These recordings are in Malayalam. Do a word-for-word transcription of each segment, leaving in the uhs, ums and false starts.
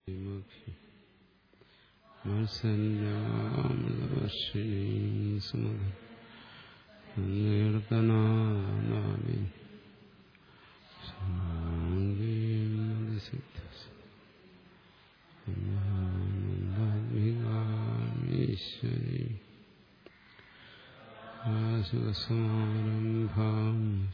സമാരംഭാം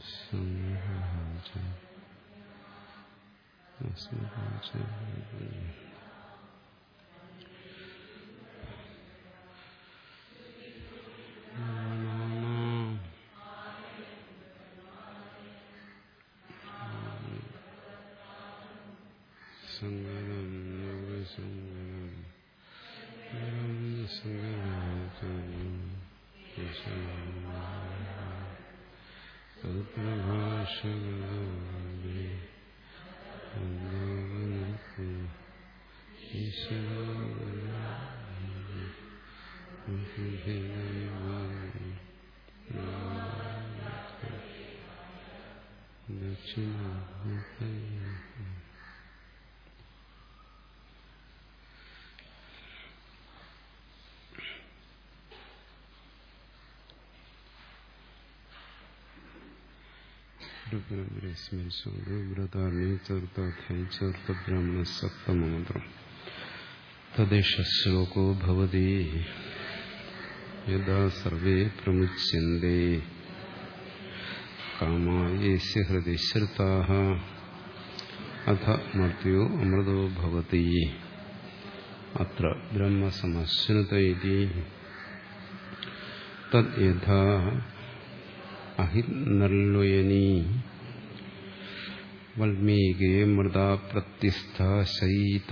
സങ്കരം ചതുർത്ഥാധ്യായ സപ്തമമന്ത്രം. തദ്ദേശ ശ്ലോകോ ഭവതി യദാ സർവേ പ്രമുച്യന്തെ കാമായേസ്യ ഹൃദി ശ്രുതാഃ അഥ മർത്യോ അമൃതോ ഭവതി അത്ര ബ്രഹ്മ സമശ്നുത ഇതി തദ് യഥാ അഹിർനർലോയനീ വൽമീകേ മൃദാ പ്രത്യസ്ഥ ശയീത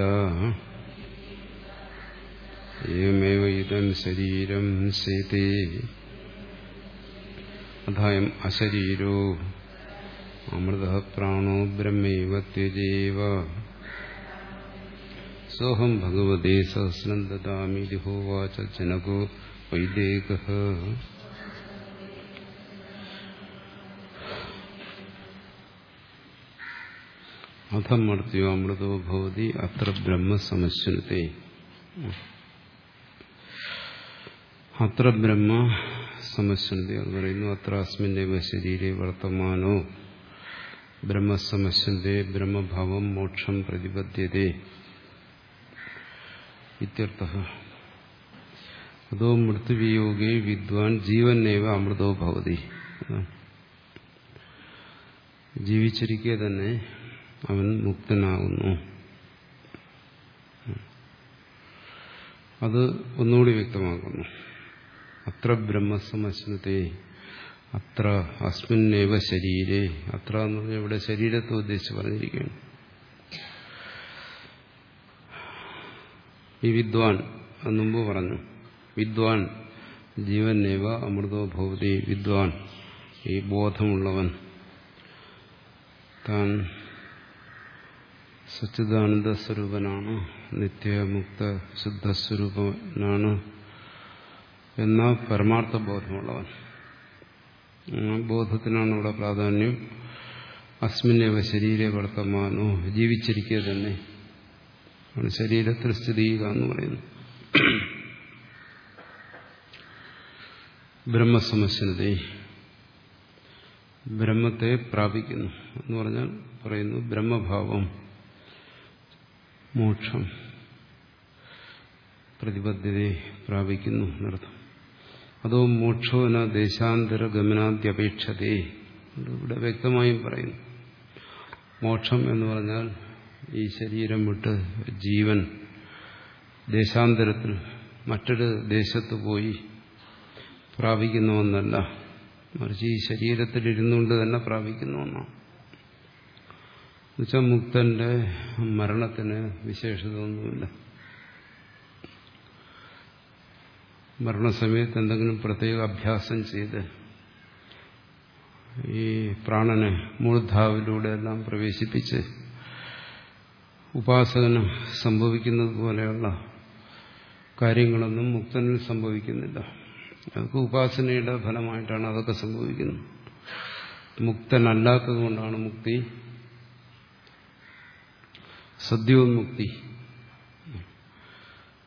ഏവമേവ ഇദം ശരീരം സേതേ അഥായം അശരീരോ അമൃതഃ പ്രാണോ ബ്രഹ്മൈവ ത്യജേവ സോഹം ഭഗവതേ സഹസ്രം ദദാമി ഹോവാച ജനകോ വൈദേകഃ. അഥ മർത്യോ അമൃതോ ഭവതി അത്ര ബ്രഹ്മ സമശ്നുതേ. അത്ര ബ്രഹ്മ സമശ്നുതേ എന്ന് പറയുന്നു. അത്ര അസ്മിന്നേവ ശരീരേ വർത്തമാനോ ബ്രഹ്മസമശ്നുതേ ബ്രഹ്മഭാവം മോക്ഷം പ്രതിപദ്യതേ ഇത്യർത്ഥഃ. അതോ മൃത്യുവിയോഗേ വിദ്വാൻ ജീവന്നേവ അമൃതോ ഭവതി. ജീവിച്ചിരിക്കെ തന്നെ അവൻ മുക്തനാകുന്നു. അത് ഒന്നുകൂടി വ്യക്തമാക്കുന്നു. അത്ര ബ്രഹ്മസമശ്നുതേ, അത്ര അസ്മിന്നേവ ശരീരേ. അത്ര എന്ന് പറഞ്ഞാൽ ഇവിടെ ശരീരത്തെ ഉദ്ദേശിച്ച് പറഞ്ഞിരിക്കുകയാണ്. ഈ വിദ്വാൻ മുമ്പ് പറഞ്ഞു, വിദ്വാൻ ജീവന്നേവ അമൃതോ ഭവതി. വിദ്വാൻ ഈ ബോധമുള്ളവൻ, താൻ സച്ചിദാനന്ദ സ്വരൂപനാണ്, നിത്യമുക്ത ശുദ്ധസ്വരൂപനാണ് എന്ന പരമാർത്ഥ ബോധമുള്ളവൻ. ബോധത്തിനാണ് ഇവിടെ പ്രാധാന്യം. അസ്മിന്നേവ ശരീരേ വർത്തമാനോ, ജീവിച്ചിരിക്കുക തന്നെ ശരീരത്തിൽ സ്ഥിതി ചെയ്യുക എന്ന് പറയുന്നു. ബ്രഹ്മസമശ്നുതേ, ബ്രഹ്മത്തെ പ്രാപിക്കുന്നു എന്ന് പറഞ്ഞാൽ പറയുന്നു ബ്രഹ്മഭാവം മോക്ഷം പ്രതിബദ്ധതയെ പ്രാപിക്കുന്നു എന്നർത്ഥം. അതോ മോക്ഷോന ദേശാന്തര ഗമനാദ്യപേക്ഷതേ. ഇവിടെ വ്യക്തമായും പറയുന്നു, മോക്ഷം എന്ന് പറഞ്ഞാൽ ഈ ശരീരം വിട്ട് ജീവൻ ദേശാന്തരത്തിൽ മറ്റൊരു ദേശത്ത് പോയി പ്രാപിക്കുന്ന ഒന്നല്ല, മറിച്ച് ഈ ശരീരത്തിൽ ഇരുന്നുകൊണ്ട് തന്നെ പ്രാപിക്കുന്ന ഒന്നാണ്. എന്നുവെച്ചാൽ മുക്തന്റെ മരണത്തിന് വിശേഷത ഒന്നുമില്ല. മരണസമയത്ത് എന്തെങ്കിലും പ്രത്യേക അഭ്യാസം ചെയ്ത് ഈ പ്രാണനെ മൂർധാവിലൂടെ എല്ലാം പ്രവേശിപ്പിച്ച് ഉപാസകന് സംഭവിക്കുന്നത് പോലെയുള്ള കാര്യങ്ങളൊന്നും മുക്തനിൽ സംഭവിക്കുന്നില്ല. അതൊക്കെ ഉപാസനയുടെ ഫലമായിട്ടാണ് അതൊക്കെ സംഭവിക്കുന്നത്. മുക്തനല്ലാത്തത് കൊണ്ടാണ് മുക്തി സദ്യോന്മുക്തി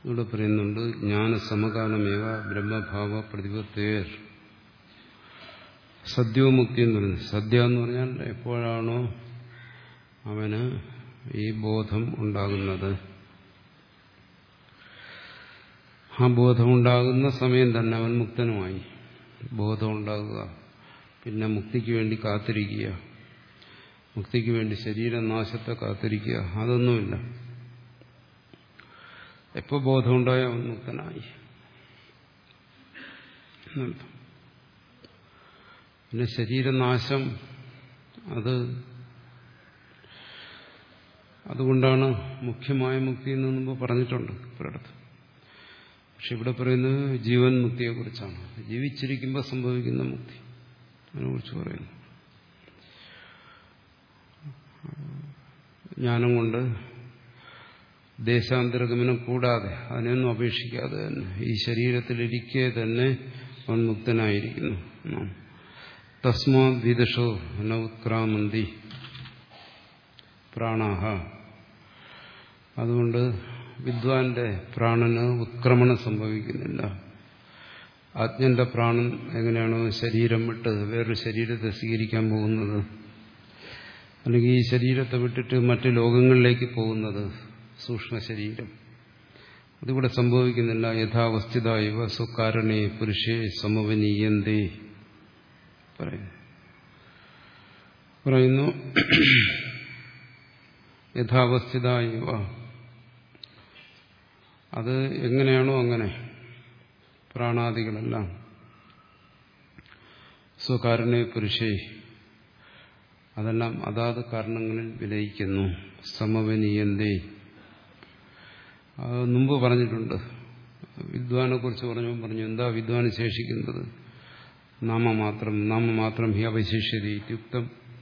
ഇവിടെ പറയുന്നുണ്ട് ജ്ഞാനസമകാലമേവ ബ്രഹ്മഭാവ പ്രതിപത്തേർ സദ്യോമുക്തി എന്ന് പറയുന്നത്. സദ്യ എന്ന് പറഞ്ഞാൽ എപ്പോഴാണോ അവന് ഈ ബോധം ഉണ്ടാകുന്നത്, ആ ബോധമുണ്ടാകുന്ന സമയം തന്നെ അവൻ മുക്തനുമായി. ബോധമുണ്ടാകുക, പിന്നെ മുക്തിക്ക് വേണ്ടി കാത്തിരിക്കുക, മുക്തിക്ക് വേണ്ടി ശരീരനാശത്തെ കാത്തിരിക്കുക, അതൊന്നുമില്ല. എപ്പോൾ ബോധമുണ്ടായ അവൻ മുക്തനായി എന്നർത്ഥം. പിന്നെ ശരീരനാശം അത് അതുകൊണ്ടാണ് മുഖ്യമായ മുക്തി എന്ന് മുമ്പ് പറഞ്ഞിട്ടുണ്ട് ഒരിടത്ത്. പക്ഷെ ഇവിടെ പറയുന്നത് ജീവൻ മുക്തിയെക്കുറിച്ചാണ്. ജീവിച്ചിരിക്കുമ്പോൾ സംഭവിക്കുന്ന മുക്തി അതിനെക്കുറിച്ച് പറയുന്നു. ജ്ഞാനം കൊണ്ട് ദേശാന്തരഗമനം കൂടാതെ, അതിനൊന്നും അപേക്ഷിക്കാതെ തന്നെ ഈ ശരീരത്തിലിരിക്കെ തന്നെ അവൻ മുക്തനായിരിക്കുന്നു. തസ്മാ വിദുഷോ ന ഉത്ക്രാമന്തി പ്രാണാഹ. അതുകൊണ്ട് വിദ്വാന്റെ പ്രാണന് ഉത്ക്രമണം സംഭവിക്കുന്നില്ല. ആജ്ഞന്റെ പ്രാണൻ എങ്ങനെയാണോ ശരീരം വിട്ട് വേറൊരു ശരീരത്തെ സ്വീകരിക്കാൻ പോകുന്നത്, അല്ലെങ്കിൽ ഈ ശരീരത്തെ വിട്ടിട്ട് മറ്റു ലോകങ്ങളിലേക്ക് പോകുന്നത്, സൂക്ഷ്മ ശരീരം, അതിവിടെ സംഭവിക്കുന്നില്ല. യഥാവസ്ഥിത ഇവ സ്വകാരണേ പുരുഷേ സമവനീയന്തേ പറയുന്നു പറയുന്നു യഥാവസ്ഥിത ഇവ, അത് എങ്ങനെയാണോ അങ്ങനെ പ്രാണാദികളെല്ലാം സ്വകാരണേ പുരുഷേ, അതെല്ലാം അതാത് കാരണങ്ങളിൽ വിലയിക്കുന്നു. സമവനീയന്തേ, അത് മുമ്പ് പറഞ്ഞിട്ടുണ്ട്. വിദ്വാനെ കുറിച്ച് പറഞ്ഞു പറഞ്ഞു എന്താ വിദ്വാന് ശേഷിക്കുന്നത്? നാമമാത്രം നാമമാത്രം ഹി അവശേഷ്യതി ഇത്യുക്തം.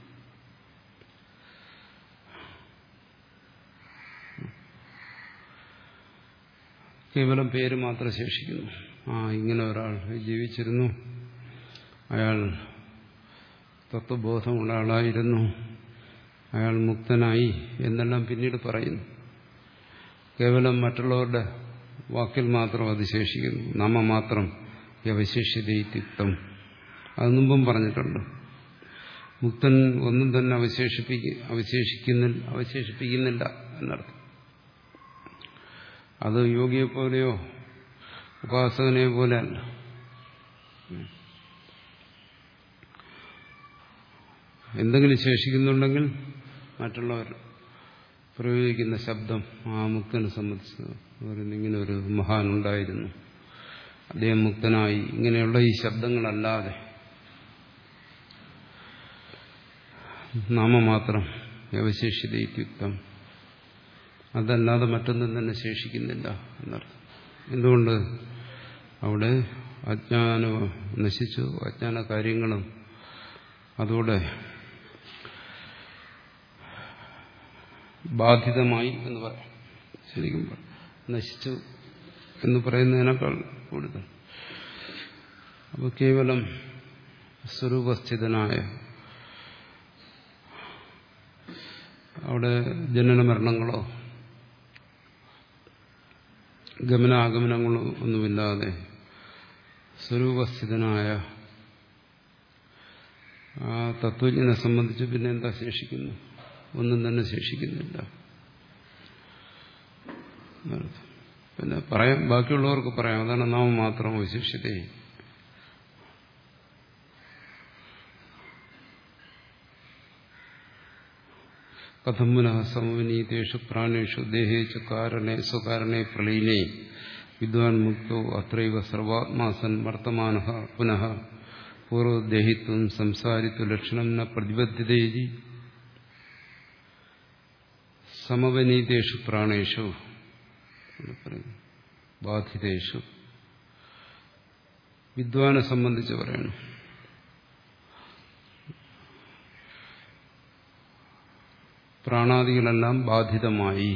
കേവലം പേര് മാത്രം ശേഷിക്കുന്നു. ആ ഇങ്ങനെ ഒരാൾ ജീവിച്ചിരുന്നു, അയാൾ തത്വബോധമുള്ള ആളായിരുന്നു, അയാൾ മുക്തനായി എന്നെല്ലാം പിന്നീട് പറയുന്നു. കേവലം മറ്റുള്ളവരുടെ വാക്കിൽ മാത്രം അത് ശേഷിക്കുന്നു. നാമ മാത്രം അവശേഷ്യതയുക്തം. അത് മുമ്പും പറഞ്ഞിട്ടുണ്ട്. മുക്തൻ ഒന്നും തന്നെ അവശേഷിപ്പിക്ക അവശേഷിക്കുന്നില്ല അവശേഷിപ്പിക്കുന്നില്ല എന്നർത്ഥം. അത് യോഗിയെ പോലെയോ ഉപാസകനെ പോലെയല്ല. എന്തെങ്കിലും ശേഷിക്കുന്നുണ്ടെങ്കിൽ മറ്റുള്ളവർ പ്രയോഗിക്കുന്ന ശബ്ദം ആ മുക്തനെ സംബന്ധിച്ച് ഇങ്ങനെ ഒരു മഹാനുണ്ടായിരുന്നു, അദ്ദേഹം മുക്തനായി, ഇങ്ങനെയുള്ള ഈ ശബ്ദങ്ങളല്ലാതെ നാമമാത്രം അവശേഷ്യതയുക്തം, അതല്ലാതെ മറ്റൊന്നും തന്നെ ശേഷിക്കുന്നില്ല എന്നർത്ഥം. എന്തുകൊണ്ട്? അവിടെ അജ്ഞാനം നശിച്ചു, അജ്ഞാന കാര്യങ്ങളും അതോടെ ബാധിതമായി എന്ന് പറയാം. ശരിക്കും നശിച്ചു എന്ന് പറയുന്നതിനേക്കാൾ കൂടുതൽ. അപ്പോൾ കേവലം സ്വരൂപസ്ഥിതനായ, അവിടെ ജനന മരണങ്ങളോ ഗമനാഗമനങ്ങളോ ഒന്നുമില്ലാതെ സ്വരൂപസ്ഥിതനായ ആ തത്വജ്ഞനെ സംബന്ധിച്ച് പിന്നെ എന്താ ശേഷിക്കുന്നു? ഒന്നും തന്നെ ശേഷിക്കുന്നില്ല. പിന്നെ പറയാം, ബാക്കിയുള്ളവർക്ക് പറയാം, അതാണ് നാമം മാത്രം അവശേഷ്യത. കഥം പുനഃ സമവനീതേഷു പ്രാണേഷു ദേഹേച്ചു കാരണേ സ്വകാരണേ പ്രളീനേ വിദ്വാൻ മുക്തോ അത്രൈവ സർവാത്മാസൻ വർത്തമാനഃ പുനഃ പൂർവദേഹിത്വം സംസാരിത്വ ലക്ഷണം ന പ്രതിബദ്ധ്യതേതി സമവനീതേഷു പ്രാണേഷു ബാധിതേഷു. വിദ്വാനെ സംബന്ധിച്ച് പറയണം, പ്രാണാദികളെല്ലാം ബാധിതമായി,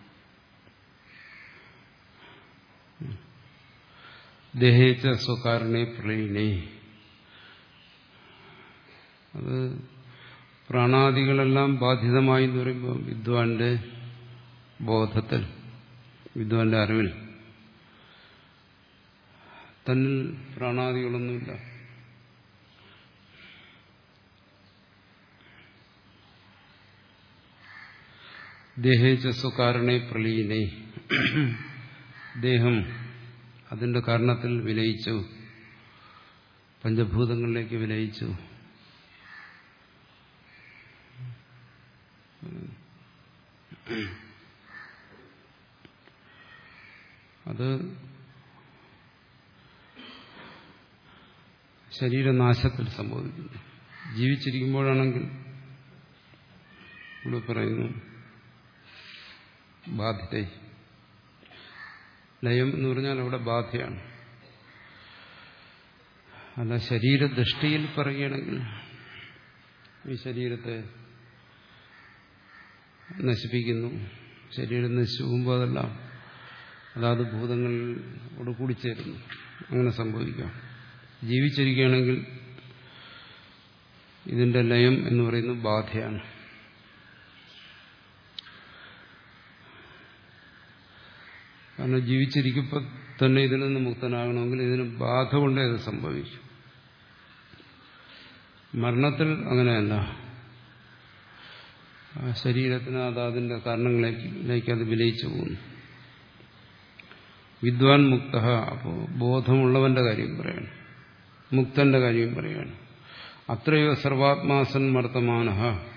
ദേഹേച്ച സ്വകാരണേ പ്രളീനേ, അത് പ്രാണാദികളെല്ലാം ബാധിതമായി എന്ന് പറയുമ്പോൾ വിദ്വാന്റെ ബോധത്തിൽ, വിദ്വാന്റെ അറിവിൽ തന്നിൽ പ്രാണാദികളൊന്നുമില്ല. ദേഹേച്ച സ്വകാരണേ പ്രലീനേ, ദേഹം അതിന്റെ കാരണത്തിൽ വിലയിച്ചു, പഞ്ചഭൂതങ്ങളിലേക്ക് വിലയിച്ചു. അത് ശരീരനാശത്തിൽ സംഭവിക്കുന്നു. ജീവിച്ചിരിക്കുമ്പോഴാണെങ്കിൽ ഇവിടെ പറയുന്നു ബാധിത. ലയം എന്ന് പറഞ്ഞാൽ അവിടെ ബാധയാണ്. അല്ല ശരീരദൃഷ്ടിയിൽ പറയുകയാണെങ്കിൽ ഈ ശരീരത്തെ നശിപ്പിക്കുന്നു. ശരീരം നശിച്ചു പോകുമ്പോൾ അതെല്ലാം അതാത് ഭൂതങ്ങളോട് കൂടിച്ചേരുന്നു. അങ്ങനെ സംഭവിക്കാം. ജീവിച്ചിരിക്കുകയാണെങ്കിൽ ഇതിന്റെ ലയം എന്ന് പറയുന്നത് ബാധയാണ്. കാരണം ജീവിച്ചിരിക്കുമ്പോൾ തന്നെ ഇതിൽ നിന്ന് മുക്തനാകണമെങ്കിൽ ഇതിന് ബാധ കൊണ്ടേ അത് സംഭവിക്കും. മരണത്തിൽ അങ്ങനെയല്ല. ആ ശരീരത്തിന് അത് അതിന്റെ കാരണങ്ങളിലേക്ക് അത് വിലയിച്ചു പോകുന്നു. വിദ്വാൻ മുക്ത, അപ്പോൾ ബോധമുള്ളവന്റെ കാര്യം പറയാണ്, മുക്തന്റെ കാര്യം പറയാണ്. അത്രയോ സർവാത്മാസൻ വർത്തമാന,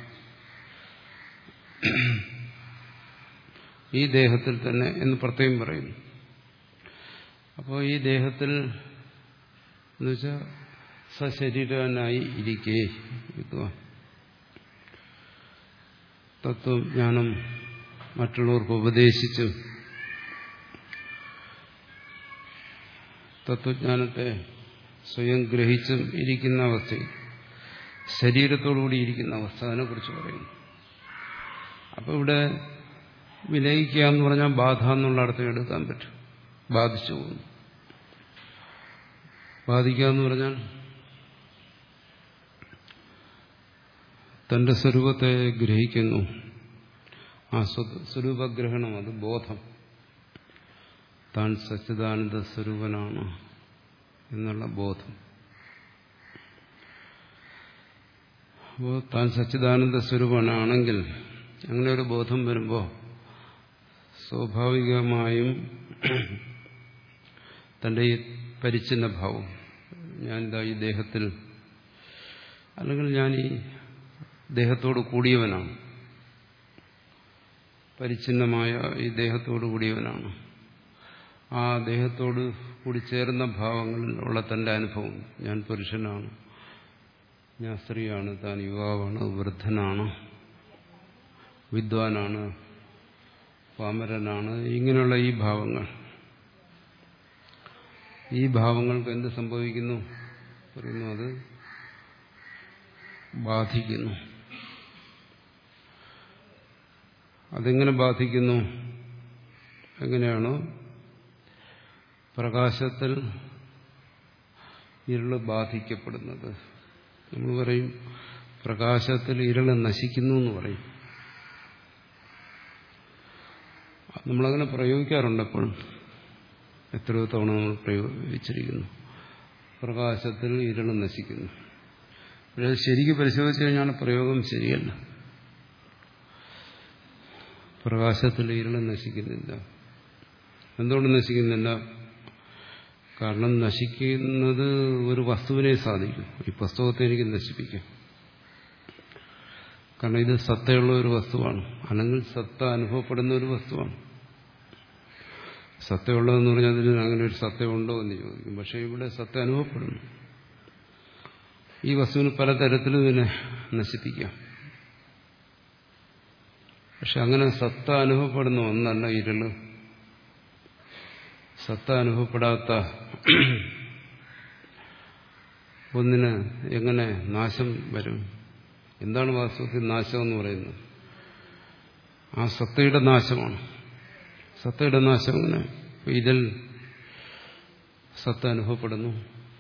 ഈ ദേഹത്തിൽ തന്നെ എന്ന് പ്രത്യേകം പറയുന്നു. അപ്പോൾ ഈ ദേഹത്തിൽ എന്നുവെച്ചാൽ സശരീരനായി ഇരിക്കേ വിദ്വാൻ തത്വജ്ഞാനം മറ്റുള്ളവർക്ക് ഉപദേശിച്ചും തത്വജ്ഞാനത്തെ സ്വയം ഗ്രഹിച്ചും ഇരിക്കുന്ന അവസ്ഥയിൽ, ശരീരത്തോടുകൂടി ഇരിക്കുന്ന അവസ്ഥ, അതിനെക്കുറിച്ച് പറയുന്നു. അപ്പോൾ ഇവിടെ വിലയിക്കുക എന്ന് പറഞ്ഞാൽ ബാധ എന്നുള്ള അർത്ഥം എടുക്കാൻ പറ്റും. ബാധിച്ചു പോകുന്നു. ബാധിക്കുക എന്ന് പറഞ്ഞാൽ തന്റെ സ്വരൂപത്തെ ഗ്രഹിക്കുന്നു. ആ സ്വരൂപഗ്രഹണം, അത് ബോധം. താൻ സച്ചിദാനന്ദ സ്വരൂപനാണ് എന്നുള്ള ബോധം. അപ്പോൾ താൻ സച്ചിദാനന്ദ സ്വരൂപനാണെങ്കിൽ അങ്ങനെ ഒരു ബോധം വരുമ്പോൾ സ്വാഭാവികമായും തന്റെ ഈ പരിച്ഛിന്ന ഭാവം, ഞാനിതാ ഈ ദേഹത്തിൽ, അല്ലെങ്കിൽ ഞാൻ ഈ ദേഹത്തോട് കൂടിയവനാണ്, പരിച്ഛിന്നമായ ഈ ദേഹത്തോട് കൂടിയവനാണ്, ആ ദേഹത്തോട് കൂടി ചേർന്ന ഭാവങ്ങളിൽ ഉള്ള തന്റെ അനുഭവം, ഞാൻ പുരുഷനാണ്, ഞാൻ സ്ത്രീയാണ്, താൻ യുവാവാണ്, വൃദ്ധനാണ്, വിദ്വാനാണ്, പാമരനാണ്, ഇങ്ങനെയുള്ള ഈ ഭാവങ്ങൾ, ഈ ഭാവങ്ങൾക്ക് എന്ത് സംഭവിക്കുന്നു പറയുന്നു, അത് ബാധിക്കുന്നു. അതെങ്ങനെ ബാധിക്കുന്നു? എങ്ങനെയാണോ പ്രകാശത്തിൽ ഇരുള് ബാധിക്കപ്പെടുന്നത്. നമ്മൾ പറയും പ്രകാശത്തിൽ ഇരുള് നശിക്കുന്നു എന്ന് പറയും. നമ്മളങ്ങനെ പ്രയോഗിക്കാറുണ്ട്. എപ്പോഴും എത്രയോ തവണ നമ്മൾ പ്രയോഗിച്ചിരിക്കുന്നു. പ്രകാശത്തിൽ ഇരുള് നശിക്കുന്നു. പക്ഷേ ശരിക്കും പരിശോധിച്ചു കഴിഞ്ഞാൽ പ്രയോഗം ശരിയല്ല. പ്രകാശത്തിൽ ഇരുള് നശിക്കുന്നില്ല. എന്തുകൊണ്ട് നശിക്കുന്നില്ല? കാരണം നശിക്കുന്നത് ഒരു വസ്തുവിനെ സാധിക്കും. ഈ പുസ്തകത്തെ എനിക്ക് നശിപ്പിക്കാം. കാരണം ഇത് സത്തയുള്ള ഒരു വസ്തുവാണ്, അല്ലെങ്കിൽ സത്ത അനുഭവപ്പെടുന്ന ഒരു വസ്തുവാണ്. സത്തയുള്ളതെന്ന് പറഞ്ഞാൽ അതിന് അങ്ങനെ ഒരു സത്തയുണ്ടോ എന്ന് ചോദിക്കും. പക്ഷെ ഇവിടെ സത്ത അനുഭവപ്പെടുന്നു. ഈ വസ്തുവിന് പലതരത്തിലും ഇതിനെ നശിപ്പിക്കാം. പക്ഷെ അങ്ങനെ സത്ത അനുഭവപ്പെടുന്ന ഒന്നല്ല ഇരുള്. സത്ത അനുഭവപ്പെടാത്ത ഒന്നിന് എങ്ങനെ നാശം വരും? എന്താണ് വാസ്തവത്തിൽ നാശം എന്ന് പറയുന്നത്? ആ സത്തയുടെ നാശമാണ്. സത്തയുടെ നാശം അങ്ങനെ. ഇതിൽ സത്ത അനുഭവപ്പെടുന്നു.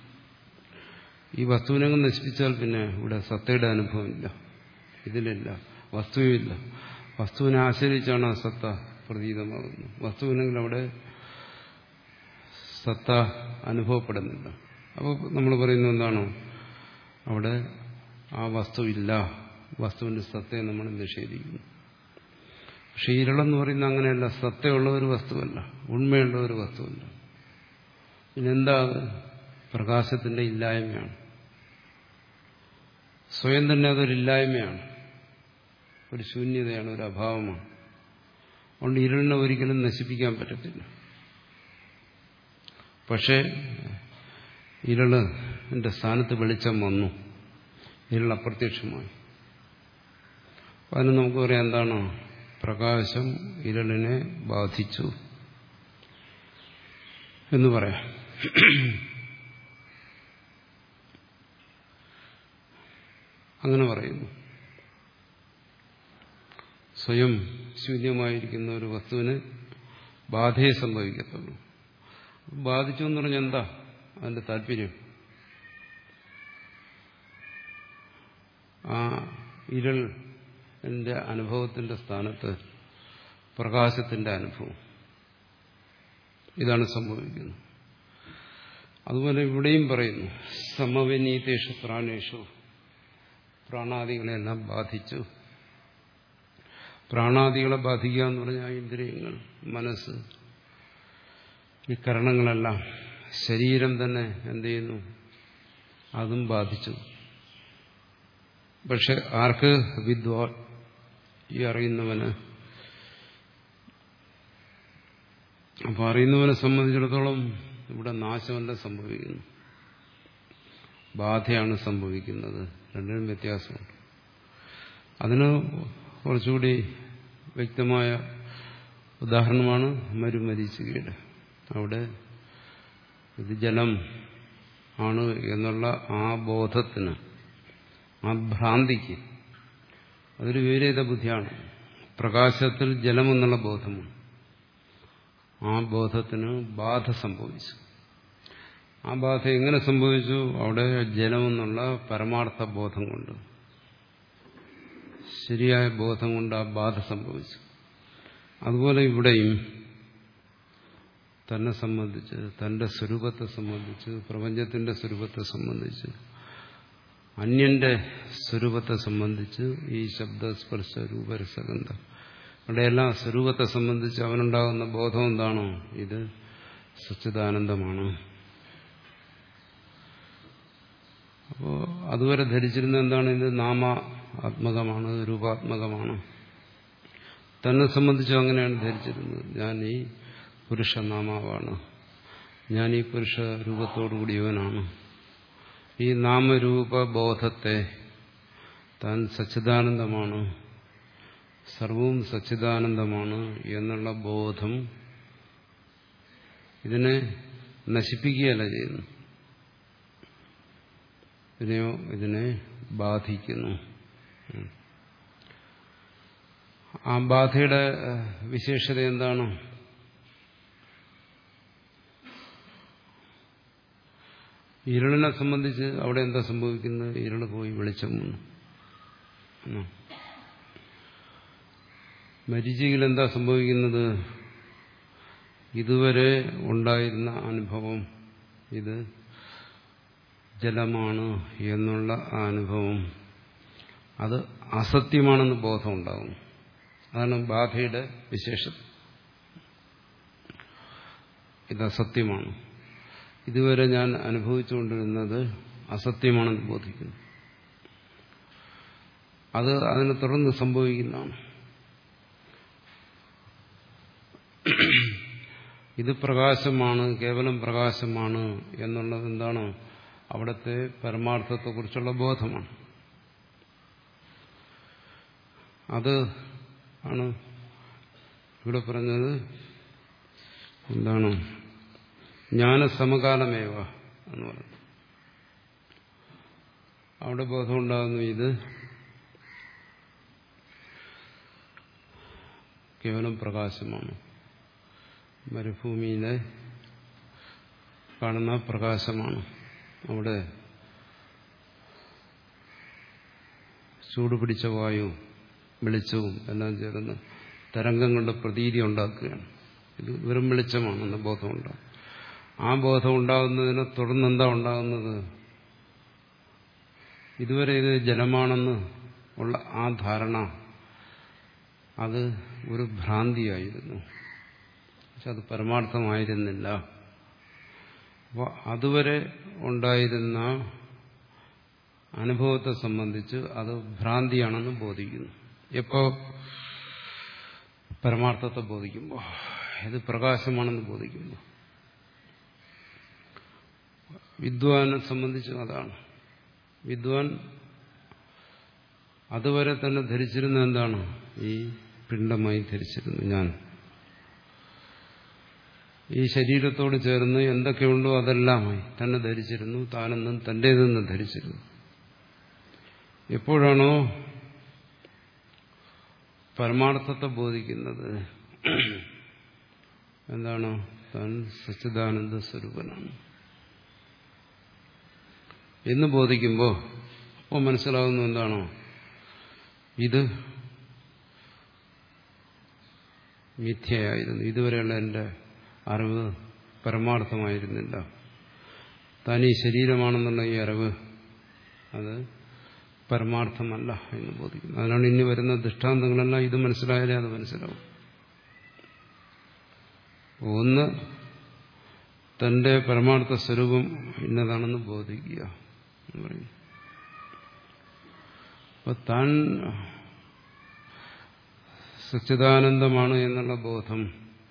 ഈ വസ്തുവിനെ നശിപ്പിച്ചാൽ പിന്നെ ഇവിടെ സത്തയുടെ അനുഭവമില്ല, ഇതിലില്ല, വസ്തുവില്ല. വസ്തുവിനെ ആശ്രയിച്ചാണ് ആ സത്ത പ്രതീതമാകുന്നത്. വസ്തുവിനെങ്കിൽ അവിടെ സത്ത അനുഭവപ്പെടുന്നില്ല. അപ്പോൾ നമ്മൾ പറയുന്നത് എന്താണോ, അവിടെ ആ വസ്തു ഇല്ല, വസ്തുവിന്റെ സത്തയെ നമ്മൾ നിഷേധിക്കുന്നു. പക്ഷെ ഇരുളെന്ന് പറയുന്നത് അങ്ങനെയല്ല, സത്തയുള്ള ഒരു വസ്തുവല്ല, ഉണ്മയുള്ള ഒരു വസ്തുവല്ല. പിന്നെന്താ? പ്രകാശത്തിന്റെ ഇല്ലായ്മയാണ്. സ്വയം തന്നെ അതൊരില്ലായ്മയാണ്, ഒരു ശൂന്യതയാണ്, ഒരു അഭാവമാണ്. അതുകൊണ്ട് ഇരുളിനെ ഒരിക്കലും നശിപ്പിക്കാൻ പറ്റത്തില്ല. പക്ഷേ ഇരുളിന്റെ സ്ഥാനത്ത് വെളിച്ചം വന്നു, ഇരുൾ അപ്രത്യക്ഷമായി. അതിന് നമുക്ക് പറയാം എന്താണ്? പ്രകാശം ഇരുളിനെ ബാധിച്ചു എന്ന് പറയാം. അങ്ങനെ പറയുന്നു. സ്വയം ശൂന്യമായിരിക്കുന്ന ഒരു വസ്തുവിന് ബാധയെ സംഭവിക്കത്തുള്ളൂ. ബാധിച്ചു എന്ന് പറഞ്ഞാൽ എന്താ അതിന്റെ താല്പര്യം? ആ ഇരുളിന്റെ അനുഭവത്തിന്റെ സ്ഥാനത്ത് പ്രകാശത്തിന്റെ അനുഭവം, ഇതാണ് സംഭവിക്കുന്നത്. അതുപോലെ ഇവിടെയും പറയുന്നു, സമവിനീതേഷു പ്രാണേഷു, പ്രാണാദികളെല്ലാം ബാധിച്ചു. പ്രാണാദികളെ ബാധിക്കുക എന്ന് പറഞ്ഞാൽ ഇന്ദ്രിയങ്ങൾ, മനസ്സ്, ഈ കരണങ്ങളെല്ലാം, ശരീരം തന്നെ എന്ത് ചെയ്യുന്നു? അതും ബാധിച്ചു. പക്ഷെ ആർക്ക്? വിദ്വാൻ, ഈ അറിയുന്നവന്. അപ്പൊ അറിയുന്നവനെ സംബന്ധിച്ചിടത്തോളം ഇവിടെ നാശമല്ല സംഭവിക്കുന്നു, ബാധയാണ് സംഭവിക്കുന്നത്. രണ്ടിനും വ്യത്യാസമുണ്ട്. അതിന് കുറച്ചുകൂടി വ്യക്തമായ ഉദാഹരണമാണ് മരുമരീചികയുടെ. അവിടെ ഇത് ജലം ആണ് എന്നുള്ള ആ ബോധത്തിന്, ആ ഭ്രാന്തിക്ക്, അതൊരു വിപരീത ബുദ്ധിയാണ്. പ്രകാശത്തിൽ ജലമെന്നുള്ള ബോധമാണ്. ആ ബോധത്തിന് ബാധ സംഭവിച്ചു. ആ ബാധ എങ്ങനെ സംഭവിച്ചു? അവിടെ ജലമെന്നുള്ള പരമാർത്ഥ ബോധം കൊണ്ട്, ശരിയായ ബോധം കൊണ്ട് ആ ബാധ സംഭവിച്ചു. അതുപോലെ ഇവിടെയും തന്നെ സംബന്ധിച്ച്, തന്റെ സ്വരൂപത്തെ സംബന്ധിച്ച്, പ്രപഞ്ചത്തിന്റെ സ്വരൂപത്തെ സംബന്ധിച്ച്, അന്യന്റെ സ്വരൂപത്തെ സംബന്ധിച്ച്, ഈ ശബ്ദസ്പർശ രൂപരസഗന്ധം ഇവിടെയെല്ലാം സ്വരൂപത്തെ സംബന്ധിച്ച് അവനുണ്ടാകുന്ന ബോധം എന്താണോ? ഇത് സച്ചിദാനന്ദമാണ്. അപ്പോ അതുവരെ ധരിച്ചിരുന്ന എന്താണ്? ഇത് നാമാത്മകമാണ്, രൂപാത്മകമാണ്. തന്നെ സംബന്ധിച്ച് അങ്ങനെയാണ് ധരിച്ചിരുന്നത്. ഞാൻ ഈ പുരുഷനാമാവാണ്, ഞാൻ ഈ പുരുഷ രൂപത്തോടുകൂടിയവനാണ്. ഈ നാമരൂപബോധത്തെ താൻ സച്ചിദാനന്ദമാണ്, സർവവും സച്ചിദാനന്ദമാണ് എന്നുള്ള ബോധം ഇതിനെ നശിപ്പിക്കുകയല്ല ചെയ്യുന്നു, ഇതിനെയോ ഇതിനെ ബാധിക്കുന്നു. ആ ബാധയുടെ വിശേഷത എന്താണ്? ഇരുളിനെ സംബന്ധിച്ച് അവിടെ എന്താ സംഭവിക്കുന്നത്? ഇരുള് പോയി വെളിച്ചം വന്നു. മരീചികയിൽ എന്താ സംഭവിക്കുന്നത്? ഇതുവരെ ഉണ്ടായിരുന്ന അനുഭവം, ഇത് ജലമാണ് എന്നുള്ള ആ അനുഭവം, അത് അസത്യമാണെന്ന് ബോധം ഉണ്ടാകും. അതാണ് ബാധയുടെ വിശേഷത. ഇത് അസത്യമാണ്, ഇതുവരെ ഞാൻ അനുഭവിച്ചുകൊണ്ടിരുന്നത് അസത്യമാണെന്ന് ബോധിക്കുന്നു. അത് അതിനെ തുടർന്ന് സംഭവിക്കുന്നതാണ്. ഇത് പ്രകാശമാണ്, കേവലം പ്രകാശമാണ് എന്നുള്ളത് എന്താണ്? അവിടുത്തെ പരമാർത്ഥത്തെക്കുറിച്ചുള്ള ബോധമാണ്. അത് ആണ് ഇവിടെ പറഞ്ഞത്. എന്താണ്? ജ്ഞാനസമകാലമേവ എന്ന് പറഞ്ഞു. അവിടെ ബോധമുണ്ടാകുന്നു ഇത് കേവലം പ്രകാശമാണ്. മരുഭൂമിയിലെ കാണുന്ന പ്രകാശമാണ്. അവിടെ ചൂടുപിടിച്ച വായുവും വെളിച്ചവും എല്ലാം ചേർന്ന് തരംഗങ്ങളുടെ പ്രതീതി ഉണ്ടാക്കുകയാണ്. ഇത് വെറും വെളിച്ചമാണെന്ന് ബോധമുണ്ടാകും. ആ ബോധം ഉണ്ടാകുന്നതിനെ തുടർന്ന് എന്താ ഉണ്ടാകുന്നത്? ഇതുവരെ ഇത് ജലമാണെന്ന് ഉള്ള ആ ധാരണ അത് ഒരു ഭ്രാന്തിയായിരുന്നു. പക്ഷെ അത് പരമാർത്ഥമായിരുന്നില്ല. അപ്പോൾ അതുവരെ ഉണ്ടായിരുന്ന അനുഭവത്തെ സംബന്ധിച്ച് അത് ഭ്രാന്തിയാണെന്ന് ബോധിക്കുന്നു. എപ്പോ? പരമാർത്ഥത്തെ ബോധിക്കുമ്പോൾ, ഇത് പ്രകാശമാണെന്ന് ബോധിക്കുമ്പോൾ. വിദ്വാനെ സംബന്ധിച്ചും അതാണ്. വിദ്വാൻ അതുവരെ തന്നെ ധരിച്ചിരുന്ന എന്താണ്? ഈ പിണ്ഡമായി ധരിച്ചിരുന്നു ഞാൻ. ഈ ശരീരത്തോട് ചേർന്ന് എന്തൊക്കെയുണ്ടോ അതെല്ലാമായി തന്നെ ധരിച്ചിരുന്നു. താനെന്നും തന്റേതെന്ന് ധരിച്ചിരുന്നു. എപ്പോഴാണോ പരമാർത്ഥത്തെ ബോധിക്കുന്നത്, എന്താണ്? താൻ സച്ചിദാനന്ദ സ്വരൂപനാണ് എന്ന് ബോധിക്കുമ്പോൾ അപ്പോൾ മനസ്സിലാകുന്നു എന്താണോ? ഇത് മിഥ്യയായിരുന്നു. ഇതുവരെയുള്ള എൻ്റെ അറിവ് പരമാർത്ഥമായിരുന്നില്ല. താൻ ഈ ശരീരമാണെന്നുള്ള ഈ അറിവ് അത് പരമാർത്ഥമല്ല എന്ന് ബോധിക്കുന്നു. അതിനാണ് ഇനി വരുന്ന ദൃഷ്ടാന്തങ്ങളെല്ലാം ഇത് മനസ്സിലായാലേ അത് മനസ്സിലാവും. ഒന്ന്, തന്റെ പരമാർത്ഥ സ്വരൂപം ഇന്നതാണെന്ന് ബോധിക്കുക എന്ന് പറയും. അപ്പൊ താൻ സച്ചിദാനന്ദമാണ് എന്നുള്ള ബോധം,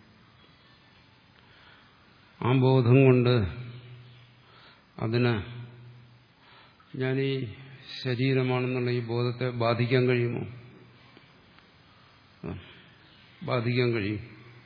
ആ ബോധം കൊണ്ട് അതിന് ഞാൻ ഈ ശരീരമാണെന്നുള്ള ഈ ബോധത്തെ ബാധിക്കാൻ കഴിയുമോ? ബാധിക്കാൻ കഴിയും.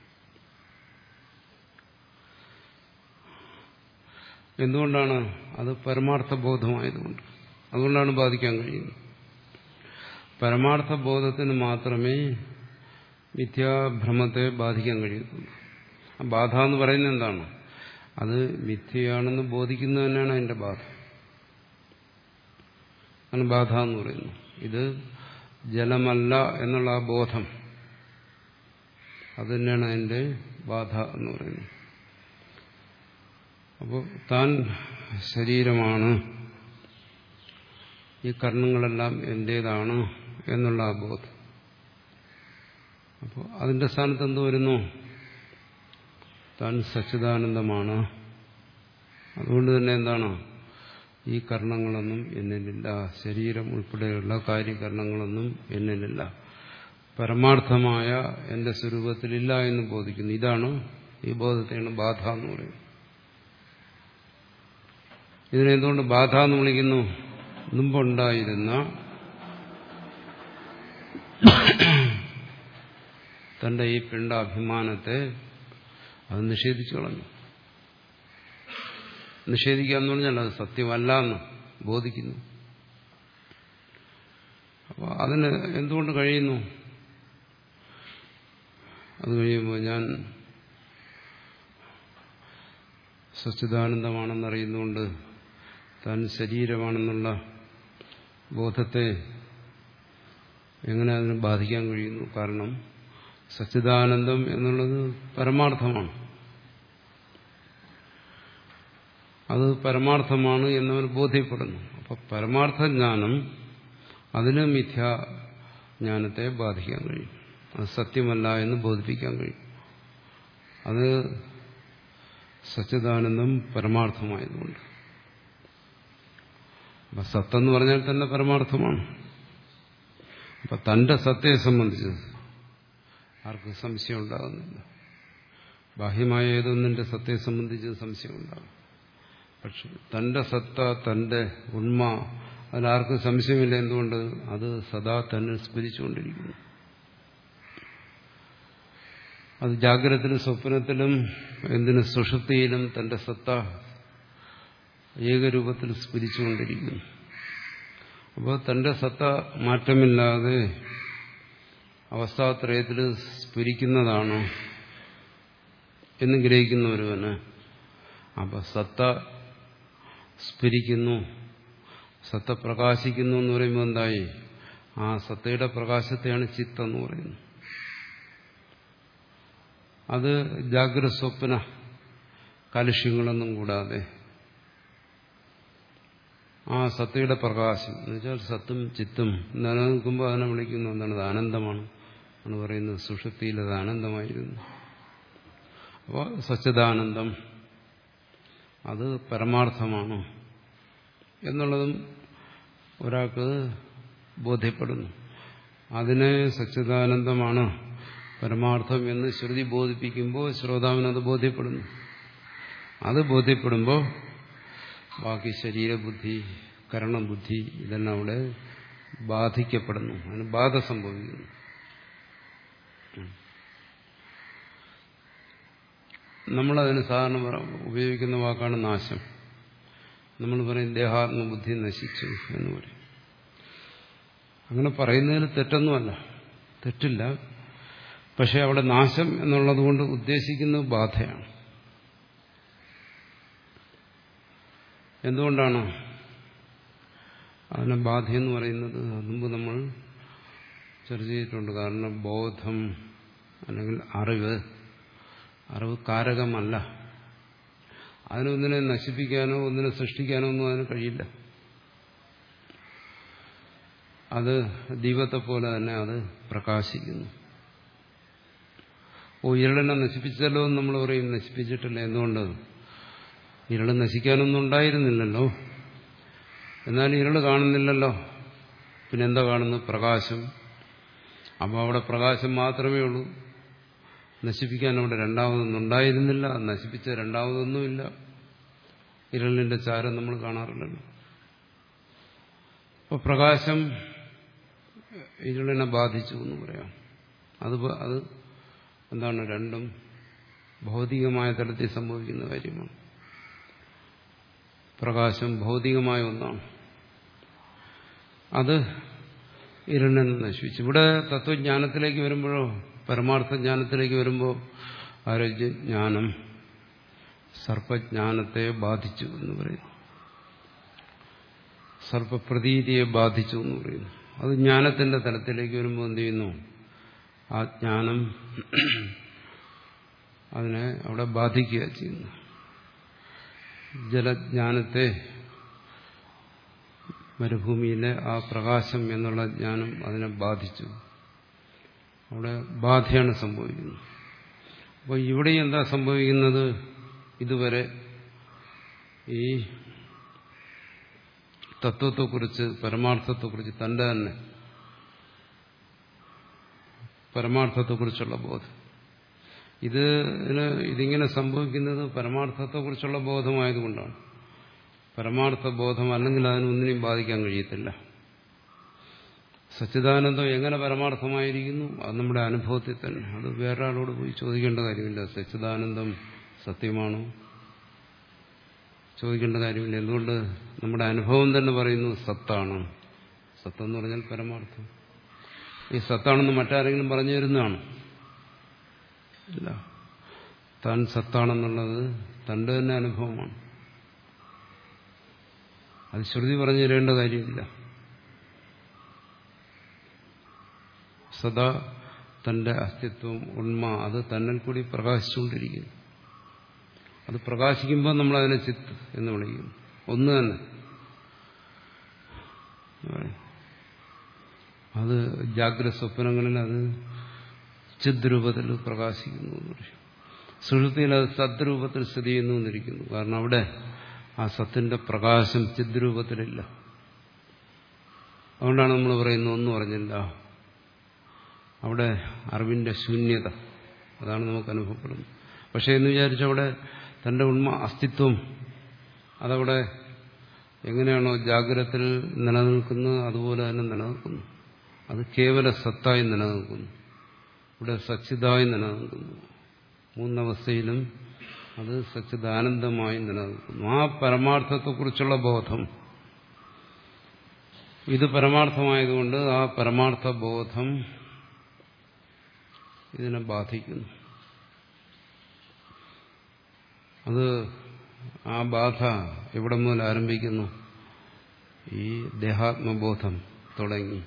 എന്തുകൊണ്ടാണ്? അത് പരമാർത്ഥ ബോധമായതുകൊണ്ട്. അതുകൊണ്ടാണ് ബാധിക്കാൻ കഴിയുന്നത്. പരമാർത്ഥ ബോധത്തിന് മാത്രമേ മിഥ്യാഭ്രമത്തെ ബാധിക്കാൻ കഴിയത്തുള്ളൂ. ആ ബാധ എന്ന് പറയുന്നത് എന്താണ്? അത് മിഥ്യയാണെന്ന് ബോധിക്കുന്നത് തന്നെയാണ് അതിന്റെ ബാധ. ആണ് ബാധ എന്ന് പറയുന്നു. ഇത് ജലമല്ല എന്നുള്ള ആ ബോധം, അത് തന്നെയാണ് അതിന്റെ ബാധ എന്ന് പറയുന്നത്. അപ്പോൾ താൻ ശരീരമാണ്, ഈ കർണങ്ങളെല്ലാം എന്റേതാണ് എന്നുള്ള ആ ബോധം. അപ്പോൾ അതിന്റെ സ്ഥാനത്ത് എന്ത് വരുന്നു? താൻ സച്ചിദാനന്ദമാണ്. അതുകൊണ്ട് തന്നെ എന്താണ്? ഈ കർണങ്ങളൊന്നും എന്നിലില്ല, ശരീരം ഉൾപ്പെടെയുള്ള കാര്യകരണങ്ങളൊന്നും എന്നിലില്ല, പരമാർത്ഥമായ എന്റെ സ്വരൂപത്തിലില്ല എന്ന് ബോധിക്കുന്നു. ഇതാണ്, ഈ ബോധത്തെയാണ് ബാധ എന്ന് പറയുന്നത്. ഇതിനെന്തുകൊണ്ട് ബാധ എന്ന് വിളിക്കുന്നു? മുമ്പുണ്ടായിരുന്ന തന്റെ ഈ പിണ്ഡാഭിമാനത്തെ അത് നിഷേധിച്ചു കളഞ്ഞു. നിഷേധിക്കുക എന്ന് പറഞ്ഞാൽ അത് സത്യമല്ല എന്ന് ബോധിക്കുന്നു. അപ്പോൾ അതിന് എന്തുകൊണ്ട് കഴിയുന്നു? അത് കഴിയുമ്പോൾ ഞാൻ സച്ചിദാനന്ദമാണെന്നറിയുന്നുകൊണ്ട് താൻ ശരീരമാണെന്നുള്ള ബോധത്തെ എങ്ങനെ അതിന് ബാധിക്കാൻ കഴിയുന്നു? കാരണം സച്ചിദാനന്ദം എന്നുള്ളത് പരമാർത്ഥമാണ്. അത് പരമാർത്ഥമാണ് എന്നവർ ബോധ്യപ്പെടുന്നു. അപ്പൊ പരമാർത്ഥ ജ്ഞാനം അതിന് മിഥ്യാജ്ഞാനത്തെ ബാധിക്കാൻ കഴിയും. അത് സത്യമല്ല എന്ന് ബോധിപ്പിക്കാൻ കഴിയും. അത് സച്ചിദാനന്ദം പരമാർത്ഥമായതുകൊണ്ട്. അപ്പൊ സത്തെന്ന് പറഞ്ഞാൽ തന്നെ പരമാർത്ഥമാണ്. അപ്പൊ തന്റെ സത്തയെ സംബന്ധിച്ച് ആർക്കും സംശയം ഉണ്ടാകുന്നില്ല. ബാഹ്യമായ ഏതൊന്നിന്റെ സത്തയെ സംബന്ധിച്ച് സംശയം ഉണ്ടാകും. പക്ഷെ തന്റെ സത്ത, തന്റെ ഉണ്മ, അതിലാർക്കും സംശയമില്ല. എന്തുകൊണ്ട്? അത് സദാ തന്നെ സ്മരിച്ചുകൊണ്ടിരിക്കുന്നു. അത് ജാഗ്രതത്തിലും സ്വപ്നത്തിലും എന്തിനും സുഷുപ്തിയിലും തന്റെ സത്ത ഏകരൂപത്തിൽ സ്മരിച്ചുകൊണ്ടിരിക്കുന്നു. അപ്പോൾ തന്റെ സത്ത മാറ്റമില്ലാതെ അവസ്ഥാത്രയത്തിൽ സ്ഫുരിക്കുന്നതാണ് എന്ന് ഗ്രഹിക്കുന്ന ഒരുവന്, അപ്പൊ സത്ത സ്ഫുരിക്കുന്നു, സത്ത പ്രകാശിക്കുന്നു എന്ന് പറയുമ്പോൾ എന്തായി? ആ സത്തയുടെ പ്രകാശത്തെയാണ് ചിത്തം എന്ന് പറയുന്നത്. അത് ജാഗ്രത സ്വപ്ന കലുഷ്യങ്ങളൊന്നും കൂടാതെ ആ സത്തയുടെ പ്രകാശം എന്ന് വെച്ചാൽ സത്തും ചിത്തും നിലനിൽക്കുമ്പോൾ അതിനെ വിളിക്കുന്നു എന്താണ്? അത് ആനന്ദമാണ് ആണ് പറയുന്നത്. സുഷുപ്തിയിൽ അത് ആനന്ദമായിരുന്നു. അപ്പോൾ സച്ചിദാനന്ദം അത് പരമാർത്ഥമാണ് എന്നുള്ളതും ഒരാൾക്ക് ബോധ്യപ്പെടുന്നു. അതിനെ സച്ചിദാനന്ദമാണ് പരമാർത്ഥം എന്ന് ശ്രുതി ബോധിപ്പിക്കുമ്പോൾ ശ്രോതാവിനത് ബോധ്യപ്പെടുന്നു. അത് ബോധ്യപ്പെടുമ്പോൾ ബാക്കി ശരീരബുദ്ധി, കരണബുദ്ധി ഇതെല്ലാം അവിടെ ബാധിക്കപ്പെടുന്നു. അതിന് ബാധ സംഭവിക്കുന്നു. നമ്മളതിന് സാധാരണ ഉപയോഗിക്കുന്ന വാക്കാണ് നാശം. നമ്മൾ പറയും ദേഹാത്മബുദ്ധി നശിച്ചു എന്ന് പറയും. അങ്ങനെ പറയുന്നതിന് തെറ്റൊന്നുമല്ല, തെറ്റില്ല. പക്ഷെ അവിടെ നാശം എന്നുള്ളത് കൊണ്ട് ഉദ്ദേശിക്കുന്നത് ബാധയാണ്. എന്തുകൊണ്ടാണ് അതിനെ ബാധയെന്ന് പറയുന്നത്? മുമ്പ് നമ്മൾ ചർച്ച ചെയ്തിട്ടുണ്ട്. കാരണം ബോധം അല്ലെങ്കിൽ അറിവ് അറിവ് കാരകമല്ല. അതിനൊന്നിനെ നശിപ്പിക്കാനോ ഒന്നിനെ സൃഷ്ടിക്കാനോ ഒന്നും അതിന് കഴിയില്ല. അത് ദീപത്തെ പോലെ തന്നെ അത് പ്രകാശിക്കുന്നു. ഓ, ഇരുളിനെ നശിപ്പിച്ചല്ലോ എന്ന് നമ്മൾ പറയും. നശിപ്പിച്ചിട്ടില്ല. എന്തുകൊണ്ട്? ഇരുള് നശിക്കാനൊന്നും ഉണ്ടായിരുന്നില്ലല്ലോ. എന്നാൽ ഇരുള് കാണുന്നില്ലല്ലോ. പിന്നെന്താ കാണുന്നത്? പ്രകാശം. അപ്പോൾ അവിടെ പ്രകാശം മാത്രമേ ഉള്ളൂ. നശിപ്പിക്കാൻ അവിടെ രണ്ടാമതൊന്നും ഉണ്ടായിരുന്നില്ല. നശിപ്പിച്ച രണ്ടാമതൊന്നുമില്ല. ഇരുളിന്റെ ചാരം നമ്മൾ കാണാറില്ലല്ലോ. അപ്പോൾ പ്രകാശം ഇരുളിനെ ബാധിച്ചു എന്ന് പറയാം. അത് അത് എന്താണ്? രണ്ടും ഭൗതികമായ തലത്തിൽ സംഭവിക്കുന്ന കാര്യമാണ്. പ്രകാശം ഭൗതികമായ ഒന്നാണ്. അത് ഇരുളിനെ നശിപ്പിച്ചു. ഇവിടെ തത്വജ്ഞാനത്തിലേക്ക് വരുമ്പോഴോ പരമാർത്ഥ ജ്ഞാനത്തിലേക്ക് വരുമ്പോൾ ആരോഗ്യജ്ഞാനം സർപ്പജ്ഞാനത്തെ ബാധിച്ചു എന്ന് പറയുന്നു. സർപ്പപ്രതീതിയെ ബാധിച്ചു എന്ന് പറയുന്നു. അത് ജ്ഞാനത്തിന്റെ തലത്തിലേക്ക് വരുമ്പോൾ എന്ത് ചെയ്യുന്നു? ആ ജ്ഞാനം അതിനെ അവിടെ ബാധിക്കുക ചെയ്യുന്നു. ജലജ്ഞാനത്തെ, മരുഭൂമിയിലെ ആ പ്രകാശം എന്നുള്ള ജ്ഞാനം അതിനെ ബാധിച്ചു. അവിടെ ബാധയാണ് സംഭവിക്കുന്നത്. അപ്പോൾ ഇവിടെ എന്താ സംഭവിക്കുന്നത്? ഇതുവരെ ഈ തത്വത്തെക്കുറിച്ച്, പരമാർത്ഥത്തെക്കുറിച്ച്, തന്റെ തന്നെ പരമാർത്ഥത്തെക്കുറിച്ചുള്ള ബോധം, ഇത് ഇതിങ്ങനെ സംഭവിക്കുന്നത് പരമാർത്ഥത്തെക്കുറിച്ചുള്ള ബോധമായതുകൊണ്ടാണ്. പരമാർത്ഥ ബോധം അല്ലെങ്കിൽ അതിനൊന്നിനെയും ബാധിക്കാൻ കഴിയത്തില്ല. സച്ചിദാനന്ദം എങ്ങനെ പരമാർത്ഥമായിരിക്കുന്നു? അത് നമ്മുടെ അനുഭവത്തിൽ തന്നെ. അത് വേറെ ആളോട് പോയി ചോദിക്കേണ്ട കാര്യമില്ല. സച്ചിദാനന്ദം സത്യമാണോ? ചോദിക്കേണ്ട കാര്യമില്ല. എന്തുകൊണ്ട്? നമ്മുടെ അനുഭവം തന്നെ പറയുന്നു സത്താണ്. സത്തെന്ന് പറഞ്ഞാൽ പരമാർത്ഥം. ഈ സത്താണെന്ന് മറ്റാരെങ്കിലും പറഞ്ഞു തരുന്നതാണ്? ഇല്ല. താൻ സത്താണെന്നുള്ളത് തന്റെ തന്നെ അനുഭവമാണ്. അത് ശ്രുതി പറഞ്ഞു തരേണ്ട കാര്യമില്ല. സദാ തന്റെ അസ്തിത്വം, ഉണ്മ അത് തന്നിൽ കൂടി പ്രകാശിച്ചുകൊണ്ടിരിക്കുന്നു. അത് പ്രകാശിക്കുമ്പോൾ നമ്മളതിനെ ചിത്ത് എന്ന് വിളിക്കുന്നു. ഒന്ന് തന്നെ. അത് ജാഗ്രത സ്വപ്നങ്ങളിൽ അത് ചിദ്രൂപത്തിൽ പ്രകാശിക്കുന്നു എന്ന് പറയും. സുഷുപ്തിയിൽ അത് സദ്രൂപത്തിൽ സ്ഥിതി ചെയ്യുന്നു എന്നിരിക്കുന്നു. കാരണം അവിടെ ആ സത്തിന്റെ പ്രകാശം ചിദ്രൂപത്തിലില്ല. അതുകൊണ്ടാണ് നമ്മൾ പറയുന്നത് ഒന്നും അറിഞ്ഞില്ല. അവിടെ അറിവിന്റെ ശൂന്യത, അതാണ് നമുക്ക് അനുഭവപ്പെടുന്നത്. പക്ഷെ എന്ന് വിചാരിച്ചവിടെ തന്റെ ഉണ്മ, അസ്തിത്വം അതവിടെ എങ്ങനെയാണോ ജാഗ്രതത്തിൽ നിലനിൽക്കുന്നത് അതുപോലെ തന്നെ നിലനിൽക്കുന്നു. അത് കേവല സത്തായി നിലനിൽക്കുന്നു. ഇവിടെ സച്ചിദായി നിലനിൽക്കുന്നു. മൂന്നവസ്ഥയിലും അത് സച്ചിദാനന്ദമായി നിലനിൽക്കുന്നു. ആ പരമാർത്ഥത്തെക്കുറിച്ചുള്ള ബോധം, ഇത് പരമാർത്ഥമായതുകൊണ്ട് ആ പരമാർത്ഥ ബോധം ഇതിനെ ബാധിക്കുന്നു. അത് ആ ബാധ എവിടെ മുതൽ ആരംഭിക്കുന്നു? ഈ ദേഹാത്മബോധം തുടങ്ങി.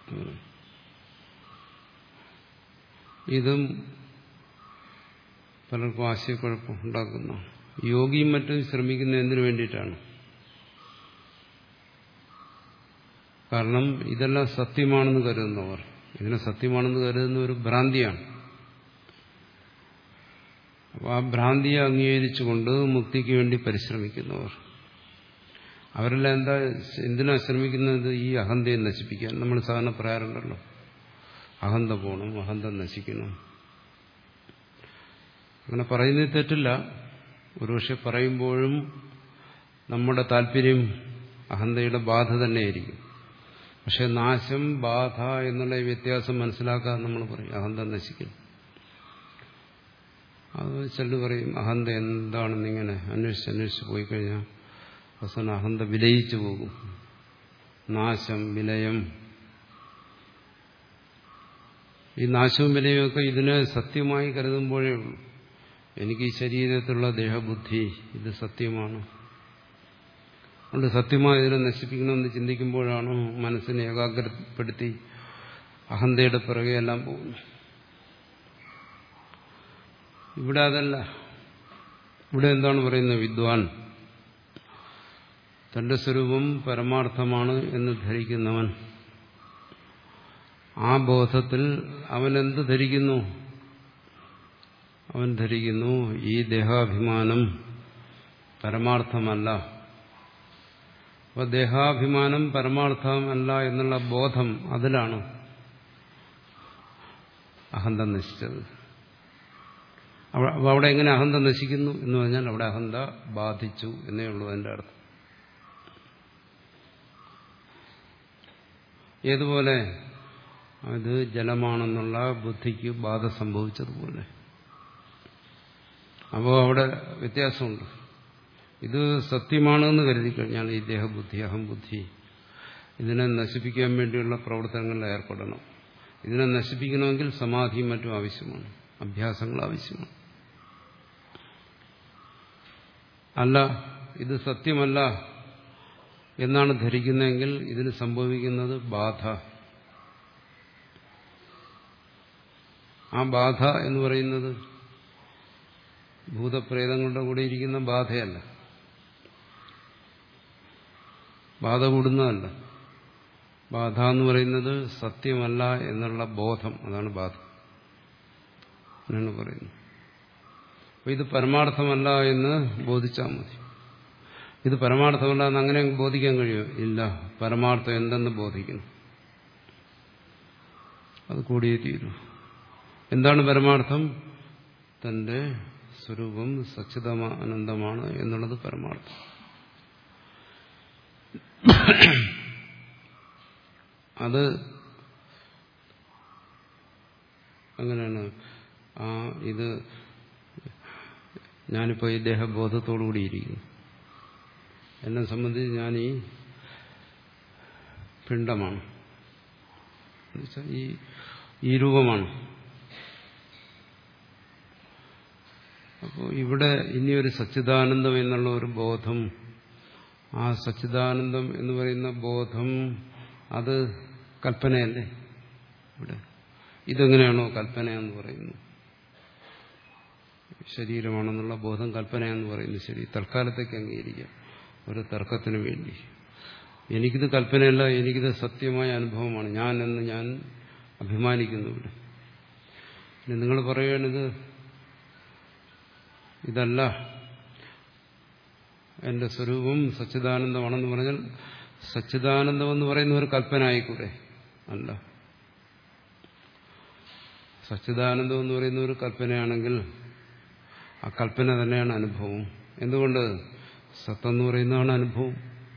ഇതും പലർക്കും ആശയക്കുഴപ്പം ഉണ്ടാക്കുന്ന. യോഗിയും മറ്റും ശ്രമിക്കുന്ന എന്തിനു വേണ്ടിയിട്ടാണ്? കാരണം ഇതെല്ലാം സത്യമാണെന്ന് കരുതുന്നവർ, ഇതിനെ സത്യമാണെന്ന് കരുതുന്ന ഒരു ഭ്രാന്തിയാണ്. അപ്പോൾ ആ ഭ്രാന്തിയെ അംഗീകരിച്ചുകൊണ്ട് മുക്തിക്ക് വേണ്ടി പരിശ്രമിക്കുന്നവർ, അവരെല്ലാം എന്താ എന്തിനാ ശ്രമിക്കുന്നത്? ഈ അഹന്തയെ നശിപ്പിക്കാൻ. നമ്മൾ സാധാരണ പറയാറുണ്ടല്ലോ, അഹന്ത പോകണം, അഹന്ത നശിക്കണം. അങ്ങനെ പറയുന്നത് തെറ്റില്ല. ഒരുപക്ഷെ പറയുമ്പോഴും നമ്മുടെ താല്പര്യം അഹന്തയുടെ ബാധ തന്നെയായിരിക്കും. പക്ഷെ നാശം, ബാധ എന്നുള്ള ഈ വ്യത്യാസം മനസ്സിലാക്കാൻ നമ്മൾ പറയും അഹന്ത നശിക്കണം. അത് ചിലർ പറയും അഹന്ത എന്താണെന്നിങ്ങനെ അന്വേഷിച്ച് അന്വേഷിച്ച് പോയി കഴിഞ്ഞാൽ അവസാനം അഹന്ത വിലയിച്ചു പോകും. നാശം, വിലയം, ഈ നാശവും വിലയും ഒക്കെ ഇതിനെ സത്യമായി കരുതുമ്പോഴേ ഉള്ളൂ. എനിക്ക് ഈ ശരീരത്തിലുള്ള ദേഹബുദ്ധി ഇത് സത്യമാണ്, അതുകൊണ്ട് സത്യമായി ഇതിനെ നശിപ്പിക്കണമെന്ന് ചിന്തിക്കുമ്പോഴാണ് മനസ്സിനെ ഏകാഗ്രപ്പെടുത്തി അഹന്തയുടെ പിറകെ എല്ലാം പോകുന്നു. ഇവിടെ അതല്ല. ഇവിടെ എന്താണ് പറയുന്നത്? വിദ്വാൻ തന്റെ സ്വരൂപം പരമാർത്ഥമാണ് എന്ന് ധരിക്കുന്നവൻ, ആ ബോധത്തിൽ അവൻ എന്ത് ധരിക്കുന്നു? അവൻ ധരിക്കുന്നു ഈ ദേഹാഭിമാനം പരമാർത്ഥമല്ല. അപ്പോൾ ദേഹാഭിമാനം പരമാർത്ഥമല്ല എന്നുള്ള ബോധം, അതിലാണ് അഹന്ത നശിച്ചത്. അപ്പോൾ അവിടെ എങ്ങനെ അഹന്ത നശിക്കുന്നു എന്ന് പറഞ്ഞാൽ അവിടെ അഹന്ത ബാധിച്ചു എന്നേ ഉള്ളൂ അതിൻ്റെ അർത്ഥം. ഏതുപോലെ അത് ജലമാണെന്നുള്ള ബുദ്ധിക്ക് ബാധ സംഭവിച്ചതുപോലെ. അപ്പോൾ അവിടെ വ്യത്യാസമുണ്ട്. ഇത് സത്യമാണെന്ന് കരുതി കഴിഞ്ഞാൽ ഈ ദേഹബുദ്ധി, അഹംബുദ്ധി, ഇതിനെ നശിപ്പിക്കാൻ വേണ്ടിയുള്ള പ്രവർത്തനങ്ങളിൽ ഏർപ്പെടണം. ഇതിനെ നശിപ്പിക്കണമെങ്കിൽ സമാധിയും മറ്റും ആവശ്യമാണ്, അഭ്യാസങ്ങൾ ആവശ്യമാണ്. അല്ല, ഇത് സത്യമല്ല എന്നാണ് ധരിക്കുന്നതെങ്കിൽ ഇതിന് സംഭവിക്കുന്നത് ബാധ. ആ ബാധ എന്ന് പറയുന്നത് ഭൂതപ്രേതങ്ങളുടെ കൂടെ ഇരിക്കുന്ന ബാധയല്ല, ബാധ കൂടുന്നതല്ല. ബാധ എന്ന് പറയുന്നത് സത്യമല്ല എന്നുള്ള ബോധം, അതാണ് ബാധ എന്നാണ് പറയുന്നത്. അപ്പോൾ ഇത് പരമാർത്ഥമല്ല എന്ന് ബോധിച്ചാൽ മതി. ഇത് പരമാർത്ഥമല്ല എന്ന് അങ്ങനെ ബോധിക്കാൻ കഴിയുമോ? ഇല്ല. പരമാർത്ഥം എന്തെന്ന് ബോധിക്കണം, അത് കൂടിയേ തീരൂ. എന്താണ് പരമാർത്ഥം? തന്റെ സ്വരൂപം സച്ചിദാനന്ദമാണ് എന്നുള്ളത് പരമാർത്ഥം. അത് അങ്ങനെയാണ്. ആ ഇത് ഞാനിപ്പോൾ ഈ ദേഹബോധത്തോടുകൂടി ഇരിക്കുന്നു. എന്നെ സംബന്ധിച്ച് ഞാൻ ഈ പിണ്ഡമാണ്, എന്നുവെച്ചാൽ ഈ ഈ രൂപമാണ്. അപ്പോൾ ഇവിടെ ഇനിയൊരു സച്ചിദാനന്ദം എന്നുള്ള ഒരു ബോധം, ആ സച്ചിദാനന്ദം എന്ന് പറയുന്ന ബോധം അത് കൽപ്പനയല്ലേ? ഇവിടെ ഇതെങ്ങനെയാണോ കൽപ്പനയെന്ന് പറയുന്നു, ശരീരമാണെന്നുള്ള ബോധം കൽപ്പനയെന്ന് പറയുന്നു. ശരി, തൽക്കാലത്തേക്ക് അംഗീകരിക്കാം ഒരു തർക്കത്തിന് വേണ്ടി. എനിക്കിത് കൽപ്പനയല്ല, എനിക്കിത് സത്യമായ അനുഭവമാണ്, ഞാൻ എന്ന് ഞാൻ അഭിമാനിക്കുന്നു. ഇവിടെ പിന്നെ നിങ്ങൾ പറയുകയാണിത് ഇതല്ല, എന്റെ സ്വരൂപം സച്ചിദാനന്ദമാണെന്ന് പറഞ്ഞാൽ സച്ചിദാനന്ദമെന്ന് പറയുന്ന ഒരു കൽപ്പന ആയിക്കൂടെ? അല്ല, സച്ചിദാനന്ദം എന്ന് പറയുന്ന ഒരു കൽപ്പനയാണെങ്കിൽ ആ കൽപ്പന തന്നെയാണ് അനുഭവം. എന്തുകൊണ്ട്? സത്തെന്ന് പറയുന്നതാണ് അനുഭവം.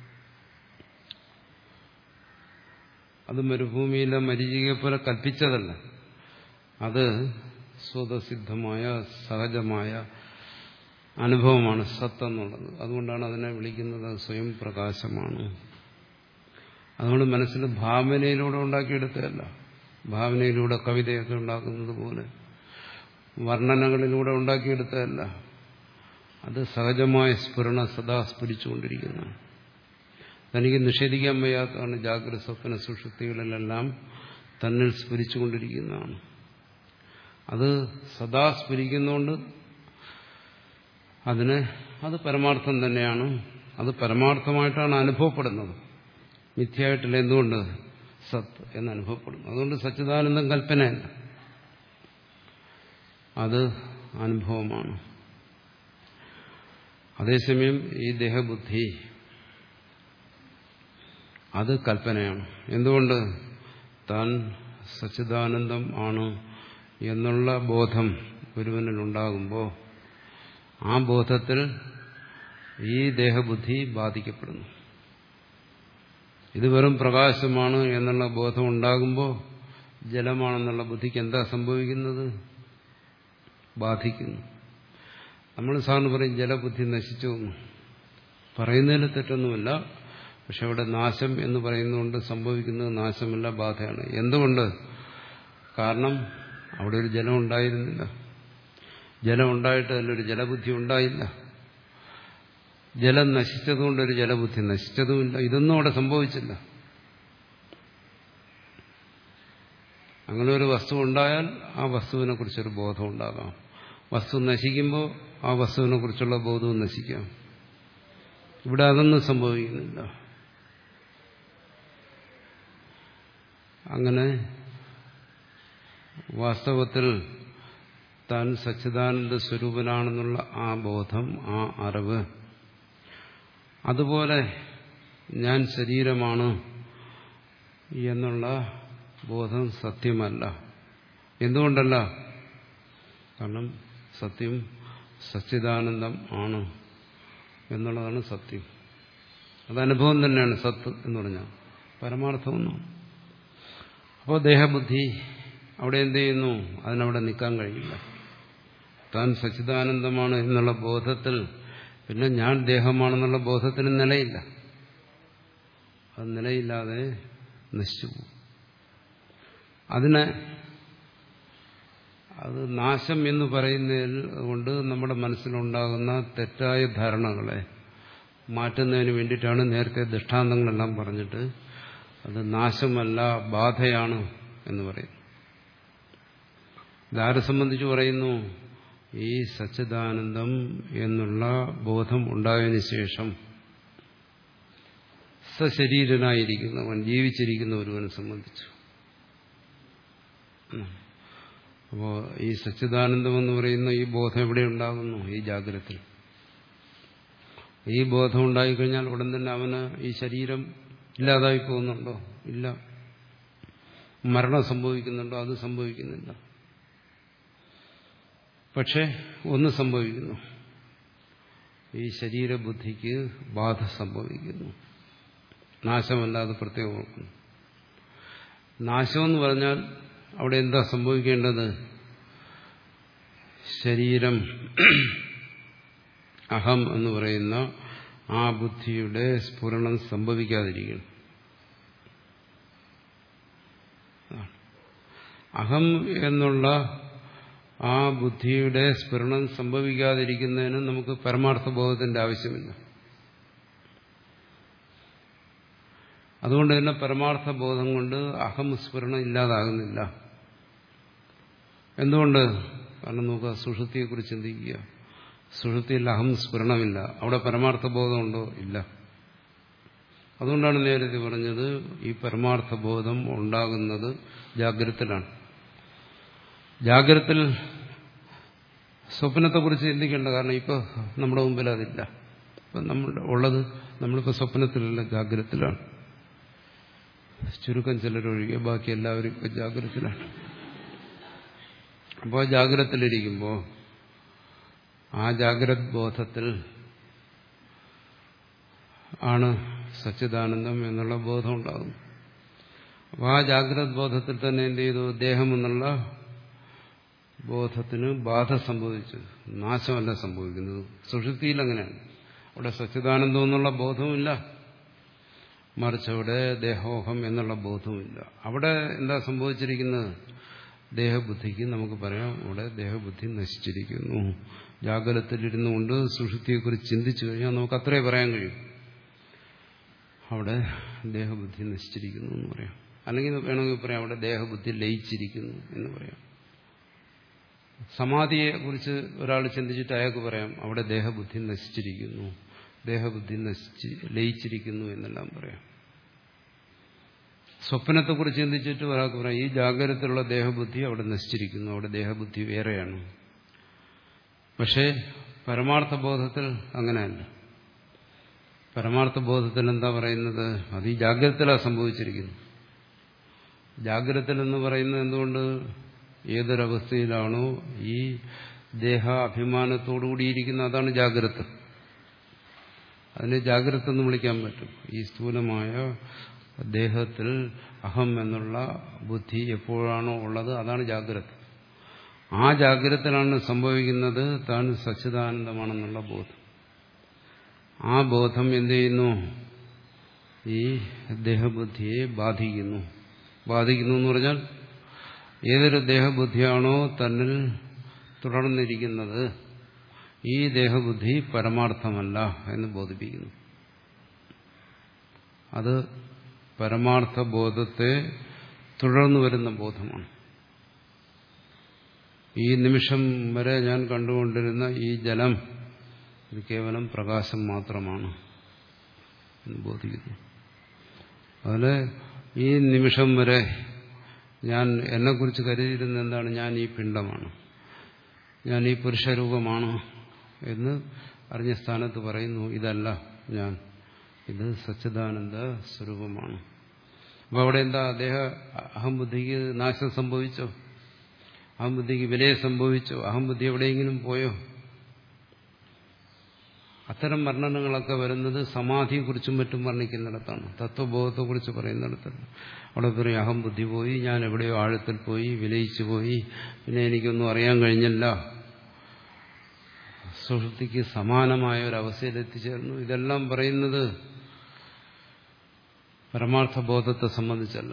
അത് മരുഭൂമിയിലെ മരീചികയെ പോലെ കൽപ്പിച്ചതല്ല, അത് സ്വതസിദ്ധമായ സഹജമായ അനുഭവമാണ് സത്തെന്നുള്ളത്. അതുകൊണ്ടാണ് അതിനെ വിളിക്കുന്നത് സ്വയം പ്രകാശമാണ്. അതുകൊണ്ട് മനസ്സിൽ ഭാവനയിലൂടെ ഉണ്ടാക്കിയെടുത്തതല്ല, ഭാവനയിലൂടെ കവിതയൊക്കെ ഉണ്ടാക്കുന്നത് പോലെ വർണ്ണനകളിലൂടെ ഉണ്ടാക്കിയെടുത്തതല്ല. അത് സഹജമായ സ്ഫുരണ സദാ സ്ഫുരിച്ചുകൊണ്ടിരിക്കുന്നതാണ്. തനിക്ക് നിഷേധിക്കാൻ വയ്യാത്തതാണ്. ജാഗ്രത സ്വപ്ന സുഷുപ്തികളിലെല്ലാം തന്നിൽ സ്ഫുരിച്ചുകൊണ്ടിരിക്കുന്നതാണ്. അത് സദാ സ്ഫുരിക്കുന്നതുകൊണ്ട് അതിന് അത് പരമാർത്ഥം തന്നെയാണ്. അത് പരമാർത്ഥമായിട്ടാണ് അനുഭവപ്പെടുന്നത്. മിഥ്യയായിട്ടില്ല. എന്തുകൊണ്ട്? സത്ത് എന്ന് അനുഭവപ്പെടുന്നു. അതുകൊണ്ട് സച്ചിദാനന്ദം കൽപ്പനയല്ല, അത് അനുഭവമാണ്. അതേസമയം ഈ ദേഹബുദ്ധി അത് കൽപ്പനയാണ്. എന്തുകൊണ്ട്? താൻ സച്ചിദാനന്ദം ആണ് എന്നുള്ള ബോധം ഒരുവനിലുണ്ടാകുമ്പോൾ ആ ബോധത്തിൽ ഈ ദേഹബുദ്ധി ബാധിക്കപ്പെടുന്നു. ഇത് വെറും പ്രകാശമാണ് എന്നുള്ള ബോധം ഉണ്ടാകുമ്പോൾ ജലമാണെന്നുള്ള ബുദ്ധിക്ക് എന്താ സംഭവിക്കുന്നത്? ബാധിക്കുന്നു. നമ്മൾ സാറിന് പറയും ജലബുദ്ധി നശിച്ചു എന്ന്. പറയുന്നതിൽ തെറ്റൊന്നുമില്ല. പക്ഷെ അവിടെ നാശം എന്ന് പറയുന്നതുകൊണ്ട് സംഭവിക്കുന്നത് നാശമല്ല, ബാധയാണ്. എന്തുകൊണ്ട്? കാരണം അവിടെ ഒരു ജലം ഉണ്ടായിരുന്നില്ല. ജലം ഉണ്ടായിട്ട് അതിലൊരു ജലബുദ്ധി ഉണ്ടായില്ല. ജലം നശിച്ചതുകൊണ്ടൊരു ജലബുദ്ധി നശിച്ചതുമില്ല. ഇതൊന്നും അവിടെ സംഭവിച്ചില്ല. അങ്ങനെ ഒരു വസ്തു ഉണ്ടായാൽ ആ വസ്തുവിനെ കുറിച്ചൊരു ബോധം ഉണ്ടാകാം. വസ്തു നശിക്കുമ്പോൾ ആ വസ്തുവിനെ കുറിച്ചുള്ള ബോധവും നശിക്കാം. ഇവിടെ അതൊന്നും സംഭവിക്കുന്നില്ല. അങ്ങനെ വാസ്തവത്തിൽ താൻ സച്ചിദാനന്ദ സ്വരൂപനാണെന്നുള്ള ആ ബോധം, ആ അറിവ്, അതുപോലെ ഞാൻ ശരീരമാണ് എന്നുള്ള ബോധം സത്യമല്ല. എന്തുകൊണ്ടല്ല? കാരണം സത്യം സച്ചിദാനന്ദം ആണ് എന്നുള്ളതാണ് സത്യം. അത് അനുഭവം തന്നെയാണ് സത്ത് എന്ന് പറഞ്ഞാൽ, പരമാർത്ഥമൊന്നും. അപ്പോൾ ദേഹബുദ്ധി അവിടെ എന്ത് ചെയ്യുന്നു? അതിനവിടെ നിൽക്കാൻ കഴിയില്ല. താൻ സച്ചിദാനന്ദമാണ് എന്നുള്ള ബോധത്തിൽ പിന്നെ ഞാൻ ദേഹമാണെന്നുള്ള ബോധത്തിന് നിലയില്ല. അത് നിലയില്ലാതെ നശിച്ചു പോകും. അതിനെ അത് നാശം എന്ന് പറയുന്നതിൽ കൊണ്ട് നമ്മുടെ മനസ്സിലുണ്ടാകുന്ന തെറ്റായ ധാരണകളെ മാറ്റുന്നതിന് വേണ്ടിയിട്ടാണ് നേരത്തെ ദൃഷ്ടാന്തങ്ങളെല്ലാം പറഞ്ഞിട്ട് അത് നാശമല്ല, ബാധയാണ് എന്ന് പറയുന്നു. ഇതാരെ സംബന്ധിച്ച് പറയുന്നു? ഈ സച്ചിദാനന്ദം എന്നുള്ള ബോധം ഉണ്ടായതിനു ശേഷം സശരീരനായിരിക്കുന്നവൻ, ജീവിച്ചിരിക്കുന്ന ഒരുവനെ സംബന്ധിച്ചു. അപ്പോൾ ഈ സച്ചിദാനന്ദം എന്ന് പറയുന്ന ഈ ബോധം എവിടെ ഉണ്ടാകുന്നു? ഈ ജാഗ്രതയിൽ. ഈ ബോധം ഉണ്ടായിക്കഴിഞ്ഞാൽ ഉടൻ തന്നെ അവന് ഈ ശരീരം ഇല്ലാതായി പോകുന്നുണ്ടോ? ഇല്ല. മരണം സംഭവിക്കുന്നുണ്ടോ? അത് സംഭവിക്കുന്നില്ല. പക്ഷെ ഒന്ന് സംഭവിക്കുന്നു, ഈ ശരീരബുദ്ധിക്ക് ബാധ സംഭവിക്കുന്നു. നാശമല്ലാതെ പ്രത്യേകം ഓർക്കുന്നു. നാശമെന്ന് പറഞ്ഞാൽ അവിടെ എന്താ സംഭവിക്കേണ്ടത്? ശരീരം, അഹം എന്ന് പറയുന്ന ആ ബുദ്ധിയുടെ സ്ഫുരണം സംഭവിക്കാതിരിക്കണം. അഹം എന്നുള്ള ആ ബുദ്ധിയുടെ സ്ഫുരണം സംഭവിക്കാതിരിക്കുന്നതിന് നമുക്ക് പരമാർത്ഥ ബോധത്തിന്റെ ആവശ്യമില്ല. അതുകൊണ്ട് തന്നെ പരമാർത്ഥ ബോധം കൊണ്ട് അഹം സ്ഫുരണം ഇല്ലാതാകുന്നില്ല. എന്തുകൊണ്ട്? കാരണം നോക്കുക, സുഷുപ്തിയെക്കുറിച്ച് ചിന്തിക്കുക. സുഷുപ്തിയിൽ അഹം സ്ഫുരണമില്ല. അവിടെ പരമാർത്ഥ ബോധമുണ്ടോ? ഇല്ല. അതുകൊണ്ടാണ് നേരത്തെ പറഞ്ഞത് ഈ പരമാർത്ഥ ബോധം ഉണ്ടാകുന്നത് ജാഗ്രതത്തിലാണ്. ജാഗ്രതത്തിൽ സ്വപ്നത്തെക്കുറിച്ച് ചിന്തിക്കേണ്ട. കാരണം ഇപ്പോൾ നമ്മുടെ മുമ്പിൽ അതില്ല. ഇപ്പം നമ്മൾ ഉള്ളത് നമ്മളിപ്പോൾ സ്വപ്നത്തിലല്ല, ജാഗ്രതത്തിലാണ്. ചുരുക്കം ചിലരൊഴികെ ബാക്കി എല്ലാവരും ഇപ്പോൾ ജാഗ്രതത്തിലാണ്. അപ്പോൾ ജാഗ്രതത്തിലിരിക്കുമ്പോൾ ആ ജാഗ്രത് ബോധത്തിൽ ആണ് സച്ചിദാനന്ദം എന്നുള്ള ബോധം ഉണ്ടാകും. അപ്പോൾ ആ ജാഗ്രത് ബോധത്തിൽ തന്നെ എന്ത് ചെയ്തു? ദേഹം എന്നുള്ള ബോധത്തിന് ബാധ സംഭവിച്ചു. നാശമല്ല സംഭവിക്കുന്നത്. സുഷുപ്തിയിൽ അങ്ങനെയാണ്. അവിടെ സച്ചിദാനന്ദം എന്നുള്ള ബോധവുമില്ല, മറിച്ച് അവിടെ ദേഹോഹം എന്നുള്ള ബോധവുമില്ല. അവിടെ എന്താ സംഭവിച്ചിരിക്കുന്നത്? ദേഹബുദ്ധിക്ക് നമുക്ക് പറയാം അവിടെ ദേഹബുദ്ധി നശിച്ചിരിക്കുന്നു. ജാഗ്രതത്തിലിരുന്നു കൊണ്ട് സുഷുപ്തിയെക്കുറിച്ച് ചിന്തിച്ചു കഴിഞ്ഞാൽ നമുക്ക് അത്രേ പറയാൻ കഴിയും. അവിടെ ദേഹബുദ്ധി നശിച്ചിരിക്കുന്നു എന്ന് പറയാം. അല്ലെങ്കിൽ വേണമെങ്കിൽ പറയാം അവിടെ ദേഹബുദ്ധി ലയിച്ചിരിക്കുന്നു എന്ന് പറയാം. സമാധിയെ കുറിച്ച് ഒരാൾ ചിന്തിച്ചിട്ട് അയാൾക്ക് പറയാം അവിടെ ദേഹബുദ്ധി നശിച്ചിരിക്കുന്നു, ദേഹബുദ്ധി നശിച്ച് ലയിച്ചിരിക്കുന്നു എന്നെല്ലാം പറയാം. സ്വപ്നത്തെക്കുറിച്ച് ചിന്തിച്ചിട്ട് ഒരാൾക്ക് പറയാം ഈ ജാഗ്രതത്തിലുള്ള ദേഹബുദ്ധി അവിടെ നശിച്ചിരിക്കുന്നു, അവിടെ ദേഹബുദ്ധി വേറെയാണ്. പക്ഷേ പരമാർത്ഥ ബോധത്തിൽ അങ്ങനെയല്ല. പരമാർത്ഥ ബോധത്തിൽ എന്താ പറയുന്നത്? അത് ഈ ജാഗ്രതത്തിലാണ് സംഭവിച്ചിരിക്കുന്നത്. ജാഗ്രതത്തിൽ എന്ന് പറയുന്നത് എന്തുകൊണ്ട്? ഏതൊരവസ്ഥയിലാണോ ഈ ദേഹ അഭിമാനത്തോടുകൂടിയിരിക്കുന്ന അതാണ് ജാഗ്രത. അതിനെ ജാഗ്രത എന്ന് വിളിക്കാൻ പറ്റും. ഈ സ്ഥൂലമായ ദേഹത്തിൽ അഹം എന്നുള്ള ബുദ്ധി എപ്പോഴാണോ ഉള്ളത് അതാണ് ജാഗ്രത. ആ ജാഗ്രതയിലാണ് സംഭവിക്കുന്നത് താൻ സച്ചിദാനന്ദമാണെന്നുള്ള ബോധം. ആ ബോധം എന്ത് ചെയ്യുന്നു? ഈ ദേഹബുദ്ധിയെ ബാധിക്കുന്നു. ബാധിക്കുന്നു എന്ന് പറഞ്ഞാൽ ഏതൊരു ദേഹബുദ്ധിയാണോ തന്നിൽ തുടർന്നിരിക്കുന്നത് ഈ ദേഹബുദ്ധി പരമാർത്ഥമല്ല എന്ന് ബോധിപ്പിക്കുന്നു. അത് പരമാർത്ഥ ബോധത്തെ തുടർന്നു വരുന്ന ബോധമാണ്. ഈ നിമിഷം വരെ ഞാൻ കണ്ടുകൊണ്ടിരുന്ന ഈ ജലം ഇത് കേവലം പ്രകാശം മാത്രമാണ് എന്ന് ബോധിക്കുന്നു. അതിൽ ഈ നിമിഷം വരെ ഞാൻ എന്നെക്കുറിച്ച് കരുതിയിരുന്ന എന്താണ്? ഞാൻ ഈ പിണ്ഡമാണ്, ഞാൻ ഈ പുരുഷരൂപമാണ് എന്ന് അറിഞ്ഞ സ്ഥാനത്ത് പറയുന്നു ഇതല്ല ഞാൻ, ഇത് സച്ചിദാനന്ദ സ്വരൂപമാണ്. അപ്പോൾ അവിടെ എന്താ? ദേഹ അഹംബുദ്ധിക്ക് നാശം സംഭവിച്ചോ? അഹംബുദ്ധിക്ക് വിലയം സംഭവിച്ചോ? അഹംബുദ്ധി എവിടെയെങ്കിലും പോയോ? അത്തരം വർണ്ണനകളൊക്കെ വരുന്നത് സമാധിയെക്കുറിച്ചും മറ്റും വർണ്ണിക്കുന്നിടത്താണ്. തത്വബോധത്തെക്കുറിച്ച് പറയുന്നിടത്തല്ല. അവിടെ പറയും അഹംബുദ്ധി പോയി, ഞാൻ എവിടെയോ ആഴത്തിൽ പോയി, വിലയിച്ചു പോയി, പിന്നെ എനിക്കൊന്നും അറിയാൻ കഴിഞ്ഞില്ല, സുഷുപ്തിക്ക് സമാനമായ ഒരവസ്ഥയിൽ എത്തിച്ചേർന്നു. ഇതെല്ലാം പറയുന്നത് പരമാർത്ഥ ബോധത്തെ സംബന്ധിച്ചല്ല.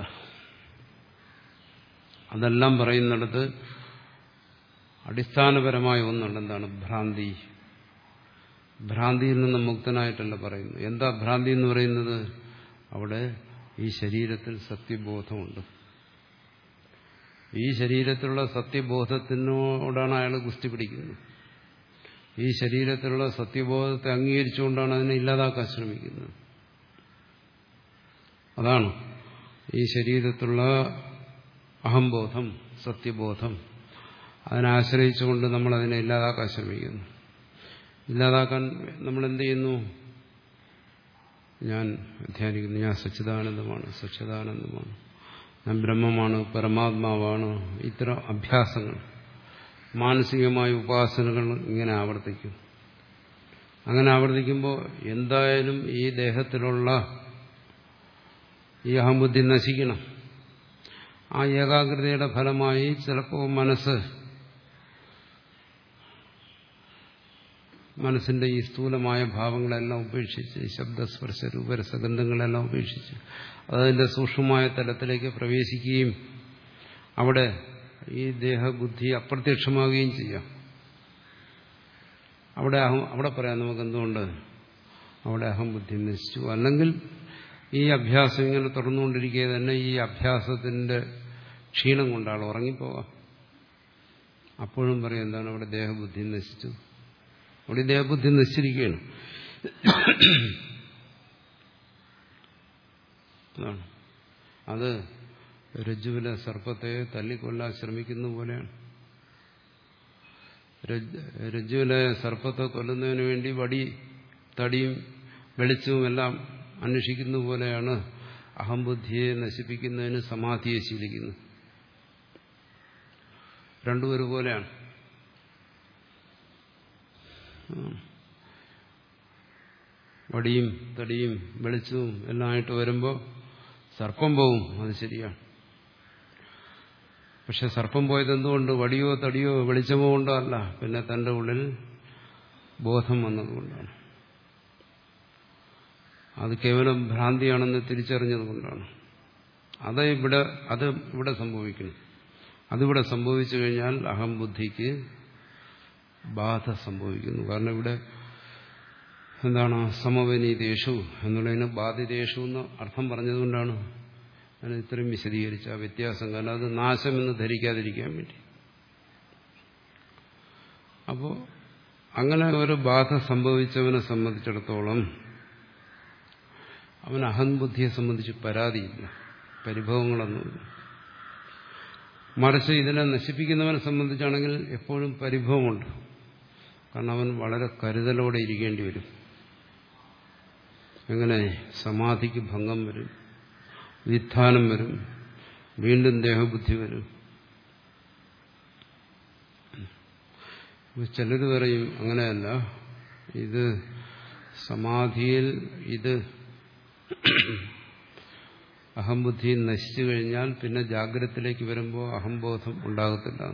അതെല്ലാം പറയുന്നിടത്ത് അടിസ്ഥാനപരമായ ഒന്നുണ്ട്. എന്താണ്? ഭ്രാന്തി. ഭ്രാന്തിയിൽ നിന്ന് മുക്തനായിട്ടല്ല പറയുന്നു. എന്താ ഭ്രാന്തി എന്ന് പറയുന്നത്? അവിടെ ഈ ശരീരത്തിൽ സത്യബോധമുണ്ട്. ഈ ശരീരത്തിലുള്ള സത്യബോധത്തിനോടാണ് അയാൾ ഗുസ്തി പിടിക്കുന്നത്. ഈ ശരീരത്തിലുള്ള സത്യബോധത്തെ അംഗീകരിച്ചുകൊണ്ടാണ് അതിനെ ഇല്ലാതാക്കാൻ ശ്രമിക്കുന്നത്. അതാണ് ഈ ശരീരത്തിലുള്ള അഹംബോധം, സത്യബോധം, അതിനെ ആശ്രയിച്ചുകൊണ്ട് നമ്മൾ അതിനെ ഇല്ലാതാക്കാൻ ശ്രമിക്കുന്നു. ഇല്ലാതാക്കാൻ നമ്മൾ എന്ത് ചെയ്യുന്നു? ഞാൻ ധ്യാനിക്കുന്നു, ഞാൻ സച്ചിദാനന്ദമാണ്, സച്ചിദാനന്ദമാണ്, ഞാൻ ബ്രഹ്മമാണ്, പരമാത്മാവാണ്. ഇത്തരം അഭ്യാസങ്ങൾ, മാനസികമായ ഉപാസനകൾ ഇങ്ങനെ ആവർത്തിക്കും. അങ്ങനെ ആവർത്തിക്കുമ്പോൾ എന്തായാലും ഈ ദേഹത്തിലുള്ള ഈ അഹംബുദ്ധി നശിക്കണം. ആ ഏകാഗ്രതയുടെ ഫലമായി ചിലപ്പോൾ മനസ്സ് മനസ്സിന്റെ ഈ സ്ഥൂലമായ ഭാവങ്ങളെല്ലാം ഉപേക്ഷിച്ച്, ശബ്ദസ്പർശ രൂപരസഗന്ധങ്ങളെല്ലാം ഉപേക്ഷിച്ച് അതിന്റെ സൂക്ഷ്മമായ തലത്തിലേക്ക് പ്രവേശിക്കുകയും അവിടെ ഈ ദേഹബുദ്ധി അപ്രത്യക്ഷമാകുകയും ചെയ്യാം. അവിടെ അഹം അവിടെ പറയാം നമുക്ക് എന്തുകൊണ്ട് അവിടെ അഹംബുദ്ധി നശിച്ചു. അല്ലെങ്കിൽ ഈ അഭ്യാസം ഇങ്ങനെ തുടർന്നുകൊണ്ടിരിക്കുക തന്നെ ഈ അഭ്യാസത്തിന്റെ ക്ഷീണം കൊണ്ടാൾ ഉറങ്ങിപ്പോവാം. അപ്പോഴും പറയും എന്താണ്? അവിടെ ദേഹബുദ്ധി നശിച്ചു. അവിടെ ദേഹബുദ്ധി നശിച്ചിരിക്കുകയാണ്. അത് രജ്ജുവിലെ സർപ്പത്തെ തല്ലിക്കൊല്ലാൻ ശ്രമിക്കുന്ന പോലെയാണ്. രജ്ജുവിലെ സർപ്പത്തെ കൊല്ലുന്നതിന് വേണ്ടി വടി, തടിയും വെളിച്ചവും എല്ലാം അന്വേഷിക്കുന്ന പോലെയാണ് അഹംബുദ്ധിയെ നശിപ്പിക്കുന്നതിന് സമാധിയെ ശീലിക്കുന്നത്. രണ്ടും ഒരുപോലെയാണ്. വടിയും തടിയും വെളിച്ചവും എല്ലാം ആയിട്ട് വരുമ്പോൾ സർപ്പം പോവും, അത് ശരിയാണ്. പക്ഷെ സർപ്പം പോയത് എന്തുകൊണ്ട്? വടിയോ തടിയോ വെളിച്ചമോ കൊണ്ടോ അല്ല, പിന്നെ തന്റെ ഉള്ളിൽ ബോധം വന്നതുകൊണ്ടാണ്. അത് കേവലം ഭ്രാന്തിയാണെന്ന് തിരിച്ചറിഞ്ഞതുകൊണ്ടാണ്. അത് ഇവിടെ അത് ഇവിടെ സംഭവിക്കണം. അതിവിടെ സംഭവിച്ചു കഴിഞ്ഞാൽ അഹംബുദ്ധിക്ക് ബാധ സംഭവിക്കുന്നു. കാരണം ഇവിടെ എന്താണ്? സമവനീതേഷു എന്നുള്ളതിന് ബാധിതേഷു എന്ന് അർത്ഥം പറഞ്ഞതുകൊണ്ടാണ് ഞാൻ ഇത്രയും വിശദീകരിച്ച ആ വ്യത്യാസം. കാരണം അത് നാശമെന്ന് ധരിക്കാതിരിക്കാൻ വേണ്ടി. അപ്പോൾ അങ്ങനെ ഒരു ബാധ സംഭവിച്ചവനെ സംബന്ധിച്ചിടത്തോളം അവൻ അഹംബുദ്ധിയെ സംബന്ധിച്ച് പരാതിയില്ല, പരിഭവങ്ങളൊന്നുമില്ല. മറിച്ച് ഇതിനെ നശിപ്പിക്കുന്നവനെ സംബന്ധിച്ചാണെങ്കിൽ എപ്പോഴും പരിഭവമുണ്ട്. കാരണം അവൻ വളരെ കരുതലോടെ ഇരിക്കേണ്ടി വരും. എങ്ങനെ? സമാധിക്ക് ഭംഗം വരും, വിധാനം വരും, വീണ്ടും ദേഹബുദ്ധി വരും. ചിലർ പറയും അങ്ങനെയല്ല, ഇത് സമാധിയിൽ ഇത് അഹംബുദ്ധി നശിച്ചു കഴിഞ്ഞാൽ പിന്നെ ജാഗ്രതത്തിലേക്ക് വരുമ്പോൾ അഹംബോധം ഉണ്ടാകത്തില്ല.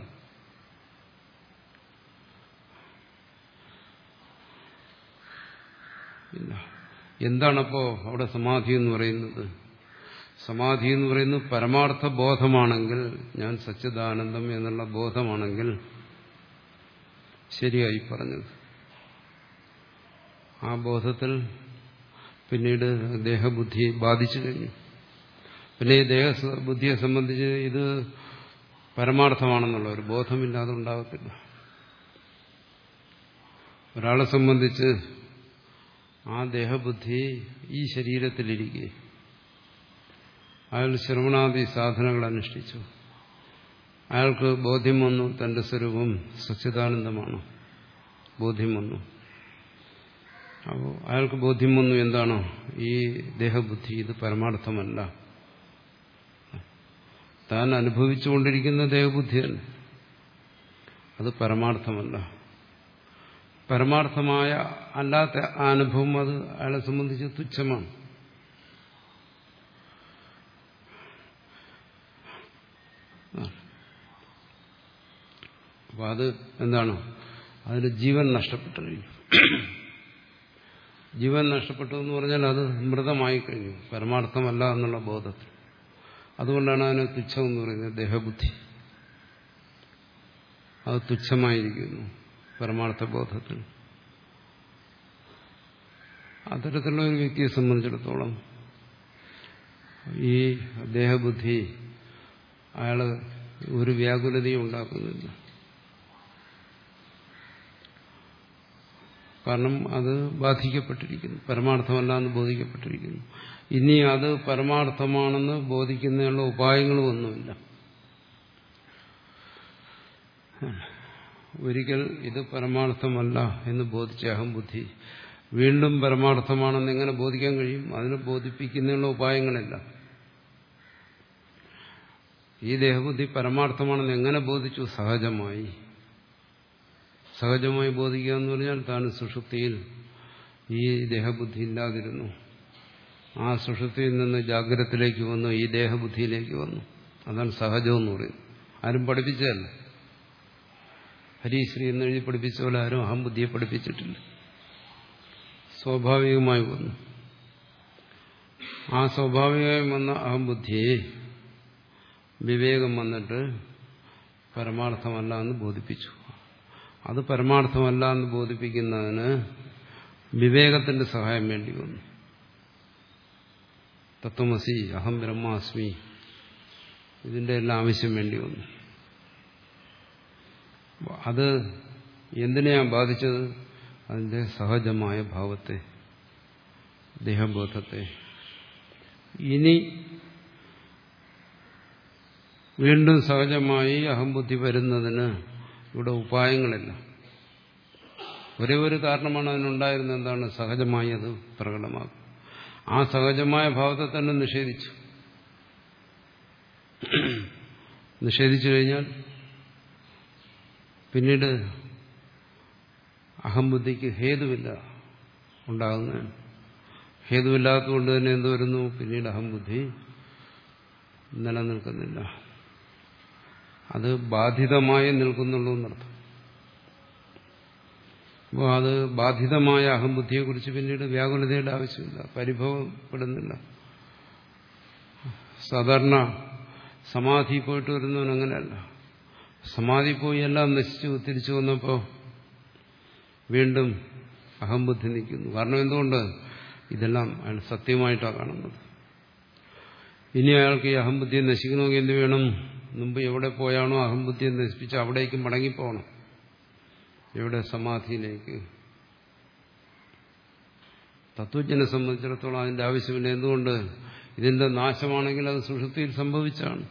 ഇല്ല. എന്താണപ്പോ അവിടെ സമാധി എന്ന് പറയുന്നത്? സമാധി എന്ന് പറയുന്നത് പരമാർത്ഥ ബോധമാണെങ്കിൽ, ഞാൻ സച്ചിദാനന്ദം എന്നുള്ള ബോധമാണെങ്കിൽ ശരിയായി പറഞ്ഞത്. ആ ബോധത്തിൽ പിന്നീട് ദേഹബുദ്ധി ബാധിച്ചു കഴിഞ്ഞു. പിന്നെ ഈ ദേഹബുദ്ധിയെ സംബന്ധിച്ച് ഇത് പരമാർത്ഥമാണെന്നുള്ള ഒരു ബോധമില്ലാതെ ഉണ്ടാകത്തില്ല. ഒരാളെ സംബന്ധിച്ച് ആ ദേഹബുദ്ധി ഈ ശരീരത്തിലിരിക്കെ അയാൾ ശ്രവണാദി സാധനങ്ങൾ അനുഷ്ഠിച്ചു, അയാൾക്ക് ബോധ്യം വന്നു തന്റെ സ്വരൂപം സച്ചിദാനന്ദമാണ്, ബോധ്യം വന്നു. അപ്പോൾ അയാൾക്ക് ബോധ്യം വന്നു എന്താണ്? ഈ ദേഹബുദ്ധി ഇത് പരമാർത്ഥമല്ല, താൻ അനുഭവിച്ചുകൊണ്ടിരിക്കുന്ന ദേഹബുദ്ധി തന്നെ, അത് പരമാർത്ഥമല്ല. പരമാർത്ഥമായ അല്ലാത്ത അനുഭവം അത് അയാളെ സംബന്ധിച്ച് തുച്ഛമാണ്. അപ്പൊ അത് എന്താണ്? അതിന് ജീവൻ നഷ്ടപ്പെട്ടു കഴിഞ്ഞു. ജീവൻ നഷ്ടപ്പെട്ടു എന്ന് പറഞ്ഞാൽ അത് മൃതമായി കഴിഞ്ഞു, പരമാർത്ഥമല്ല എന്നുള്ള ബോധത്തിൽ. അതുകൊണ്ടാണ് അതിന് തുച്ഛം എന്ന് പറയുന്നത്. ദേഹബുദ്ധി അത് തുച്ഛമായിരിക്കുന്നു പരമാർത്ഥ ബോധത്തിൽ. അത്തരത്തിലുള്ള ഒരു വ്യക്തിയെ സംബന്ധിച്ചിടത്തോളം ഈ ദേഹബുദ്ധി അയാള് ഒരു വ്യാകുലതയും ഉണ്ടാക്കുന്നില്ല. കാരണം അത് ബാധിക്കപ്പെട്ടിരിക്കുന്നു, പരമാർത്ഥമല്ല എന്ന് ബോധിക്കപ്പെട്ടിരിക്കുന്നു. ഇനി അത് പരമാർത്ഥമാണെന്ന് ബോധിക്കുന്നതിനുള്ള ഉപായങ്ങളുമൊന്നുമില്ല. ഒരിക്കൽ ഇത് പരമാർത്ഥമല്ല എന്ന് ബോധിച്ച അഹംബുദ്ധി വീണ്ടും പരമാർത്ഥമാണെന്ന് എങ്ങനെ ബോധിക്കാൻ കഴിയും? അതിനെ ബോധിപ്പിക്കുന്നതിനുള്ള ഉപായങ്ങളില്ല. ഈ ദേഹബുദ്ധി പരമാർത്ഥമാണെന്ന് എങ്ങനെ ബോധിച്ചു? സഹജമായി. സഹജമായി ബോധിക്കുക എന്ന് പറഞ്ഞാൽ താൻ സുഷുപ്തിയിൽ ഈ ദേഹബുദ്ധി ഇല്ലാതിരുന്നു, ആ സുഷുപ്തിയിൽ നിന്ന് ജാഗ്രതത്തിലേക്ക് വന്നു, ഈ ദേഹബുദ്ധിയിലേക്ക് വന്നു. അതാണ് സഹജമെന്ന് പറയുന്നത്. ആരും പഠിപ്പിച്ചതല്ല. ഹരിശ്രീ എന്ന് എഴുതി പഠിപ്പിച്ച പോലെ ആരും അഹംബുദ്ധിയെ പഠിപ്പിച്ചിട്ടില്ല. സ്വാഭാവികമായി വന്നു. ആ സ്വാഭാവികമായി വന്ന അഹംബുദ്ധിയെ വിവേകം വന്നിട്ട് പരമാർത്ഥമല്ല എന്ന് ബോധിപ്പിച്ചു. അത് പരമാർത്ഥമല്ല എന്ന് ബോധിപ്പിക്കുന്നതിന് വിവേകത്തിന്റെ സഹായം വേണ്ടി വന്നു. തത്വമസി അഹം ബ്രഹ്മാസ്മി, ഇതിന്റെ എല്ലാം ആവശ്യം വേണ്ടി വന്നു. അത് എന്തിനെയാണ് ബാധിച്ചത്? അതിന്റെ സഹജമായ ഭാവത്തെ, ദേഹബോധത്തെ. ഇനി വീണ്ടും സഹജമായി അഹംബുദ്ധി വരുന്നതിന് ഇവിടെ ഉപായങ്ങളില്ല. ഒരേ ഒരു കാരണമാണ് അതിനുണ്ടായിരുന്നത്. എന്താണ്? സഹജമായി അത് പ്രകടമാകും. ആ സഹജമായ ഭാവത്തെ തന്നെ നിഷേധിച്ചു. നിഷേധിച്ചു കഴിഞ്ഞാൽ പിന്നീട് അഹംബുദ്ധിക്ക് ഹേതുവില്ല ഉണ്ടാകുന്നതിന്. ഹേതുവില്ലാത്തതുകൊണ്ട് തന്നെ എന്ത് വരുന്നു? പിന്നീട് അഹംബുദ്ധി നിലനിൽക്കുന്നില്ല. അത് ബാധിതമായി നിൽക്കുന്നുള്ളൂ എന്നർത്ഥം. അപ്പോൾ അത് ബാധിതമായ അഹംബുദ്ധിയെക്കുറിച്ച് പിന്നീട് വ്യാകുലതയുടെ ആവശ്യമില്ല, പരിഭവപ്പെടുന്നില്ല. സാധാരണ സമാധി പോയിട്ട് വരുന്നവൻ അങ്ങനെയല്ല. സമാധി പോയി എല്ലാം നശിച്ചു തിരിച്ചു വന്നപ്പോൾ വീണ്ടും അഹംബുദ്ധി നിൽക്കുന്നു. കാരണം എന്തുകൊണ്ട്? ഇതെല്ലാം അയാൾ സത്യമായിട്ടാണ് കാണുന്നത്. ഇനി അയാൾക്ക് ഈ അഹംബുദ്ധിയെ നശിക്കണമെങ്കിൽ എന്ത് വേണം? മുമ്പ് എവിടെ പോയാണോ അഹംബുദ്ധിയെ നശിപ്പിച്ച് അവിടേക്ക് മടങ്ങിപ്പോകണം. ഇവിടെ സമാധിയിലേക്ക്. തത്വജ്ഞനെ സംബന്ധിച്ചിടത്തോളം അതിന്റെ ആവശ്യമില്ല. എന്തുകൊണ്ട്? ഇതിന്റെ നാശമാണെങ്കിൽ അത് സുഷുപ്തിയിൽ സംഭവിച്ചാണ്.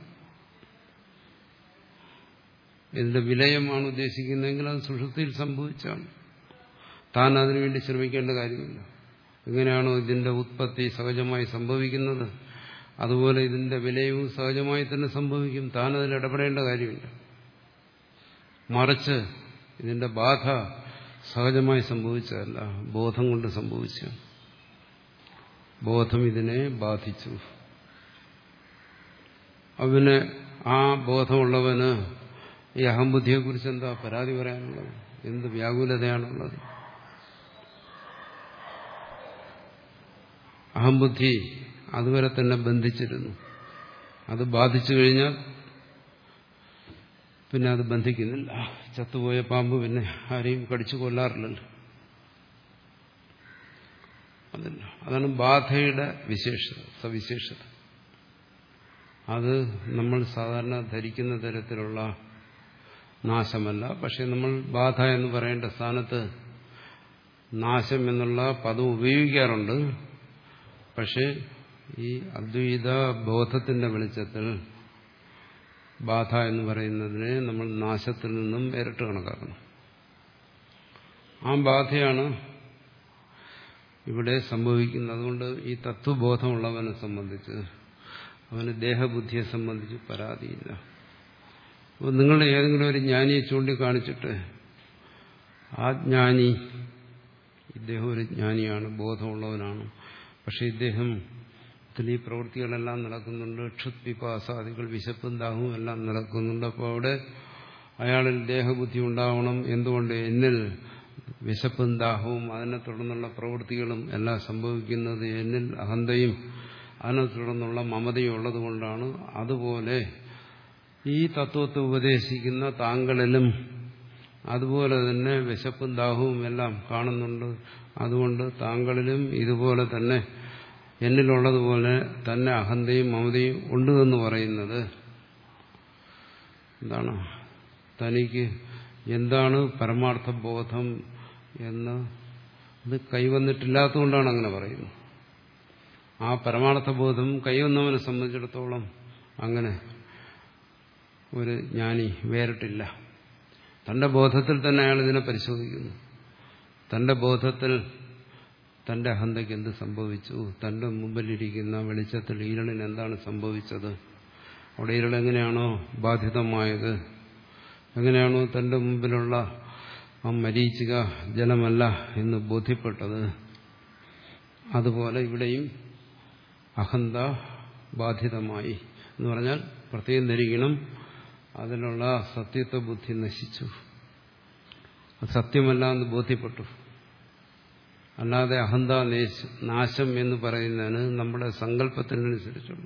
ഇതിന്റെ വിലയമാണ് ഉദ്ദേശിക്കുന്നതെങ്കിൽ അത് സുഷുപ്തിയിൽ സംഭവിച്ചാണ്. താൻ അതിനുവേണ്ടി ശ്രമിക്കേണ്ട കാര്യമില്ല. എങ്ങനെയാണോ ഇതിന്റെ ഉത്പത്തി സഹജമായി സംഭവിക്കുന്നത്, അതുപോലെ ഇതിന്റെ വിലയവും സഹജമായി തന്നെ സംഭവിക്കും. താൻ അതിൽ ഇടപെടേണ്ട കാര്യമില്ല. മറിച്ച് ഇതിന്റെ ബാധ സഹജമായി സംഭവിച്ചതല്ല, ബോധം കൊണ്ട് സംഭവിച്ചു. ബോധം ഇതിനെ ബാധിച്ചു. അവന് ആ ബോധമുള്ളവന് ഈ അഹംബുദ്ധിയെക്കുറിച്ച് എന്താ പരാതി പറയാനുള്ളത്? എന്ത് വ്യാകുലതയാണുള്ളത്? അഹംബുദ്ധി അതുവരെ തന്നെ ബന്ധിച്ചിരുന്നു. അത് ബാധിച്ചു കഴിഞ്ഞാൽ പിന്നെ അത് ബന്ധിക്കുന്നില്ല. ചത്തുപോയ പാമ്പ് പിന്നെ ആരെയും കടിച്ചു കൊല്ലാറില്ലല്ലോ. അതല്ല, അതാണ് ബാധയുടെ വിശേഷത, സവിശേഷത. അത് നമ്മൾ സാധാരണ ധരിക്കുന്ന തരത്തിലുള്ള നാശമല്ല. പക്ഷെ നമ്മൾ ബാധ എന്ന് പറയേണ്ട സ്ഥാനത്ത് നാശം എന്നുള്ള പദം ഉപയോഗിക്കാറുണ്ട്. പക്ഷെ ഈ അദ്വൈത ബോധത്തിന്റെ വെളിച്ചത്തിൽ ബാധ എന്ന് പറയുന്നതിനെ നമ്മൾ നാശത്തിൽ നിന്നും ഇരട്ട് കണക്കാക്കണം. ആ ബാധയാണ് ഇവിടെ സംഭവിക്കുന്നത്. അതുകൊണ്ട് ഈ തത്വബോധമുള്ളവനെ സംബന്ധിച്ച്, അവന് ദേഹബുദ്ധിയെ സംബന്ധിച്ച് പരാതിയില്ല. അപ്പോൾ നിങ്ങൾ ഏതെങ്കിലും ഒരു ജ്ഞാനിയെ ചൂണ്ടിക്കാണിച്ചിട്ട് ആ ജ്ഞാനി, ഇദ്ദേഹം ഒരു ജ്ഞാനിയാണ്, ബോധമുള്ളവനാണ്, പക്ഷെ ഇദ്ദേഹം ഈ പ്രവൃത്തികളെല്ലാം നടക്കുന്നുണ്ട്, ക്ഷുത് പിപാസാദികൾ, വിശപ്പും ദാഹവും എല്ലാം നടക്കുന്നുണ്ട്. അപ്പോൾ അവിടെ അയാളിൽ ദേഹബുദ്ധി ഉണ്ടാവണം. എന്തുകൊണ്ട്? എന്നിൽ വിശപ്പും ദാഹവും അതിനെ തുടർന്നുള്ള പ്രവൃത്തികളും എല്ലാം സംഭവിക്കുന്നത് എന്നിൽ അഹന്തയും അതിനെ തുടർന്നുള്ള മമതയും ഉള്ളതുകൊണ്ടാണ്. അതുപോലെ ഈ തത്വത്തെ ഉപദേശിക്കുന്ന താങ്കളിലും അതുപോലെ തന്നെ വിശപ്പും ദാഹവും എല്ലാം കാണുന്നുണ്ട്. അതുകൊണ്ട് താങ്കളിലും ഇതുപോലെ തന്നെ എന്നിലുള്ളതുപോലെ തന്നെ അഹന്തയും മമതയും ഉണ്ട് എന്ന് പറയുന്നത് എന്താണ്? തനിക്ക് എന്താണ് പരമാർത്ഥ ബോധം എന്ന് ഇത് കൈവന്നിട്ടില്ലാത്തതുകൊണ്ടാണ് അങ്ങനെ പറയുന്നത്. ആ പരമാർത്ഥ ബോധം കൈവന്നവനെ സംബന്ധിച്ചിടത്തോളം അങ്ങനെ ഒരു ജ്ഞാനി വേറിട്ടില്ല. തന്റെ ബോധത്തിൽ തന്നെ അയാൾ ഇതിനെ പരിശോധിക്കുന്നു. തന്റെ ബോധത്തിൽ തന്റെ അഹന്തയ്ക്ക് എന്ത് സംഭവിച്ചു, തന്റെ മുമ്പിലിരിക്കുന്ന വെളിച്ചത്തിൽ ഈരളിന് എന്താണ് സംഭവിച്ചത്, അവിടെ ഈരളെങ്ങനെയാണോ ബാധിതമായത്, എങ്ങനെയാണോ തന്റെ മുമ്പിലുള്ള ആ മരീചിക ജലമല്ല എന്ന് ബോധ്യപ്പെട്ടത്, അതുപോലെ ഇവിടെയും അഹന്ത ബാധിതമായി എന്ന് പറഞ്ഞാൽ പ്രത്യേകം ധരിക്കണം, അതിലുള്ള സത്യത്വ ബുദ്ധി നശിച്ചു, സത്യമല്ല എന്ന് ബോധ്യപ്പെട്ടു. അല്ലാതെ അഹന്ത നാശം എന്ന് പറയുന്നതിന് നമ്മുടെ സങ്കല്പത്തിനനുസരിച്ചുള്ള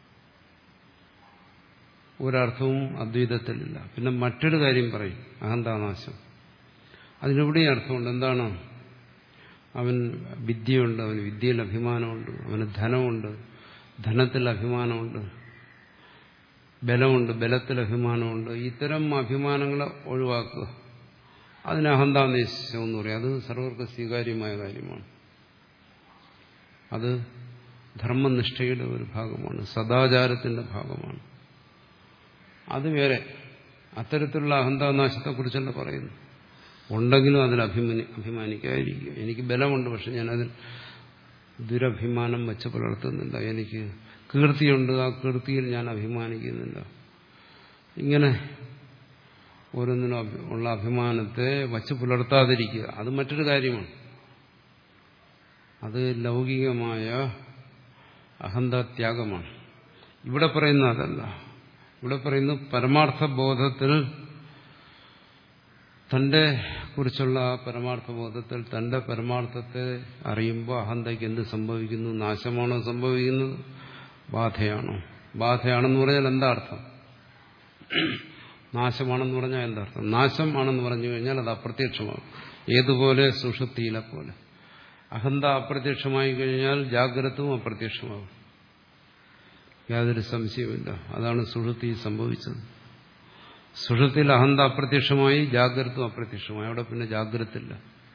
ഒരർത്ഥവും അദ്വൈതത്തിലില്ല. പിന്നെ മറ്റൊരു കാര്യം പറയും, അഹന്താനാശം. അതിനെവിടെയും അർത്ഥമുണ്ട്. എന്താണ്? അവൻ വിദ്യയുണ്ട്, അവന് വിദ്യയിൽ അഭിമാനമുണ്ട്, അവന് ധനമുണ്ട്, ധനത്തിൽ അഭിമാനമുണ്ട്, ബലമുണ്ട്, ബലത്തിൽ അഭിമാനമുണ്ട്. ഇത്തരം അഭിമാനങ്ങളെ ഒഴിവാക്കുക, അതിന് അഹന്താനേശം എന്ന് പറയും. അത് സർവർക്ക് സ്വീകാര്യമായ കാര്യമാണ്. അത് ധർമ്മനിഷ്ഠയുടെ ഒരു ഭാഗമാണ്, സദാചാരത്തിന്റെ ഭാഗമാണ്. അത് വേറെ. അത്തരത്തിലുള്ള അഹന്താനാശത്തെക്കുറിച്ചല്ല പറയുന്നു. ഉണ്ടെങ്കിലും അതിൽ അഭിമാനി അഭിമാനിക്കാതിരിക്കുക. എനിക്ക് ബലമുണ്ട്, പക്ഷെ ഞാനതിൽ ദുരഭിമാനം വച്ച് പുലർത്തുന്നില്ല. എനിക്ക് കീർത്തിയുണ്ട്, ആ കീർത്തിയിൽ ഞാൻ അഭിമാനിക്കുന്നില്ല. ഇങ്ങനെ ഓരോന്നിനും ഉള്ള അഭിമാനത്തെ വച്ച് പുലർത്താതിരിക്കുക, അത് മറ്റൊരു കാര്യമാണ്. അത് ലൗകികമായ അഹന്താത്യാഗമാണ്. ഇവിടെ പറയുന്ന അതല്ല. ഇവിടെ പറയുന്നു പരമാർത്ഥ ബോധത്തിൽ, തന്റെ കുറിച്ചുള്ള ആ പരമാർത്ഥ ബോധത്തിൽ തന്റെ പരമാർത്ഥത്തെ അറിയുമ്പോൾ അഹന്തയ്ക്ക് എന്ത് സംഭവിക്കുന്നു? നാശമാണോ സംഭവിക്കുന്നത്? ബാധയാണോ? ബാധയാണെന്ന് പറഞ്ഞാൽ എന്താ അർത്ഥം? നാശമാണെന്ന് പറഞ്ഞാൽ എന്താ അർത്ഥം? നാശം ആണെന്ന് പറഞ്ഞു കഴിഞ്ഞാൽ അത് അപ്രത്യക്ഷമാകും. ഏതുപോലെ? സുഷുപ്തിയിലെ പോലെ. അഹന്ത അപ്രത്യക്ഷമായി കഴിഞ്ഞാൽ ജാഗ്രതവും അപ്രത്യക്ഷമാകും. യാതൊരു സംശയവുമില്ല. അതാണ് സുഷുപ്തിയിൽ സംഭവിച്ചത്. സുഷുപ്തിയിൽ അഹന്ത അപ്രത്യക്ഷമായി, ജാഗ്രതും അപ്രത്യക്ഷമായി. അവിടെ പിന്നെ ജാഗ്രതില്ല.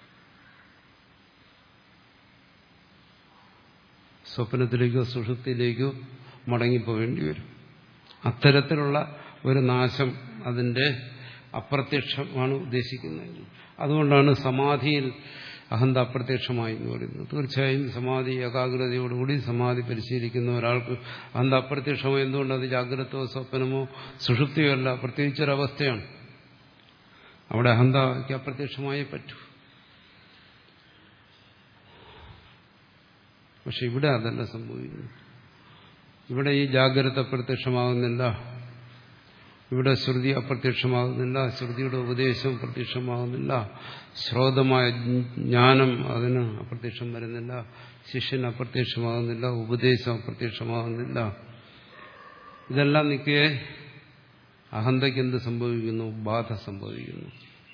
സ്വപ്നത്തിലേക്കോ സുഷുപ്തിയിലേക്കോ മടങ്ങിപ്പോകേണ്ടി വരും. അത്തരത്തിലുള്ള ഒരു നാശം അതിന്റെ അപ്രത്യക്ഷമാണ് ഉദ്ദേശിക്കുന്നത്. അതുകൊണ്ടാണ് സമാധിയിൽ അഹന്ത അപ്രത്യക്ഷമായി എന്ന് പറയുന്നത്. തീർച്ചയായും സമാധി ഏകാഗ്രതയോടുകൂടി സമാധി പരിശീലിക്കുന്ന ഒരാൾക്ക് അഹന്ത അപ്രത്യക്ഷമായി. എന്തുകൊണ്ട്? അത് ജാഗ്രതയോ സ്വപ്നമോ സുഷുപ്തിയോ അല്ല, പ്രത്യേകിച്ചൊരവസ്ഥയാണ്. അവിടെ അഹന്തയ്ക്ക് അപ്രത്യക്ഷമായേ പറ്റൂ. പക്ഷെ ഇവിടെ അതല്ല സംഭവിക്കുന്നു. ഇവിടെ ഈ ജാഗ്രത അപ്രത്യക്ഷമാകുന്നില്ല, ഇവിടെ ശ്രുതി അപ്രത്യക്ഷമാകുന്നില്ല, ശ്രുതിയുടെ ഉപദേശം പ്രത്യക്ഷമാകുന്നില്ല, ശ്രോതമായ ജ്ഞാനം അതിന് അപ്രത്യക്ഷം വരുന്നില്ല, ശിഷ്യന് അപ്രത്യക്ഷമാകുന്നില്ല, ഉപദേശം അപ്രത്യക്ഷമാകുന്നില്ല. ഇതെല്ലാം നിൽക്കെ അഹന്തയ്ക്ക് എന്ത് സംഭവിക്കുന്നു? ബാധ സംഭവിക്കുന്നു.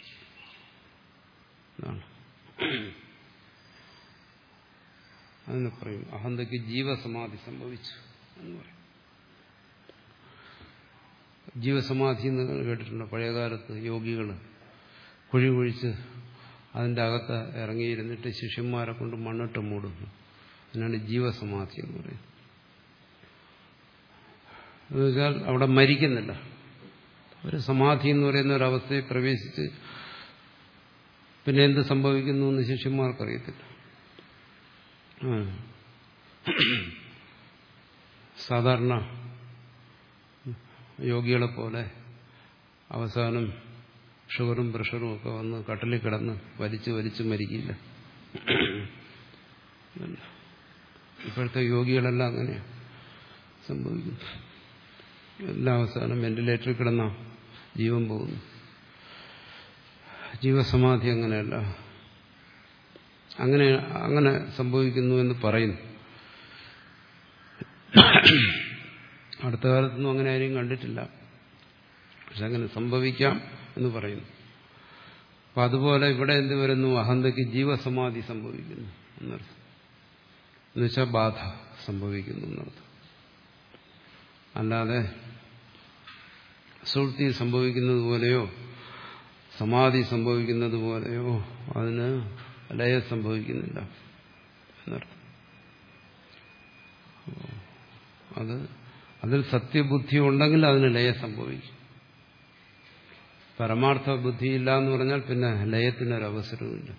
അതിനെ പറയും അഹന്തയ്ക്ക് ജീവസമാധി സംഭവിച്ചു എന്ന് പറയും. ജീവസമാധി എന്ന് കേട്ടിട്ടുണ്ട്. പഴയകാലത്ത് യോഗികൾ കുഴി കുഴിച്ച് അതിൻ്റെ അകത്ത് ഇറങ്ങിയിരുന്നിട്ട് ശിഷ്യന്മാരെ കൊണ്ട് മണ്ണിട്ട് മൂടുന്നു. അതിനാണ് ജീവസമാധി എന്ന് പറയുന്നത്. എന്നുവെച്ചാൽ അവിടെ മരിക്കുന്നില്ല. ഒരു സമാധി എന്ന് പറയുന്ന ഒരവസ്ഥയിൽ പ്രവേശിച്ച് പിന്നെ എന്ത് സംഭവിക്കുന്നു എന്ന് ശിഷ്യന്മാർക്കറിയത്തില്ല. സാധാരണ യോഗികളെ പോലെ അവസാനം ഷുഗറും പ്രഷറും ഒക്കെ വന്ന് കട്ടിലിൽ കിടന്ന് വലിച്ച് വലിച്ച് മരിക്കില്ല. ഇപ്പോഴത്തെ യോഗികളെല്ലാം അങ്ങനെയാണ് സംഭവിക്കുന്നത്. എല്ലാ അവസാനം വെന്റിലേറ്ററിൽ കിടന്ന ജീവൻ പോകുന്നു. ജീവസമാധി അങ്ങനെയല്ല. അങ്ങനെ അങ്ങനെ സംഭവിക്കുന്നു എന്ന് പറയുന്നു. അടുത്ത കാലത്തൊന്നും അങ്ങനെ ആരെയും കണ്ടിട്ടില്ല. പക്ഷെ അങ്ങനെ സംഭവിക്കാം എന്ന് പറയുന്നു. അപ്പൊ അതുപോലെ ഇവിടെ എന്ത് വരുന്നു? അഹന്തയ്ക്ക് ജീവസമാധി സംഭവിക്കുന്നു എന്നർത്ഥം. എന്നുവെച്ചാൽ ബാധ സംഭവിക്കുന്നു എന്നർത്ഥം. അല്ലാതെ സുഷുപ്തി സംഭവിക്കുന്നത് പോലെയോ സമാധി സംഭവിക്കുന്നത് പോലെയോ അതിന് ലയം സംഭവിക്കുന്നില്ല എന്നർത്ഥം. അത് അതിൽ സത്യബുദ്ധി ഉണ്ടെങ്കിൽ അതിന് ലയം സംഭവിക്കും. പരമാർത്ഥ ബുദ്ധിയില്ല എന്ന് പറഞ്ഞാൽ പിന്നെ ലയത്തിനൊരവസരവുമില്ല.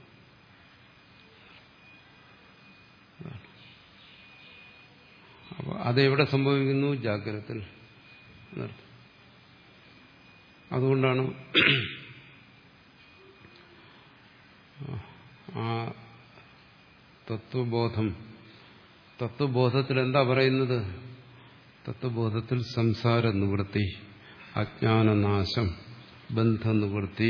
അപ്പോൾ അതെവിടെ സംഭവിക്കുന്നു? ജാഗ്രതത്തിൽ എന്നർത്ഥം. അതുകൊണ്ടാണ് ആ തത്വബോധം തത്വബോധത്തിൽ എന്താ പറയുന്നത്? തത്വബോധത്തിൽ സംസാര നിവൃത്തി, അജ്ഞാനനാശം, ബന്ധനിവൃത്തി,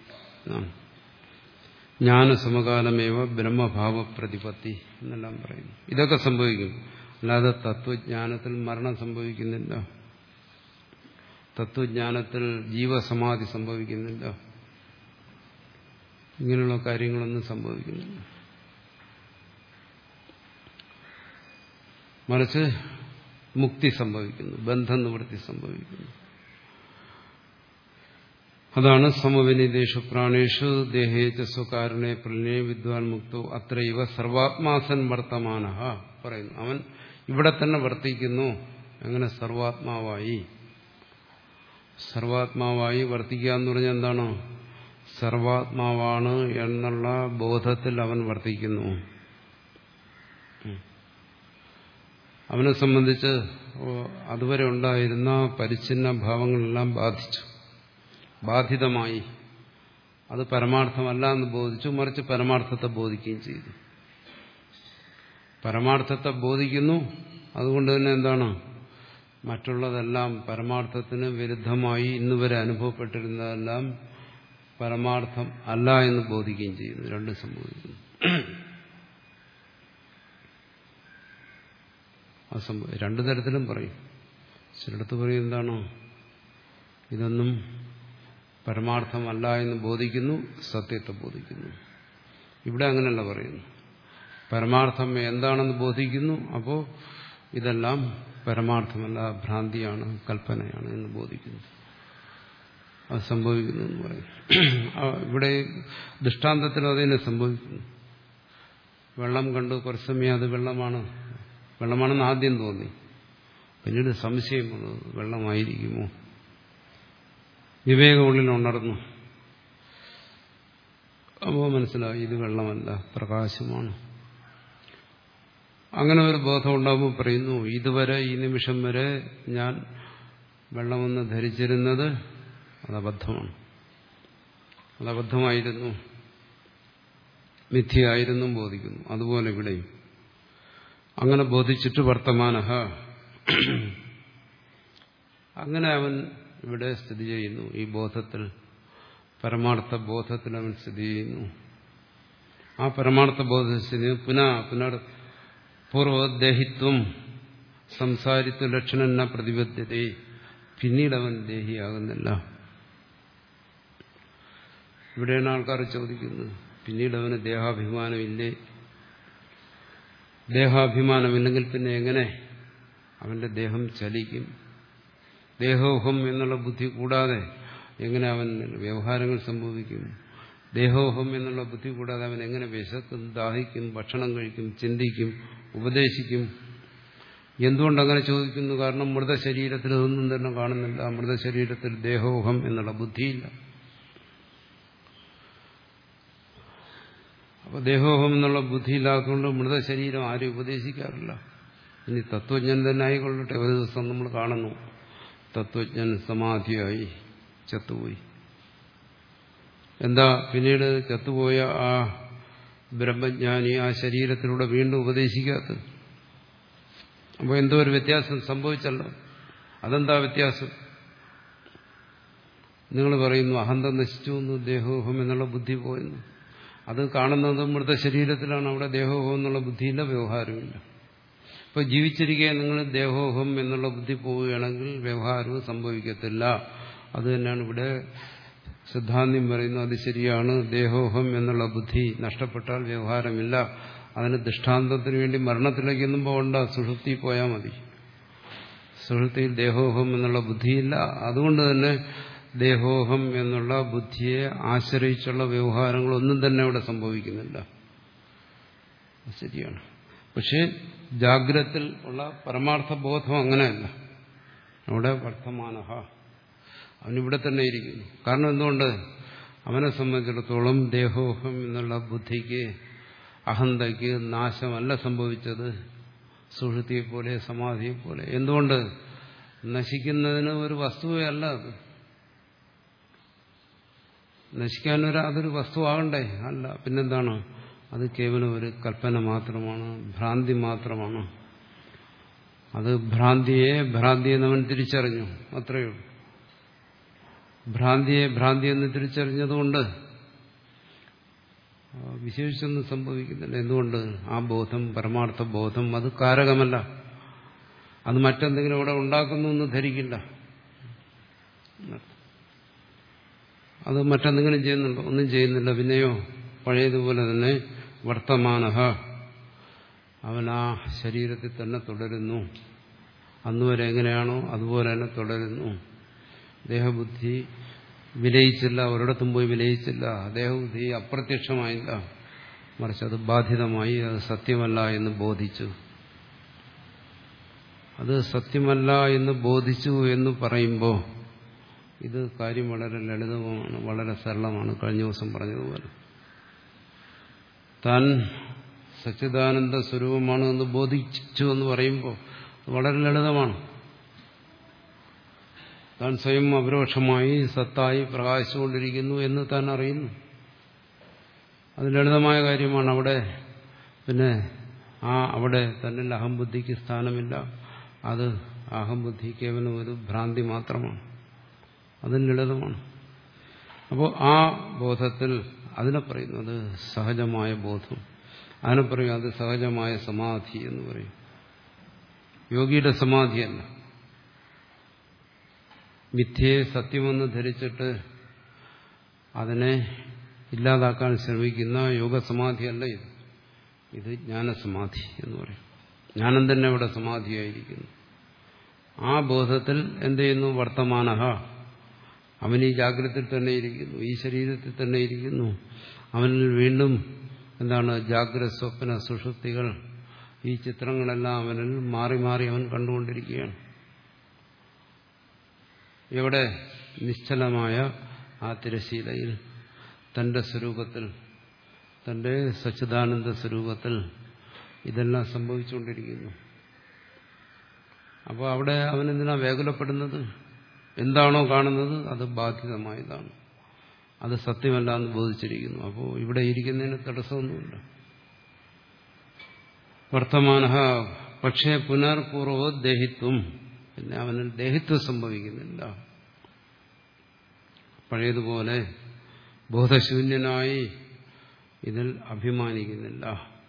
ജ്ഞാനസമകാലമേവ ബ്രഹ്മഭാവ പ്രതിപത്തി എന്നെല്ലാം പറയുന്നു. ഇതൊക്കെ സംഭവിക്കും. അല്ലാതെ തത്വജ്ഞാനത്തിൽ മരണം സംഭവിക്കുന്നില്ല, തത്വജ്ഞാനത്തിൽ ജീവസമാധി സംഭവിക്കുന്നില്ല, ഇങ്ങനെയുള്ള കാര്യങ്ങളൊന്നും സംഭവിക്കുന്നില്ല. മറിച്ച് മുക്തി സംഭവിക്കുന്നു, ബന്ധനിവൃത്തി സംഭവിക്കുന്നു. അതാണ് സമവിനിദേശു പ്രാണേഷു ദേഹേച്ച സ്വകാരണേ പ്രളയേ വിദ്വാൻ മുക്തോ അത്രൈവ സർവാത്മാസൻ വർത്തമാന പറയുന്നു. അവൻ ഇവിടെ തന്നെ വർത്തിക്കുന്നു. എങ്ങനെ? സർവാത്മാവായി. സർവാത്മാവായി വർത്തിക്കുക എന്ന് പറഞ്ഞാൽ എന്താണ്? സർവാത്മാവാണ് എന്നുള്ള ബോധത്തിൽ അവൻ വർത്തിക്കുന്നു. അവനെ സംബന്ധിച്ച് അതുവരെ ഉണ്ടായിരുന്ന പരിച്ഛിന്ന ഭാവങ്ങളെല്ലാം ബാധിച്ചു, ബാധിതമായി. അത് പരമാർത്ഥമല്ല എന്ന് ബോധിച്ചു, മറിച്ച് പരമാർത്ഥത്തെ ബോധിക്കുകയും ചെയ്തു. പരമാർത്ഥത്തെ ബോധിക്കുന്നു. അതുകൊണ്ട് തന്നെ എന്താണ്? മറ്റുള്ളതെല്ലാം പരമാർത്ഥത്തിന് വിരുദ്ധമായി ഇന്നുവരെ അനുഭവപ്പെട്ടിരുന്നതെല്ലാം പരമാർത്ഥം അല്ല എന്ന് ബോധിക്കുകയും ചെയ്യുന്നു. രണ്ടും സംഭവിക്കുന്നു. അസംഭവം രണ്ടു തരത്തിലും പറയും. ചിലടത്ത് പറയും എന്താണോ ഇതൊന്നും പരമാർത്ഥമല്ല എന്ന് ബോധിക്കുന്നു, സത്യത്തെ ബോധിക്കുന്നു. ഇവിടെ അങ്ങനെയല്ല പറയുന്നു. പരമാർത്ഥം എന്താണെന്ന് ബോധിക്കുന്നു, അപ്പോൾ ഇതെല്ലാം പരമാർത്ഥമല്ല, ഭ്രാന്തിയാണ്, കൽപ്പനയാണ് എന്ന് ബോധിക്കുന്നു. അത് സംഭവിക്കുന്നു എന്ന് പറയും. ഇവിടെ ദൃഷ്ടാന്തത്തിൽ അതിനെ സംഭവിക്കുന്നു. വെള്ളം കണ്ടു കുറച്ച് സമയം അത് വെള്ളമാണ് വെള്ളമാണെന്ന് ആദ്യം തോന്നി, പിന്നീട് സംശയം വന്നു വെള്ളമായിരിക്കുമോ. വിവേകം ഉള്ളിൽ ഉണർന്നു. അപ്പോൾ മനസ്സിലായി ഇത് വെള്ളമല്ല, പ്രകാശമാണ്. അങ്ങനെ ഒരു ബോധം ഉണ്ടാകുമ്പോൾ പറയുന്നു, ഇതുവരെ ഈ നിമിഷം വരെ ഞാൻ വെള്ളമെന്ന് ധരിച്ചിരുന്നത് അതബദ്ധമാണ്, അതബദ്ധമായിരുന്നു, മിഥ്യയായിരുന്നു ബോധിക്കുന്നു. അതുപോലെ ഇവിടെയും അങ്ങനെ ബോധിച്ചിട്ട് വർത്തമാനഃ, അങ്ങനെ അവൻ ഇവിടെ സ്ഥിതി ചെയ്യുന്നു. ഈ ബോധത്തിൽ, പരമാർത്ഥ ബോധത്തിൽ അവൻ സ്ഥിതി ചെയ്യുന്നു. ആ പരമാർത്ഥ ബോധത്തിന് പുനഃ പുനർ പൂർവദേഹിത്വം സംസാരിത്വ ലക്ഷണ പ്രതിബദ്ധത, പിന്നീട് അവൻ ദേഹിയാകുന്നില്ല. ഇവിടെയാണ് ആൾക്കാർ ചോദിക്കുന്നത്, പിന്നീട് അവന് ദേഹാഭിമാനമില്ലേ? ദേഹാഭിമാനമില്ലെങ്കിൽ പിന്നെ എങ്ങനെ അവന്റെ ദേഹം ചലിക്കും? ദേഹോഹം എന്നുള്ള ബുദ്ധി കൂടാതെ എങ്ങനെ അവൻ വ്യവഹാരങ്ങൾ സംഭവിക്കും? ദേഹോഹം എന്നുള്ള ബുദ്ധി കൂടാതെ അവൻ എങ്ങനെ വിശക്കും, ദാഹിക്കും, ഭക്ഷണം കഴിക്കും, ചിന്തിക്കും, ഉപദേശിക്കും? എന്തുകൊണ്ടങ്ങനെ ചോദിക്കുന്നു? കാരണം മൃതശരീരത്തിൽ ഒന്നും തന്നെ കാണുന്നില്ല. മൃതശരീരത്തിൽ ദേഹോഹം എന്നുള്ള ബുദ്ധിയില്ല. അപ്പോൾ ദേഹോഹം എന്നുള്ള ബുദ്ധിയില്ലാത്തതുകൊണ്ട് മൃതശരീരം ആരും ഉപദേശിക്കാറില്ല. ഇനി തത്വജ്ഞൻ തന്നെ ആയിക്കൊള്ളട്ടെ, ഒരു ദിവസം നമ്മൾ കാണുന്നു തത്വജ്ഞൻ സമാധിയായി ചത്തുപോയി. എന്താ പിന്നീട് ചത്തുപോയ ആ ബ്രഹ്മജ്ഞാനി ആ ശരീരത്തിലൂടെ വീണ്ടും ഉപദേശിക്കാത്തത്? അപ്പോൾ എന്തോ ഒരു വ്യത്യാസം സംഭവിച്ചല്ലോ. അതെന്താ വ്യത്യാസം? നിങ്ങൾ പറയുന്നു അഹന്ത നശിച്ചു എന്ന്, ദേഹോഹം എന്നുള്ള ബുദ്ധി പോയെന്ന്. അത് കാണുന്നത് മൃതശരീരത്തിലാണ്. അവിടെ ദേഹോഹം എന്നുള്ള ബുദ്ധിയില്ല, വ്യവഹാരമില്ല. ഇപ്പൊ ജീവിച്ചിരിക്കെ നിങ്ങൾ ദേഹോഹം എന്നുള്ള ബുദ്ധി പോവുകയാണെങ്കിൽ വ്യവഹാരവും സംഭവിക്കത്തില്ല. അത് തന്നെയാണ് ഇവിടെ സിദ്ധാന്തം പറയുന്നു. അത് ശരിയാണ്, ദേഹോഹം എന്നുള്ള ബുദ്ധി നഷ്ടപ്പെട്ടാൽ വ്യവഹാരമില്ല. അതിന് ദൃഷ്ടാന്തത്തിന് വേണ്ടി മരണത്തിലേക്കൊന്നും പോകണ്ട, സുഷുപ്തി പോയാൽ മതി. സുഷുപ്തിയിൽ ദേഹോഹം എന്നുള്ള ബുദ്ധിയില്ല. അതുകൊണ്ട് തന്നെ ദേഹോഹം എന്നുള്ള ബുദ്ധിയെ ആശ്രയിച്ചുള്ള വ്യവഹാരങ്ങളൊന്നും തന്നെ അവിടെ സംഭവിക്കുന്നില്ല. ശരിയാണ്. പക്ഷെ ജാഗ്രത്തിൽ ഉള്ള പരമാർത്ഥ ബോധം അങ്ങനെയല്ല. അവിടെ വർത്തമാനഃ, അവനിവിടെ തന്നെ ഇരിക്കുന്നു. കാരണം എന്തുകൊണ്ട്? അവനെ സംബന്ധിച്ചിടത്തോളം ദേഹോഹം എന്നുള്ള ബുദ്ധിക്ക്, അഹന്തയ്ക്ക് നാശമല്ല സംഭവിച്ചത് സുഷുപ്തിയെപ്പോലെ, സമാധിയെപ്പോലെ. എന്തുകൊണ്ട്? നശിക്കുന്നതിന് ഒരു വസ്തുവേ അല്ല അത്. നശിക്കാനൊരു അതൊരു വസ്തുവാകണ്ടേ? അല്ല. പിന്നെന്താണ്? അത് കേവലം ഒരു കൽപ്പന മാത്രമാണ്, ഭ്രാന്തി മാത്രമാണ്. അത് ഭ്രാന്തിയെ ഭ്രാന്തിയെന്ന് അവൻ തിരിച്ചറിഞ്ഞു, അത്രയേ ഉള്ളൂ. ഭ്രാന്തിയെ ഭ്രാന്തിയെന്ന് തിരിച്ചറിഞ്ഞതുകൊണ്ട് വിശേഷിച്ചൊന്നും സംഭവിക്കുന്നില്ല. എന്തുകൊണ്ട്? ആ ബോധം, പരമാർത്ഥ ബോധം, അത് കാരകമല്ല. അത് മറ്റെന്തെങ്കിലും അവിടെ ഉണ്ടാക്കുന്നു എന്ന് ധരിക്കില്ല. അത് മറ്റെന്തെങ്കിലും ചെയ്യുന്നുണ്ടോ? ഒന്നും ചെയ്യുന്നില്ല. പിന്നെയോ പഴയതുപോലെ തന്നെ വർത്തമാനഃ, അവൻ ആ ശരീരത്തിൽ തന്നെ തുടരുന്നു. അന്നുവരെ എങ്ങനെയാണോ അതുപോലെ തന്നെ തുടരുന്നു. ദേഹബുദ്ധി വിലയിച്ചില്ല, ഒരിടത്തും പോയി വിലയിച്ചില്ല. ദേഹബുദ്ധി അപ്രത്യക്ഷമായില്ല, മറിച്ച് അത് ബാധിതമായി. അത് സത്യമല്ല എന്ന് ബോധിച്ചു. അത് സത്യമല്ല എന്ന് ബോധിച്ചു എന്ന് പറയുമ്പോൾ ഇത് കാര്യം വളരെ ലളിതമാണ്, വളരെ സരളമാണ്. കഴിഞ്ഞ ദിവസം പറഞ്ഞതുപോലെ താൻ സച്ചിദാനന്ദ സ്വരൂപമാണ് എന്ന് ബോധിച്ചു എന്ന് പറയുമ്പോൾ വളരെ ലളിതമാണ്. താൻ സ്വയം അപരോക്ഷമായി സത്തായി പ്രകാശിച്ചുകൊണ്ടിരിക്കുന്നു എന്ന് താൻ അറിയുന്നു. അത് ലളിതമായ കാര്യമാണ്. അവിടെ പിന്നെ ആ അവിടെ തന്നെ അഹംബുദ്ധിക്ക് സ്ഥാനമില്ല. അത് അഹംബുദ്ധി കേവലം ഒരു ഭ്രാന്തി മാത്രമാണ്. അത് ലളിതമാണ്. അപ്പോൾ ആ ബോധത്തിൽ അതിനെ പറയുന്നത് സഹജമായ ബോധം. അതിനെ പറയും അത് സഹജമായ സമാധി എന്ന് പറയും. യോഗിയുടെ സമാധിയല്ല. മിഥ്യയെ സത്യമെന്ന് ധരിച്ചിട്ട് അതിനെ ഇല്ലാതാക്കാൻ ശ്രമിക്കുന്ന യോഗസമാധിയല്ല ഇത്. ഇത് ജ്ഞാനസമാധി എന്ന് പറയും. ജ്ഞാനം തന്നെ ഇവിടെ സമാധിയായിരിക്കുന്നു. ആ ബോധത്തിൽ എന്ത് ചെയ്യുന്നു? വർത്തമാനഃ, അവൻ ഈ ജാഗ്രതയിൽ തന്നെ ഇരിക്കുന്നു, ഈ ശരീരത്തിൽ തന്നെ ഇരിക്കുന്നു. അവനിൽ വീണ്ടും എന്താണ് ജാഗ്രത സ്വപ്ന സുഷുപ്തികൾ, ഈ ചിത്രങ്ങളെല്ലാം അവനിൽ മാറി മാറി അവൻ കണ്ടുകൊണ്ടിരിക്കുകയാണ്. എവിടെ? നിശ്ചലമായ ആ തിരശീലയിൽ, തന്റെ സ്വരൂപത്തിൽ, തന്റെ സച്ചിദാനന്ദ സ്വരൂപത്തിൽ ഇതെല്ലാം സംഭവിച്ചുകൊണ്ടിരിക്കുന്നു. അപ്പോൾ അവിടെ അവനെന്തിനാ വ്യാകുലപ്പെടുന്നത്? എന്താണോ കാണുന്നത് അത് ബാധിതമായതാണ്, അത് സത്യമല്ല എന്ന് ബോധിച്ചിരിക്കുന്നു. അപ്പോൾ ഇവിടെ ഇരിക്കുന്നതിന് തടസ്സമൊന്നുമില്ല. വർത്തമാന പക്ഷേ പുനർപൂർവ ദേഹിത്വം, പിന്നെ അവനിൽ ദേഹിത്വം സംഭവിക്കുന്നില്ല. പഴയതുപോലെ ബോധശൂന്യനായി ഇതിൽ അഭിമാനിക്കുന്നില്ല.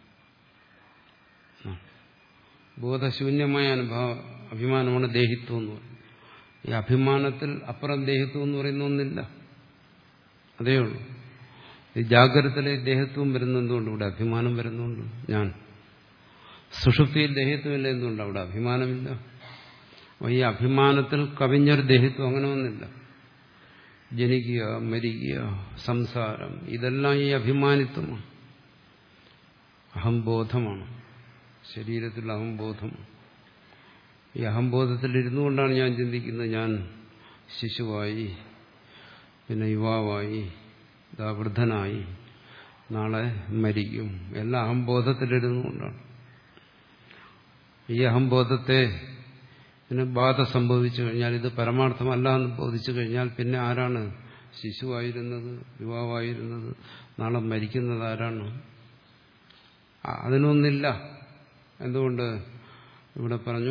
ബോധശൂന്യമായ അനുഭവ അഭിമാനമാണ് ദേഹിത്വം എന്ന് പറയുന്നത്. ഈ അഭിമാനത്തിൽ അപ്പുറം ദേഹിത്വം എന്ന് പറയുന്ന ഒന്നില്ല. അതേ ഉള്ളൂ. ഈ ജാഗ്രതത്തിലെ ദേഹത്വം വരുന്നതുകൊണ്ട് ഇവിടെ അഭിമാനം വരുന്നുണ്ട്. ഞാൻ സുഷുപ്തിയിൽ ദേഹിത്വമില്ല എന്തുകൊണ്ട് അവിടെ അഭിമാനമില്ല? അപ്പോൾ ഈ അഭിമാനത്തിൽ കവിഞ്ഞൊരു ദേഹിത്വം അങ്ങനെ ഒന്നില്ല. ജനിക്കുക, മരിക്കുക, സംസാരം, ഇതെല്ലാം ഈ അഭിമാനിത്വമാണ്, അഹംബോധമാണ്. ശരീരത്തിലുള്ള അഹംബോധം. ഈ അഹംബോധത്തിലിരുന്നു കൊണ്ടാണ് ഞാൻ ചിന്തിക്കുന്നത്, ഞാൻ ശിശുവായി, പിന്നെ യുവാവായി, ഇതാ വൃദ്ധനായി, നാളെ മരിക്കും. എല്ലാം അഹംബോധത്തിലിരുന്നു കൊണ്ടാണ്. ഈ അഹംബോധത്തെ പിന്നെ ബാധ സംഭവിച്ചു കഴിഞ്ഞാൽ, ഇത് പരമാർത്ഥമല്ല എന്ന് ബോധിച്ചു കഴിഞ്ഞാൽ, പിന്നെ ആരാണ് ശിശുവായിരുന്നത്, യുവാവായിരുന്നത്, നാളെ മരിക്കുന്നത് ആരാണ്? അതിനൊന്നില്ല. എന്തുകൊണ്ട്? ഇവിടെ പറഞ്ഞു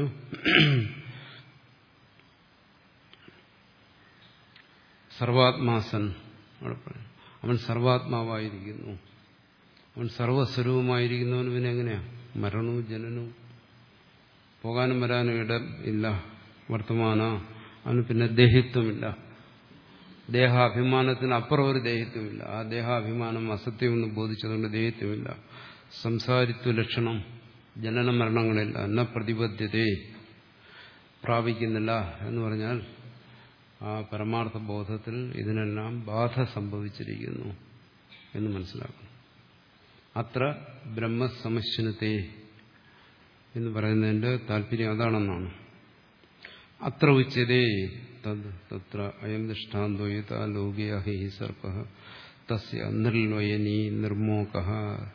സർവാത്മാസൻ. അവൻ സർവാത്മാവായിരിക്കുന്നു, അവൻ സർവസ്വരൂപമായിരിക്കുന്നവന് പിന്നെ എങ്ങനെയാ മരണവും ജനനവും, പോകാനും വരാനും ഇടം ഇല്ല. വർത്തമാന അവന് പിന്നെ ദേഹിത്വമില്ല. ദേഹാഭിമാനത്തിന് അപ്പുറം ഒരു ദേഹിത്വമില്ല. ആ ദേഹാഭിമാനം അസത്യമെന്ന് ബോധിച്ചതുകൊണ്ട് ദേഹിത്വമില്ല. സംസാരിത്വ ലക്ഷണം, ജനന മരണങ്ങളില്ല. എന്ന പ്രതിബദ്ധതയെ പ്രാപിക്കുന്നില്ല എന്ന് പറഞ്ഞാൽ ആ പരമാർത്ഥ ബോധത്തിൽ ഇതിനെല്ലാം ബാധ സംഭവിച്ചിരിക്കുന്നു എന്ന് മനസ്സിലാക്കണം. അത്ര ബ്രഹ്മസമശ്വനത്തെ എന്ന് പറയുന്നതിന്റെ താല്പര്യം അതാണെന്നാണ്. അത്ര ഉച്ചതേ തദ് തത്ര അയം ദൃഷ്ടാന്തോ യഥാ ലോകേ അഹി സർപ്പഃ തസ്യ നിർലോയനീ നിർമോകഃ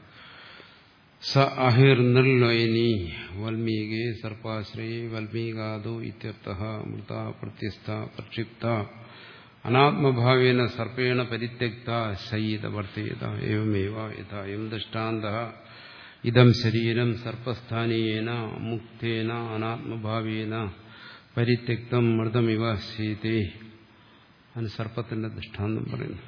സ അഹിർ നിർലോയനീ വൽമീകേ സർപ്പാശ്രയേ വൽമീകാദോ ഇത്യർത്ഥഃ മൃത പ്രത്യസ്ഥ പ്രക്ഷിപ്ത അനാത്മഭാവേന സർപ്പേണ പരിത്യക്ത ശയീത വർത്തേത ഏവമേവ യഥാ അയം ദൃഷ്ടാന്തഃ ഇദം ശരീരം സർപ്പസ്ഥാനീയേന മുക്തേന അനാത്മഭാവേന പരിത്യക്തം മൃതമിവ ശീതേ. അതിന് സർപ്പത്തിന്റെ ദൃഷ്ടാന്തം പറയുന്നു.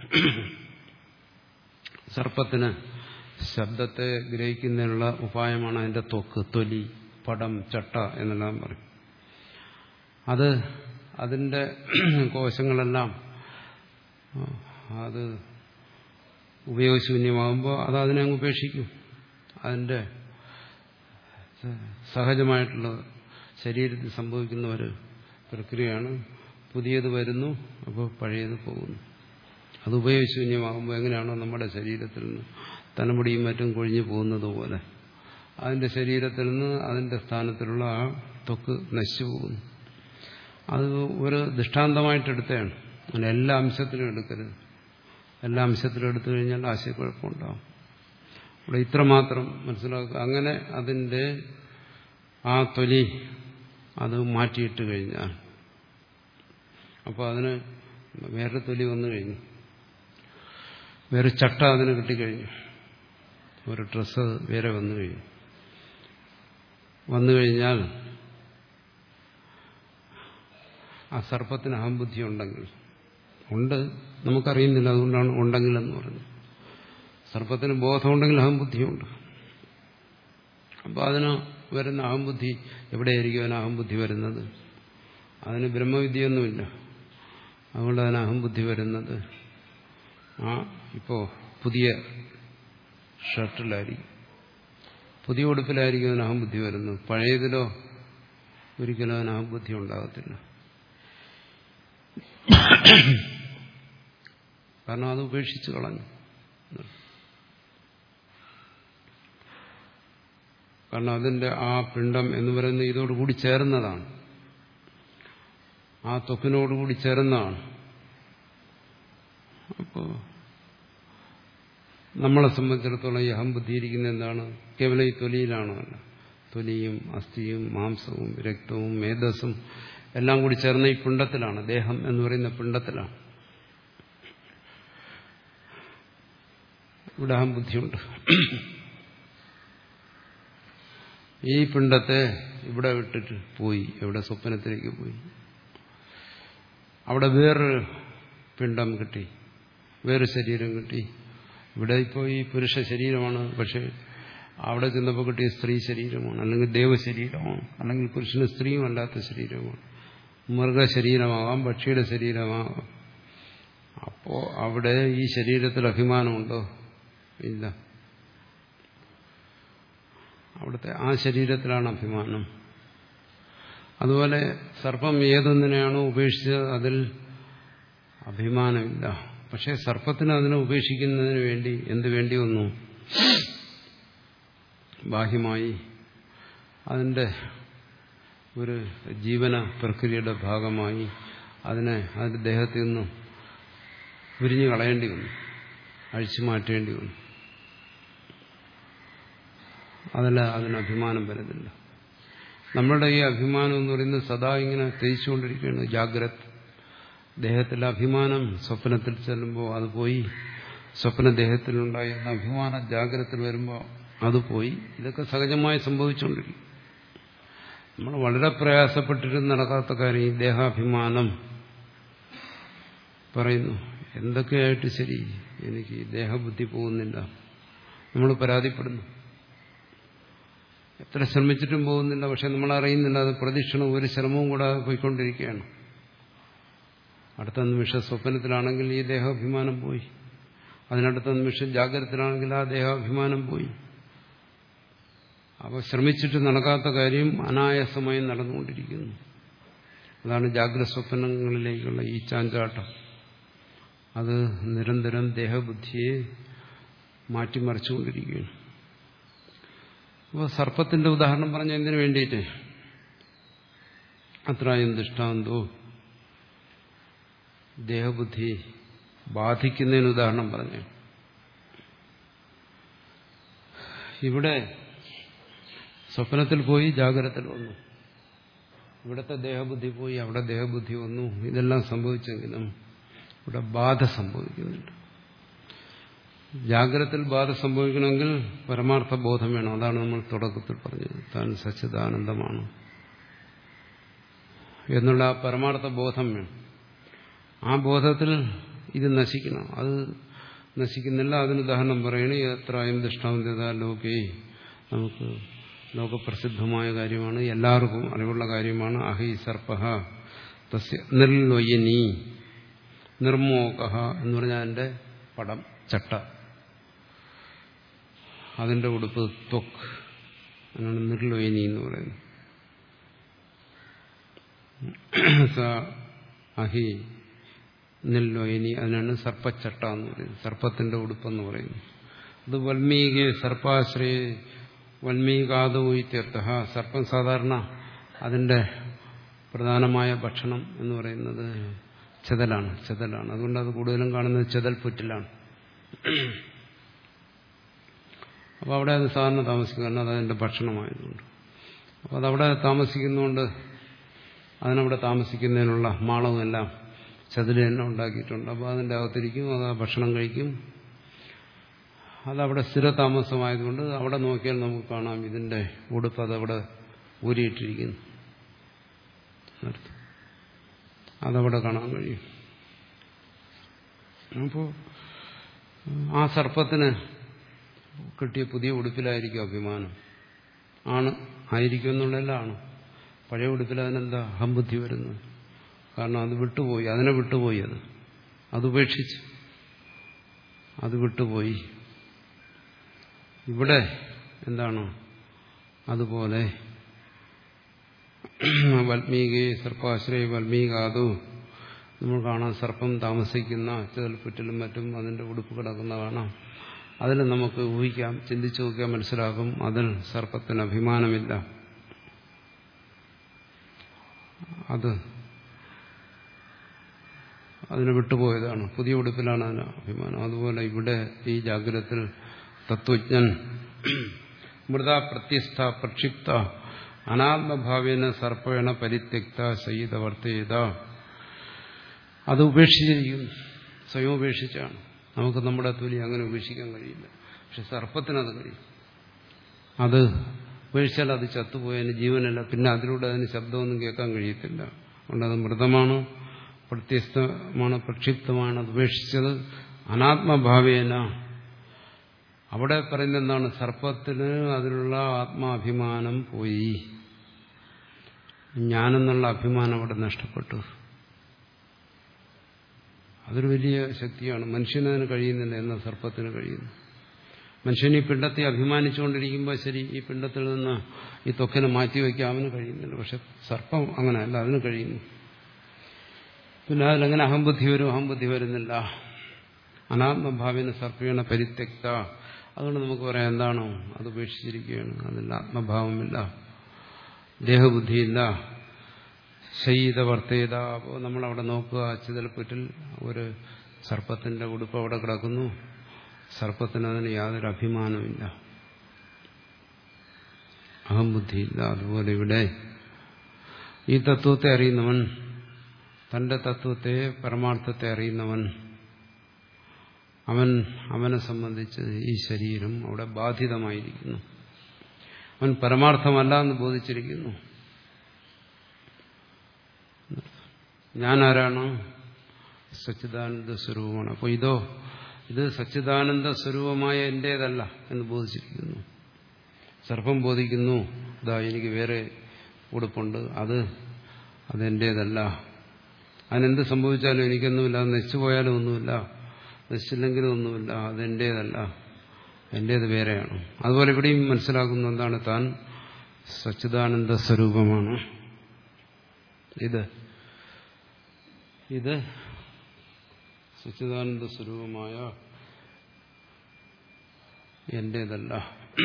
സർപ്പത്തിന് ശബ്ദത്തെ ഗ്രഹിക്കുന്നതിനുള്ള ഉപായമാണ് അതിന്റെ ത്വക്ക്, തൊലി, പടം, ചട്ട എന്നെല്ലാം പറയും. അത് അതിന്റെ കോശങ്ങളെല്ലാം അത് ഉപയോഗശൂന്യമാകുമ്പോൾ അത് അതിനെ അങ്ങ് ഉപേക്ഷിക്കും. അതിന്റെ സഹജമായിട്ടുള്ള ശരീരത്തിൽ സംഭവിക്കുന്ന ഒരു പ്രക്രിയയാണ്. പുതിയത് വരുന്നു, അപ്പോൾ പഴയത് പോകുന്നു. അത് ഉപയോഗശൂന്യമാകുമ്പോൾ എങ്ങനെയാണോ നമ്മുടെ ശരീരത്തിൽ നിന്ന് തലമുടിയും മറ്റും കൊഴിഞ്ഞു പോകുന്നത് പോലെ അതിന്റെ ശരീരത്തിൽ നിന്ന് അതിന്റെ സ്ഥാനത്തിലുള്ള ആ ത്വക്ക് നശിച്ചു പോകുന്നു. അത് ഒരു ദൃഷ്ടാന്തമായിട്ടെടുത്തതാണ്. അങ്ങനെ എല്ലാ അംശത്തിലും എടുക്കരുത്. എല്ലാ അംശത്തിലും എടുത്തു കഴിഞ്ഞാൽ ആശയക്കുഴപ്പമുണ്ടാകും. ഇവിടെ ഇത്രമാത്രം മനസ്സിലാക്കുക. അങ്ങനെ അതിന്റെ ആ തൊലി അത് മാറ്റിയിട്ട് കഴിഞ്ഞാൽ, അപ്പോൾ അതിന് വേറെ തൊലി വന്നു കഴിഞ്ഞു, വേറെ ചട്ട അതിന് കിട്ടിക്കഴിഞ്ഞു, ഒരു ഡ്രസ്സ് വേറെ വന്നു കഴിഞ്ഞു. വന്നു കഴിഞ്ഞാൽ ആ സർപ്പത്തിന് അഹംബുദ്ധി ഉണ്ടെങ്കിൽ, ഉണ്ട് നമുക്കറിയുന്നില്ല, അതുകൊണ്ടാണ് ഉണ്ടെങ്കിലെന്ന് പറഞ്ഞത്. സർപ്പത്തിന് ബോധമുണ്ടെങ്കിൽ അഹംബുദ്ധിയുണ്ട്. അപ്പോൾ അതിന് വരുന്ന അഹംബുദ്ധി എവിടെയായിരിക്കും അതിന് അഹംബുദ്ധി വരുന്നത്? അതിന് ബ്രഹ്മവിദ്യയൊന്നുമില്ല. അതുകൊണ്ട് അതിന് അഹംബുദ്ധി വരുന്നത് ആ ഇപ്പോൾ പുതിയ ഷർട്ടിലായിരിക്കും, പുതിയ ഉടുപ്പിലായിരിക്കും അതിന് അഹംബുദ്ധി വരുന്നത്. പഴയതിലോ ഒരിക്കലും അതിന് അഹംബുദ്ധി ഉണ്ടാകത്തില്ല. കാരണം അത് ഉപേക്ഷിച്ച് കളഞ്ഞു. കാരണം അതിന്റെ ആ പിണ്ഡം എന്ന് പറയുന്നത് ഇതോടുകൂടി ചേർന്നതാണ്, ആ ത്വക്കിനോടുകൂടി ചേർന്നതാണ്. അപ്പോൾ നമ്മളെ സംബന്ധിച്ചിടത്തോളം ഈ അഹംബുദ്ധി ഇരിക്കുന്നത് എന്താണ്? കേവലം ഈ തൊലിയിലാണോ? അല്ല. തൊലിയും അസ്ഥിയും മാംസവും രക്തവും മേധസ്സും എല്ലാം കൂടി ചേർന്ന ഈ പിണ്ഡത്തിലാണ്, ദേഹം എന്ന് പറയുന്ന പിണ്ഡത്തിലാണ്. ഇവിടെ അഹംബുദ്ധിയുണ്ട്. ഈ പിണ്ഡത്തെ ഇവിടെ വിട്ടിട്ട് പോയി, എവിടെ? സ്വപ്നത്തിലേക്ക് പോയി. അവിടെ വേറൊരു പിണ്ഡം കിട്ടി, വേറെ ശരീരം കിട്ടി. ഇവിടെ ഇപ്പോൾ ഈ പുരുഷ ശരീരമാണ്, പക്ഷെ അവിടെ ചെന്നപ്പോൾ കിട്ടിയ സ്ത്രീ ശരീരമാണ്, അല്ലെങ്കിൽ ദേവശരീരമാണ്, അല്ലെങ്കിൽ പുരുഷന് സ്ത്രീയും അല്ലാത്ത ശരീരമാണ്, മൃഗശരീരമാകാം, പക്ഷിയുടെ ശരീരമാകാം. അപ്പോ അവിടെ ഈ ശരീരത്തിൽ അഭിമാനമുണ്ടോ? ഇല്ല. അവിടുത്തെ ആ ശരീരത്തിലാണ് അഭിമാനം. അതുപോലെ സർപ്പം ഏതൊന്നിനെയാണോ ഉപേക്ഷിച്ചത് അതിൽ അഭിമാനമില്ല. പക്ഷെ സർപ്പത്തിന് അതിനെ ഉപേക്ഷിക്കുന്നതിന് വേണ്ടി എന്ത് വേണ്ടി വന്നു? ബാഹ്യമായി അതിൻ്റെ ഒരു ജീവന പ്രക്രിയയുടെ ഭാഗമായി അതിനെ അതിൻ്റെ ദേഹത്തിൽ നിന്നും ഉരിഞ്ഞു കളയേണ്ടി വന്നു, അഴിച്ചു മാറ്റേണ്ടി വന്നു. അതല്ല, അതിന് അഭിമാനം വരുന്നില്ല. നമ്മളുടെ ഈ അഭിമാനം എന്ന് പറയുന്നത് സദാ ഇങ്ങനെ തേച്ചുകൊണ്ടിരിക്കുകയാണ്. ജാഗ്രത ദേഹത്തിലെ അഭിമാനം സ്വപ്നത്തിൽ ചെല്ലുമ്പോൾ അത് പോയി, സ്വപ്നദേഹത്തിലുണ്ടായിരുന്ന അഭിമാനം ജാഗ്രതത്തിൽ വരുമ്പോൾ അത് പോയി. ഇതൊക്കെ സഹജമായി സംഭവിച്ചുകൊണ്ടിരിക്കും. നമ്മൾ വളരെ പ്രയാസപ്പെട്ടിട്ട് നടക്കാത്ത കാര്യം ഈ ദേഹാഭിമാനം പറയുന്നു. എന്തൊക്കെയായിട്ട് ശരി, എനിക്ക് ദേഹബുദ്ധി പോകുന്നില്ല, നമ്മൾ പരാതിപ്പെടുന്നു. എത്ര ശ്രമിച്ചിട്ടും പോകുന്നില്ല. പക്ഷെ നമ്മൾ അറിയുന്നില്ല, അത് പ്രദക്ഷിണം ഒരു ശ്രമവും കൂടാതെ പോയിക്കൊണ്ടിരിക്കുകയാണ്. അടുത്ത നിമിഷം സ്വപ്നത്തിലാണെങ്കിൽ ഈ ദേഹാഭിമാനം പോയി, അതിനടുത്ത നിമിഷം ജാഗ്രതത്തിലാണെങ്കിൽ ആ ദേഹാഭിമാനം പോയി. അപ്പോൾ ശ്രമിച്ചിട്ട് നടക്കാത്ത കാര്യം അനായാസമായി നടന്നുകൊണ്ടിരിക്കുന്നു. അതാണ് ജാഗ്രത സ്വപ്നങ്ങളിലേക്കുള്ള ഈ ചാഞ്ചാട്ടം. അത് നിരന്തരം ദേഹബുദ്ധിയെ മാറ്റിമറിച്ചുകൊണ്ടിരിക്കുകയാണ്. അപ്പോൾ സർപ്പത്തിന്റെ ഉദാഹരണം പറഞ്ഞ എന്തിനു വേണ്ടിയിട്ട്? അത്രായം ദൃഷ്ടാന്തോ, ദേഹബുദ്ധി ബാധിക്കുന്നതിന് ഉദാഹരണം പറഞ്ഞു. ഇവിടെ സ്വപ്നത്തിൽ പോയി ജാഗ്രതത്തിൽ വന്നു, ഇവിടുത്തെ ദേഹബുദ്ധി പോയി അവിടെ ദേഹബുദ്ധി വന്നു. ഇതെല്ലാം സംഭവിച്ചെങ്കിലും ഇവിടെ ബാധ സംഭവിക്കുന്നുണ്ട്. ജാഗ്രതത്തിൽ ബാധ സംഭവിക്കണമെങ്കിൽ പരമാർത്ഥ ബോധം വേണം. അതാണ് നമ്മൾ തുടക്കത്തിൽ പറഞ്ഞത്, താൻ സച്ചിദാനന്ദമാണ് എന്നുള്ള ആ പരമാർത്ഥ ബോധം വേണം. ആ ബോധത്തിൽ ഇത് നശിക്കണം. അത് നശിക്കുന്നില്ല. അതിന് ഉദാഹരണം പറയണേ, എത്രയും ദൃഷ്ടാന്തത ലോകേ, നമുക്ക് ലോകപ്രസിദ്ധമായ കാര്യമാണ്, എല്ലാവർക്കും അറിവുള്ള കാര്യമാണ്. അഹി സർപ്പഹ തസ്യ നിർലോയനി നിർമോകഹ എന്ന് പറഞ്ഞാൽ അതിന്റെ പടം, ചട്ട, അതിന്റെ ഉടുപ്പ് ത്വക്ക്, അതിനാണ് നിർലോയനി എന്ന് പറയുന്നത്. അഹി നിർലോയനി, അതിനാണ് സർപ്പച്ചട്ട എന്ന് പറയുന്നത്, സർപ്പത്തിന്റെ ഉടുപ്പെന്ന് പറയുന്നത്. അത് വൽമീകെ സർപ്പാശ്രയ വൽമീകാദോ ഇത്യർത്ഥ. സർപ്പം സാധാരണ അതിന്റെ പ്രധാനമായ ഭക്ഷണം എന്ന് പറയുന്നത് ചെതലാണ് ചെതലാണ് അതുകൊണ്ട് അത് കൂടുതലും കാണുന്നത് ചെതൽപ്പുറ്റിലാണ്. അപ്പോൾ അവിടെ അത് സാധാരണ താമസിക്കും, കാരണം അതതിൻ്റെ ഭക്ഷണമായതുകൊണ്ട്. അപ്പോൾ അതവിടെ താമസിക്കുന്നതുകൊണ്ട് അതിനവിടെ താമസിക്കുന്നതിനുള്ള മാളവുമെല്ലാം ചെതൽ തന്നെ ഉണ്ടാക്കിയിട്ടുണ്ട്. അപ്പോൾ അതിൻ്റെ അകത്തിരിക്കും, അത് ആ ഭക്ഷണം കഴിക്കും. അതവിടെ സ്ഥിരതാമസമായതുകൊണ്ട് അവിടെ നോക്കിയാൽ നമുക്ക് കാണാം ഇതിൻ്റെ ഉടുപ്പ് അതവിടെ ഊരിയിട്ടിരിക്കുന്നു, അതവിടെ കാണാൻ കഴിയും. അപ്പോൾ ആ സർപ്പത്തിന് കിട്ടിയ പുതിയ ഉടുപ്പിലായിരിക്കും അഭിമാനം. ആണ്, ആയിരിക്കും എന്നുള്ളതല്ല, ആണ്. പഴയ ഉടുപ്പിൽ അതിനെന്താ അഹംബുദ്ധി വരുന്നത്? കാരണം അത് വിട്ടുപോയി, അതിനെ വിട്ടുപോയി, അത് അതുപേക്ഷിച്ച് അത് വിട്ടുപോയി. ഇവിടെ എന്താണ്? അതുപോലെ വൽമീകേ സർപ്പാശ്രയ വൽമീകാതു നമ്മൾ കാണാം സർപ്പം താമസിക്കുന്ന ചെതൽപ്പുറ്റിലും മറ്റും അതിന്റെ ഉടുപ്പ് കിടക്കുന്ന കാണാം. അതിൽ നമുക്ക് ഊഹിക്കാം, ചിന്തിച്ചു നോക്കിയാൽ മനസ്സിലാകും അതിൽ സർപ്പത്തിന് അഭിമാനമില്ല. അത് അതിന് വിട്ടുപോയതാണ്. പുതിയ ഉടുപ്പിലാണ് അതിന് അഭിമാനം. അതുപോലെ ഇവിടെ ഈ ജാഗ്രതത്തിൽ തത്വജ്ഞൻ മൃത പ്രത്യസ്ഥ പ്രക്ഷിപ്ത അനാത്മഭാവേന സർപ്പേണ പരിത്യക്ത ശയിത വർത്തേത, അത് ഉപേക്ഷിച്ചിരിക്കുന്നു. സ്വയം ഉപേക്ഷിച്ചാണ്. നമുക്ക് നമ്മുടെ തൊലി അങ്ങനെ ഉപേക്ഷിക്കാൻ കഴിയില്ല. പക്ഷെ സർപ്പത്തിനത് കഴിയും. അത് ഉപേക്ഷിച്ചാൽ അത് ചത്തുപോയതിന് ജീവനല്ല. പിന്നെ അതിലൂടെ അതിന് ശബ്ദമൊന്നും കേൾക്കാൻ കഴിയത്തില്ല. അതുകൊണ്ട് അത് മൃതമാണ്, പ്രത്യസ്തമാണ്, പ്രക്ഷിപ്തമാണ്. അത് ഉപേക്ഷിച്ചത് അനാത്മഭാവേന. അവിടെ പറയുന്നത് എന്താണ്? സർപ്പത്തിന് അതിലുള്ള ആത്മാഭിമാനം പോയി. ഞാനെന്നുള്ള അഭിമാനം അവിടെ നഷ്ടപ്പെട്ടു. അതൊരു വലിയ ശക്തിയാണ്. മനുഷ്യനതിന് കഴിയുന്നില്ല, എന്നാൽ സർപ്പത്തിന് കഴിയുന്നു. മനുഷ്യൻ ഈ പിണ്ടത്തെ അഭിമാനിച്ചുകൊണ്ടിരിക്കുമ്പോൾ ശരി, ഈ പിണ്ടത്തിൽ നിന്ന് ഈ ത്വക്കിനെ മാറ്റിവെക്കാൻ അവന് കഴിയുന്നില്ല. പക്ഷെ സർപ്പം അങ്ങനെയല്ല, അതിന് കഴിയുന്നു. പിന്നെ അതിലെങ്ങനെ അഹംബുദ്ധി വരും? അഹംബുദ്ധി വരുന്നില്ല. അനാത്മഭാവേന സർപ്പേണ പരിത്യക്ത. അതുകൊണ്ട് നമുക്ക് പറയാം എന്താണോ അത് ഉപേക്ഷിച്ചിരിക്കുകയാണ്. അതിൽ ആത്മഭാവമില്ല, ദേഹബുദ്ധിയില്ല. ശയിത വർത്തേത. അപ്പോൾ നമ്മളവിടെ നോക്കുക, ചിതൽപ്പുറ്റിൽ ഒരു സർപ്പത്തിന്റെ ഉടുപ്പ് അവിടെ കിടക്കുന്നു. സർപ്പത്തിന് അതിന് യാതൊരു അഭിമാനമില്ല, അഹംബുദ്ധിയില്ല. അതുപോലെ ഇവിടെ ഈ തത്വത്തെ അറിയുന്നവൻ, തന്റെ തത്വത്തെ പരമാർത്ഥത്തെ അറിയുന്നവൻ, അവൻ അവനെ സംബന്ധിച്ച് ഈ ശരീരം അവിടെ ബാധിതമായിരിക്കുന്നു. അവൻ പരമാർത്ഥമല്ല എന്ന് ബോധിച്ചിരിക്കുന്നു. ഞാൻ ആരാണ്? സച്ചിദാനന്ദ സ്വരൂപമാണ്. അപ്പോൾ ഇതോ ഇത് സച്ചിദാനന്ദ സ്വരൂപമായ എന്റേതല്ല എന്ന് ബോധിച്ചിരിക്കുന്നു. സർപ്പം ബോധിക്കുന്നു, ഇതാ എനിക്ക് വേറെ ഉടുപ്പുണ്ട്, അത് അതെന്റേതല്ല. അതിനെന്ത് സംഭവിച്ചാലും എനിക്കൊന്നുമില്ല, നശിച്ചു പോയാലും ഒന്നുമില്ല, നശിച്ചില്ലെങ്കിലും ഒന്നുമില്ല, അതെന്റേതല്ല, എന്റേത് വേറെയാണ്. അതുപോലെ ഇവിടെയും മനസ്സിലാക്കുന്ന എന്താണ്? താൻ സച്ചിദാനന്ദ സ്വരൂപമാണ്. ഇത് ഇത് സച്ചിദാനന്ദ സ്വരൂപമായ എന്റേതല്ല.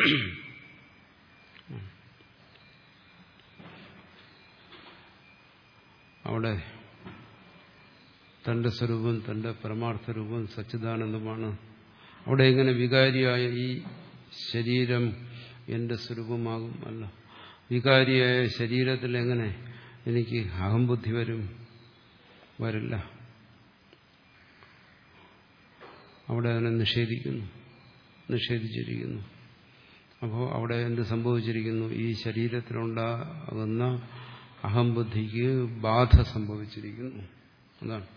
അവിടെ തന്റെ സ്വരൂപം, തന്റെ പരമാർത്ഥ രൂപം സച്ചിദാനന്ദമാണ്. അവിടെ എങ്ങനെ വികാരിയായ ഈ ശരീരം എന്റെ സ്വരൂപമാകും? അല്ല. വികാരിയായ ശരീരത്തിൽ എങ്ങനെ എനിക്ക് അഹംബുദ്ധി വരും? വരില്ല. അവിടെ അതിനെ നിഷേധിക്കുന്നു, നിഷേധിച്ചിരിക്കുന്നു. അപ്പോൾ അവിടെ എന്ത് സംഭവിച്ചിരിക്കുന്നു? ഈ ശരീരത്തിലുണ്ടാകുന്ന അഹംബുദ്ധിക്ക് ബാധ സംഭവിച്ചിരിക്കുന്നു. അതാണ്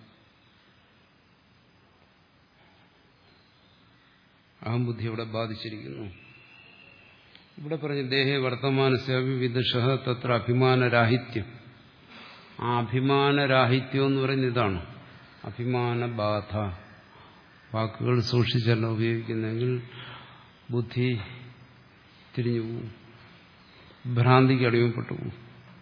അഹംബുദ്ധി അവിടെ ബാധിച്ചിരിക്കുന്നു. ഇവിടെ പറഞ്ഞ ദേഹേ വർത്തമാനസ്യാപി വിദുഷ തത്ര അഭിമാനരാഹിത്യം. ആ അഭിമാനരാഹിത്യം എന്ന് പറയുന്നത് ഇതാണ്, അഭിമാനബാധ. വാക്കുകൾ സൂക്ഷിച്ചല്ല ഉപയോഗിക്കുന്നെങ്കിൽ ബുദ്ധി തിരിഞ്ഞു പോകും, ഭ്രാന്തിക്ക് അടിമപ്പെട്ടു പോകും.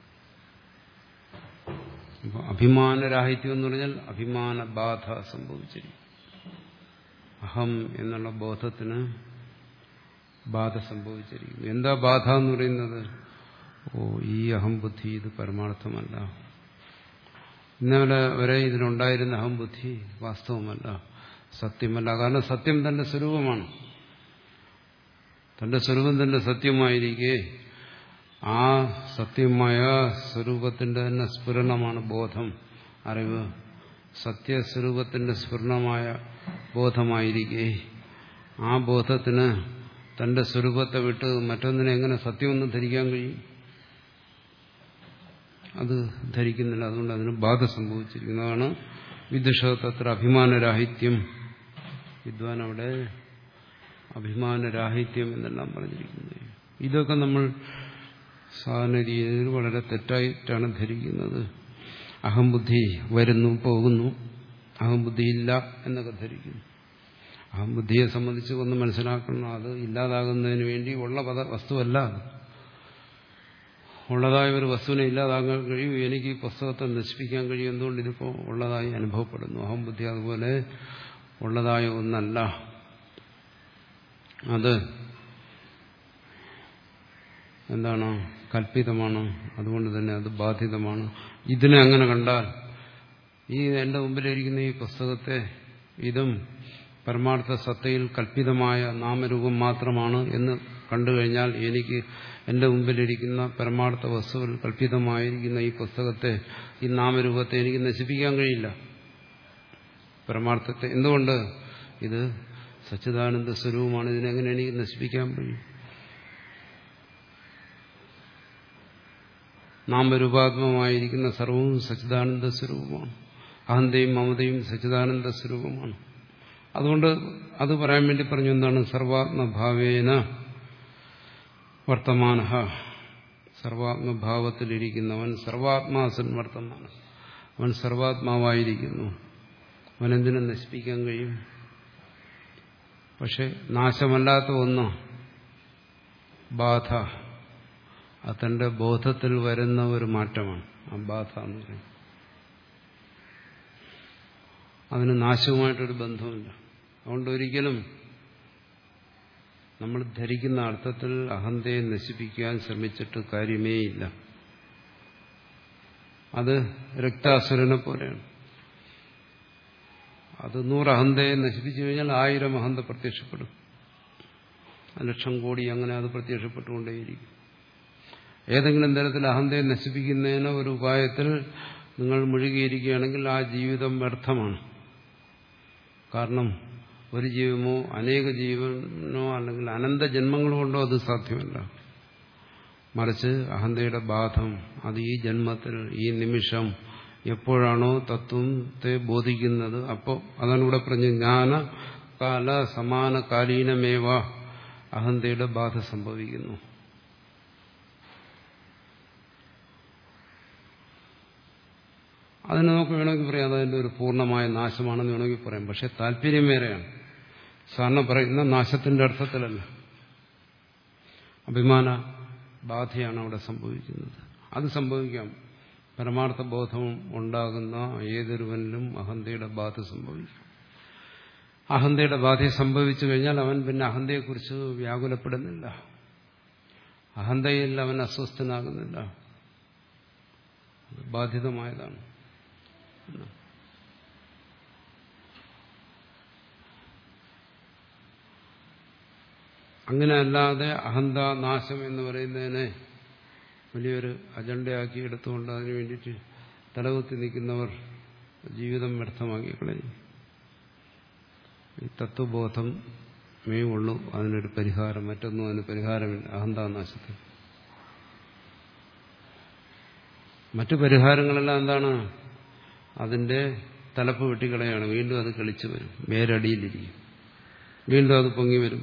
അപ്പോൾ അഭിമാനരാഹിത്യം എന്ന് പറഞ്ഞാൽ അഭിമാനബാധ സംഭവിച്ചിരിക്കും. അഹം എന്നുള്ള ബോധത്തിന് ബാധ സംഭവിച്ചിരിക്കുന്നു. എന്താ ബാധ എന്ന് പറയുന്നത്? ഓ, ഈ അഹംബുദ്ധി ഇത് പരമാർത്ഥമല്ല. ഇന്നലെ വരെ ഇതിനുണ്ടായിരുന്ന അഹംബുദ്ധി വാസ്തവമല്ല, സത്യമല്ല. കാരണം സത്യം തന്റെ സ്വരൂപമാണ്. തന്റെ സ്വരൂപം തന്റെ സത്യമായിരിക്കെ ആ സത്യമായ സ്വരൂപത്തിന്റെ തന്നെ സ്ഫുരണമാണ് ബോധം, അറിവ്. സത്യസ്വരൂപത്തിന്റെ സ്ഫുരണമായ ബോധമായിരിക്കെ ആ ബോധത്തിന് തന്റെ സ്വരൂപത്തെ വിട്ട് മറ്റൊന്നിനെ എങ്ങനെ സത്യമെന്ന് ധരിക്കാൻ കഴിയും? അത് ധരിക്കുന്നില്ല. അതുകൊണ്ട് അതിന് ബാധ സംഭവിച്ചിരിക്കുന്നതാണ് വിദുഷ തത്ര അഭിമാനരാഹിത്യം. വിദ്വാൻ അവിടെ അഭിമാനരാഹിത്യം എന്നെല്ലാം പറഞ്ഞിരിക്കുന്നത്. ഇതൊക്കെ നമ്മൾ സാധാരണ രീതിയിൽ വളരെ തെറ്റായിട്ടാണ് ധരിക്കുന്നത്. അഹംബുദ്ധി വരുന്നു പോകുന്നു, അഹംബുദ്ധിയില്ല എന്നൊക്കെ ധരിക്കുന്നു. അഹംബുദ്ധിയെ സംബന്ധിച്ച് ഒന്ന് മനസ്സിലാക്കണം, അത് ഇല്ലാതാകുന്നതിന് വേണ്ടി ഉള്ള പദ വസ്തുവല്ല. ഉള്ളതായ ഒരു വസ്തുവിനെ ഇല്ലാതാക്കാൻ കഴിയും, എനിക്ക് ഈ പുസ്തകത്തെ നശിപ്പിക്കാൻ കഴിയും. എന്തുകൊണ്ട് ഇതിപ്പോൾ ഉള്ളതായി അനുഭവപ്പെടുന്നു. അഹം ബുദ്ധി അതുപോലെ ഉള്ളതായ ഒന്നല്ല, അത് എന്താണ്, കൽപ്പിതമാണ്. അതുകൊണ്ട് തന്നെ അത് ബാധിതമാണ്. ഇതിനെ അങ്ങനെ കണ്ടാൽ ഈ എന്റെ മുമ്പിലിരിക്കുന്ന ഈ പുസ്തകത്തെ ഇതും പരമാർത്ഥ സത്തയിൽ കൽപ്പിതമായ നാമരൂപം മാത്രമാണ് എന്ന് കണ്ടു കഴിഞ്ഞാൽ എനിക്ക് എന്റെ മുമ്പിലിരിക്കുന്ന പരമാർത്ഥ വസ്തുവിൽ കൽപ്പിതമായിരിക്കുന്ന ഈ പുസ്തകത്തെ, ഈ നാമരൂപത്തെ എനിക്ക് നശിപ്പിക്കാൻ കഴിയില്ല, പരമാർത്ഥത്തെ. എന്തുകൊണ്ട്? ഇത് സച്ചിദാനന്ദ സ്വരൂപമാണ്. ഇതിനെങ്ങനെ എനിക്ക് നശിപ്പിക്കാൻ കഴിയും? നാമരൂപാത്മകമായിരിക്കുന്ന സർവവും സച്ചിദാനന്ദ സ്വരൂപമാണ്. അഹന്തയും മമതയും സച്ചിദാനന്ദ സ്വരൂപമാണ്. അതുകൊണ്ട് അത് പറയാൻ വേണ്ടി പറഞ്ഞു. എന്താണ്? സർവാത്മഭാവേന വർത്തമാന, സർവാത്മഭാവത്തിലിരിക്കുന്നവൻ സർവാത്മാസൻ വർത്തമാന, അവൻ സർവാത്മാവായിരിക്കുന്നു. അവനെന്തിനെ നശിപ്പിക്കാൻ കഴിയും? പക്ഷെ നാശമല്ലാത്ത ഒന്ന് ബാധ, അത് തന്റെ ബോധത്തിൽ വരുന്ന ഒരു മാറ്റമാണ് ആ ബാധ എന്ന് പറയുന്നത്. അതിന് നാശവുമായിട്ടൊരു ബന്ധമില്ല. അതുകൊണ്ട് ഒരിക്കലും നമ്മൾ ധരിക്കുന്ന അർത്ഥത്തിൽ അഹന്തയെ നശിപ്പിക്കാൻ ശ്രമിച്ചിട്ട് കാര്യമേയില്ല. അത് രക്താസുരനെ പോലെയാണ്. അത് നൂറ് അഹന്തയെ നശിപ്പിച്ചു കഴിഞ്ഞാൽ ആയിരം അഹന്ത പ്രത്യക്ഷപ്പെടും. ലക്ഷം കോടി അങ്ങനെ അത് പ്രത്യക്ഷപ്പെട്ടുകൊണ്ടേയിരിക്കും. ഏതെങ്കിലും തരത്തിൽ അഹന്തയെ നശിപ്പിക്കുന്നതിന് ഒരു ഉപായത്തിൽ നിങ്ങൾ മുഴുകിയിരിക്കുകയാണെങ്കിൽ ആ ജീവിതം വ്യർത്ഥമാണ്. കാരണം ഒരു ജീവമോ അനേക ജീവനോ അല്ലെങ്കിൽ അനന്ത ജന്മങ്ങൾ കൊണ്ടോ അത് സാധ്യമല്ല. മറിച്ച് അഹന്തയുടെ ബാധം അത് ഈ ജന്മത്തിൽ, ഈ നിമിഷം എപ്പോഴാണോ തത്വത്തെ ബോധിക്കുന്നത്, അപ്പോൾ അതാണ് ഇവിടെ പറഞ്ഞത്, ജ്ഞാന കാല സമാന കാലീനമേവ അഹന്തയുടെ ബാധ സംഭവിക്കുന്നു. അതിന് നമുക്ക് വേണമെങ്കിൽ പറയാം അതിൻ്റെ ഒരു പൂർണ്ണമായ നാശമാണെന്ന് വേണമെങ്കിൽ പറയാം. പക്ഷെ താല്പര്യം വേറെയാണ്. സാറിന് പറയുന്ന നാശത്തിന്റെ അർത്ഥത്തിലല്ല, അഭിമാന ബാധയാണ് അവിടെ സംഭവിക്കുന്നത്. അത് സംഭവിക്കാം. പരമാർത്ഥ ബോധം ഉണ്ടാകുന്ന ഏതൊരുവനിലും അഹന്തയുടെ ബാധ സംഭവിക്കും. അഹന്തയുടെ ബാധ സംഭവിച്ചു കഴിഞ്ഞാൽ അവൻ പിന്നെ അഹന്തയെക്കുറിച്ച് വ്യാകുലപ്പെടുന്നില്ല, അഹന്തയിൽ അവൻ അസ്വസ്ഥനാകുന്നില്ല. ബാധിതമായതാണ്. അങ്ങനെ അല്ലാതെ അഹന്ത നാശം എന്ന് പറയുന്നതിനെ വലിയൊരു അജണ്ടയാക്കി എടുത്തുകൊണ്ട് അതിനു വേണ്ടിയിട്ട് തലകുത്തി നിൽക്കുന്നവർ ജീവിതം വ്യർത്ഥമാക്കി കളയും. ഈ തത്വബോധമേ ഉള്ളൂ അതിനൊരു പരിഹാരം, മറ്റൊന്നും അതിന് പരിഹാരമില്ല അഹന്താനാശത്തിൽ. മറ്റു പരിഹാരങ്ങളെല്ലാം എന്താണ്? അതിന്റെ തലപ്പ് വെട്ടിക്കളയാണ്. വീണ്ടും അത് കളിച്ചു വരും, വേരടിയിലിരിക്കും, വീണ്ടും അത് പൊങ്ങി വരും.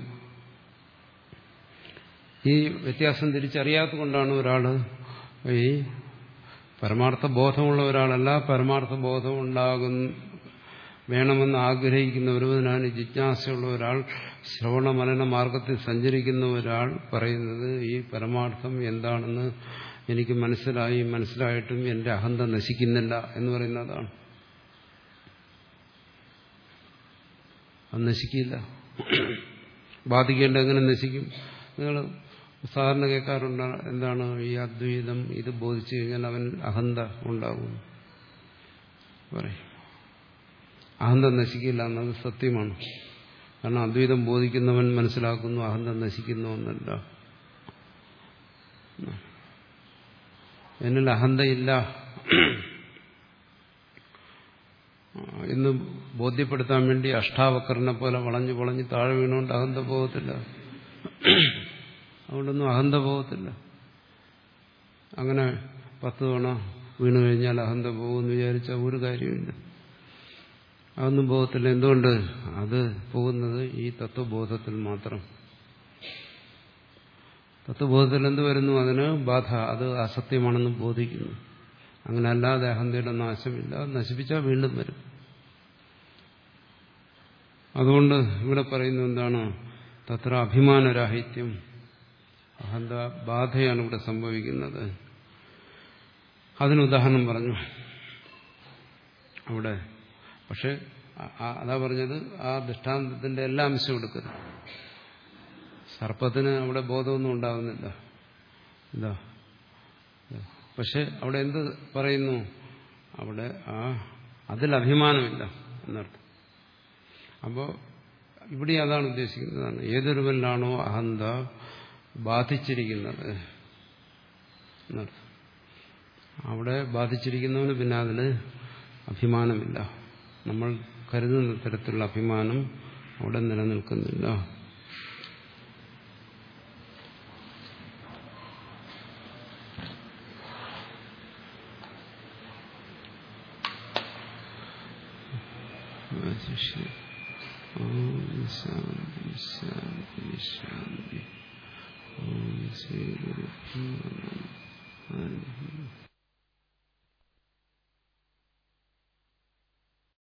ഈ വ്യത്യാസം തിരിച്ചറിയാത്തത് കൊണ്ടാണ് ഒരാൾ, ഈ പരമാർത്ഥ ബോധമുള്ള ഒരാളല്ല, പരമാർത്ഥ ബോധം ഉണ്ടാകുന്ന വേണമെന്ന് ആഗ്രഹിക്കുന്ന ഒരുവനാണ് ജിജ്ഞാസയുള്ള ഒരാൾ, ശ്രവണ മനന മാർഗത്തിൽ സഞ്ചരിക്കുന്ന ഒരാൾ പറയുന്നത് ഈ പരമാർത്ഥം എന്താണെന്ന് എനിക്ക് മനസ്സിലായി, മനസ്സിലായിട്ടും എന്റെ അഹന്ത നശിക്കുന്നില്ല എന്ന് പറയുന്നതാണ്. അത് നശിക്കില്ല. ബാധിക്കേണ്ട എങ്ങനെ നശിക്കും? നിങ്ങൾ സാധാരണ കേൾക്കാറുണ്ട്, എന്താണ് ഈ അദ്വൈതം ഇത് ബോധിച്ചു കഴിഞ്ഞാൽ അവൻ അഹന്ത ഉണ്ടാകും പറയും. അഹന്ത നശിക്കില്ല എന്നത് സത്യമാണ്. കാരണം അദ്വൈതം ബോധിക്കുന്നവൻ മനസ്സിലാക്കുന്നു അഹന്ത നശിക്കുന്നു എന്നല്ല. എന്നിൽ അഹന്തയില്ല എന്ന് ബോധ്യപ്പെടുത്താൻ വേണ്ടി അഷ്ടാവക്രനെ പോലെ വളഞ്ഞു വളഞ്ഞ് താഴെ വീണുകൊണ്ട് അഹന്ത പോകത്തില്ല. അതുകൊണ്ടൊന്നും അഹന്ത പോകത്തില്ല. അങ്ങനെ പത്ത് തവണ വീണു കഴിഞ്ഞാൽ അഹന്ത പോകുമെന്ന് വിചാരിച്ചാൽ ഒരു കാര്യമില്ല. അതൊന്നും പോകത്തില്ല. എന്തുകൊണ്ട്? അത് പോകുന്നത് ഈ തത്വബോധത്തിൽ മാത്രം. തത്വബോധത്തിൽ എന്ത് വരുന്നു? അതിന് ബാധ, അത് അസത്യമാണെന്ന് ബോധിക്കുന്നു. അങ്ങനെ അല്ലാതെ അഹന്തയുടെ നാശമില്ല. നശിപ്പിച്ചാൽ വീണ്ടും വരും. അതുകൊണ്ട് ഇവിടെ പറയുന്നത് എന്താണ്? തത്ര അഭിമാനരാഹിത്യം, അഹന്ത ബാധയാണ് ഇവിടെ സംഭവിക്കുന്നത്. അതിന് ഉദാഹരണം പറഞ്ഞു അവിടെ. പക്ഷെ അതാ പറഞ്ഞത്, ആ ദൃഷ്ടാന്തത്തിന്റെ എല്ലാ അംശവും എടുക്കരുത്. സർപ്പത്തിന് അവിടെ ബോധമൊന്നും ഉണ്ടാകുന്നില്ല, എന്താ. പക്ഷെ അവിടെ എന്ത് പറയുന്നു, അവിടെ ആ അതിൽ അഭിമാനമില്ല എന്നർത്ഥം. അപ്പോൾ ഇവിടെ അതാണ് ഉദ്ദേശിക്കുന്നതാണ്. ഏതൊരുവനിലാണോ അഹന്ത ബാധിച്ചിരിക്കുന്നത് എന്നർത്ഥം, അവിടെ ബാധിച്ചിരിക്കുന്നവന് പിന്നെ അതിൽ അഭിമാനമില്ല. നമ്മൾ കരുതുന്ന തരത്തിലുള്ള അഭിമാനം അവിടെ നിലനിൽക്കുന്നില്ല. ഓം ശാന്തി ശാന്തി ശാന്തി. ഓം ശ്രീ ഗുരു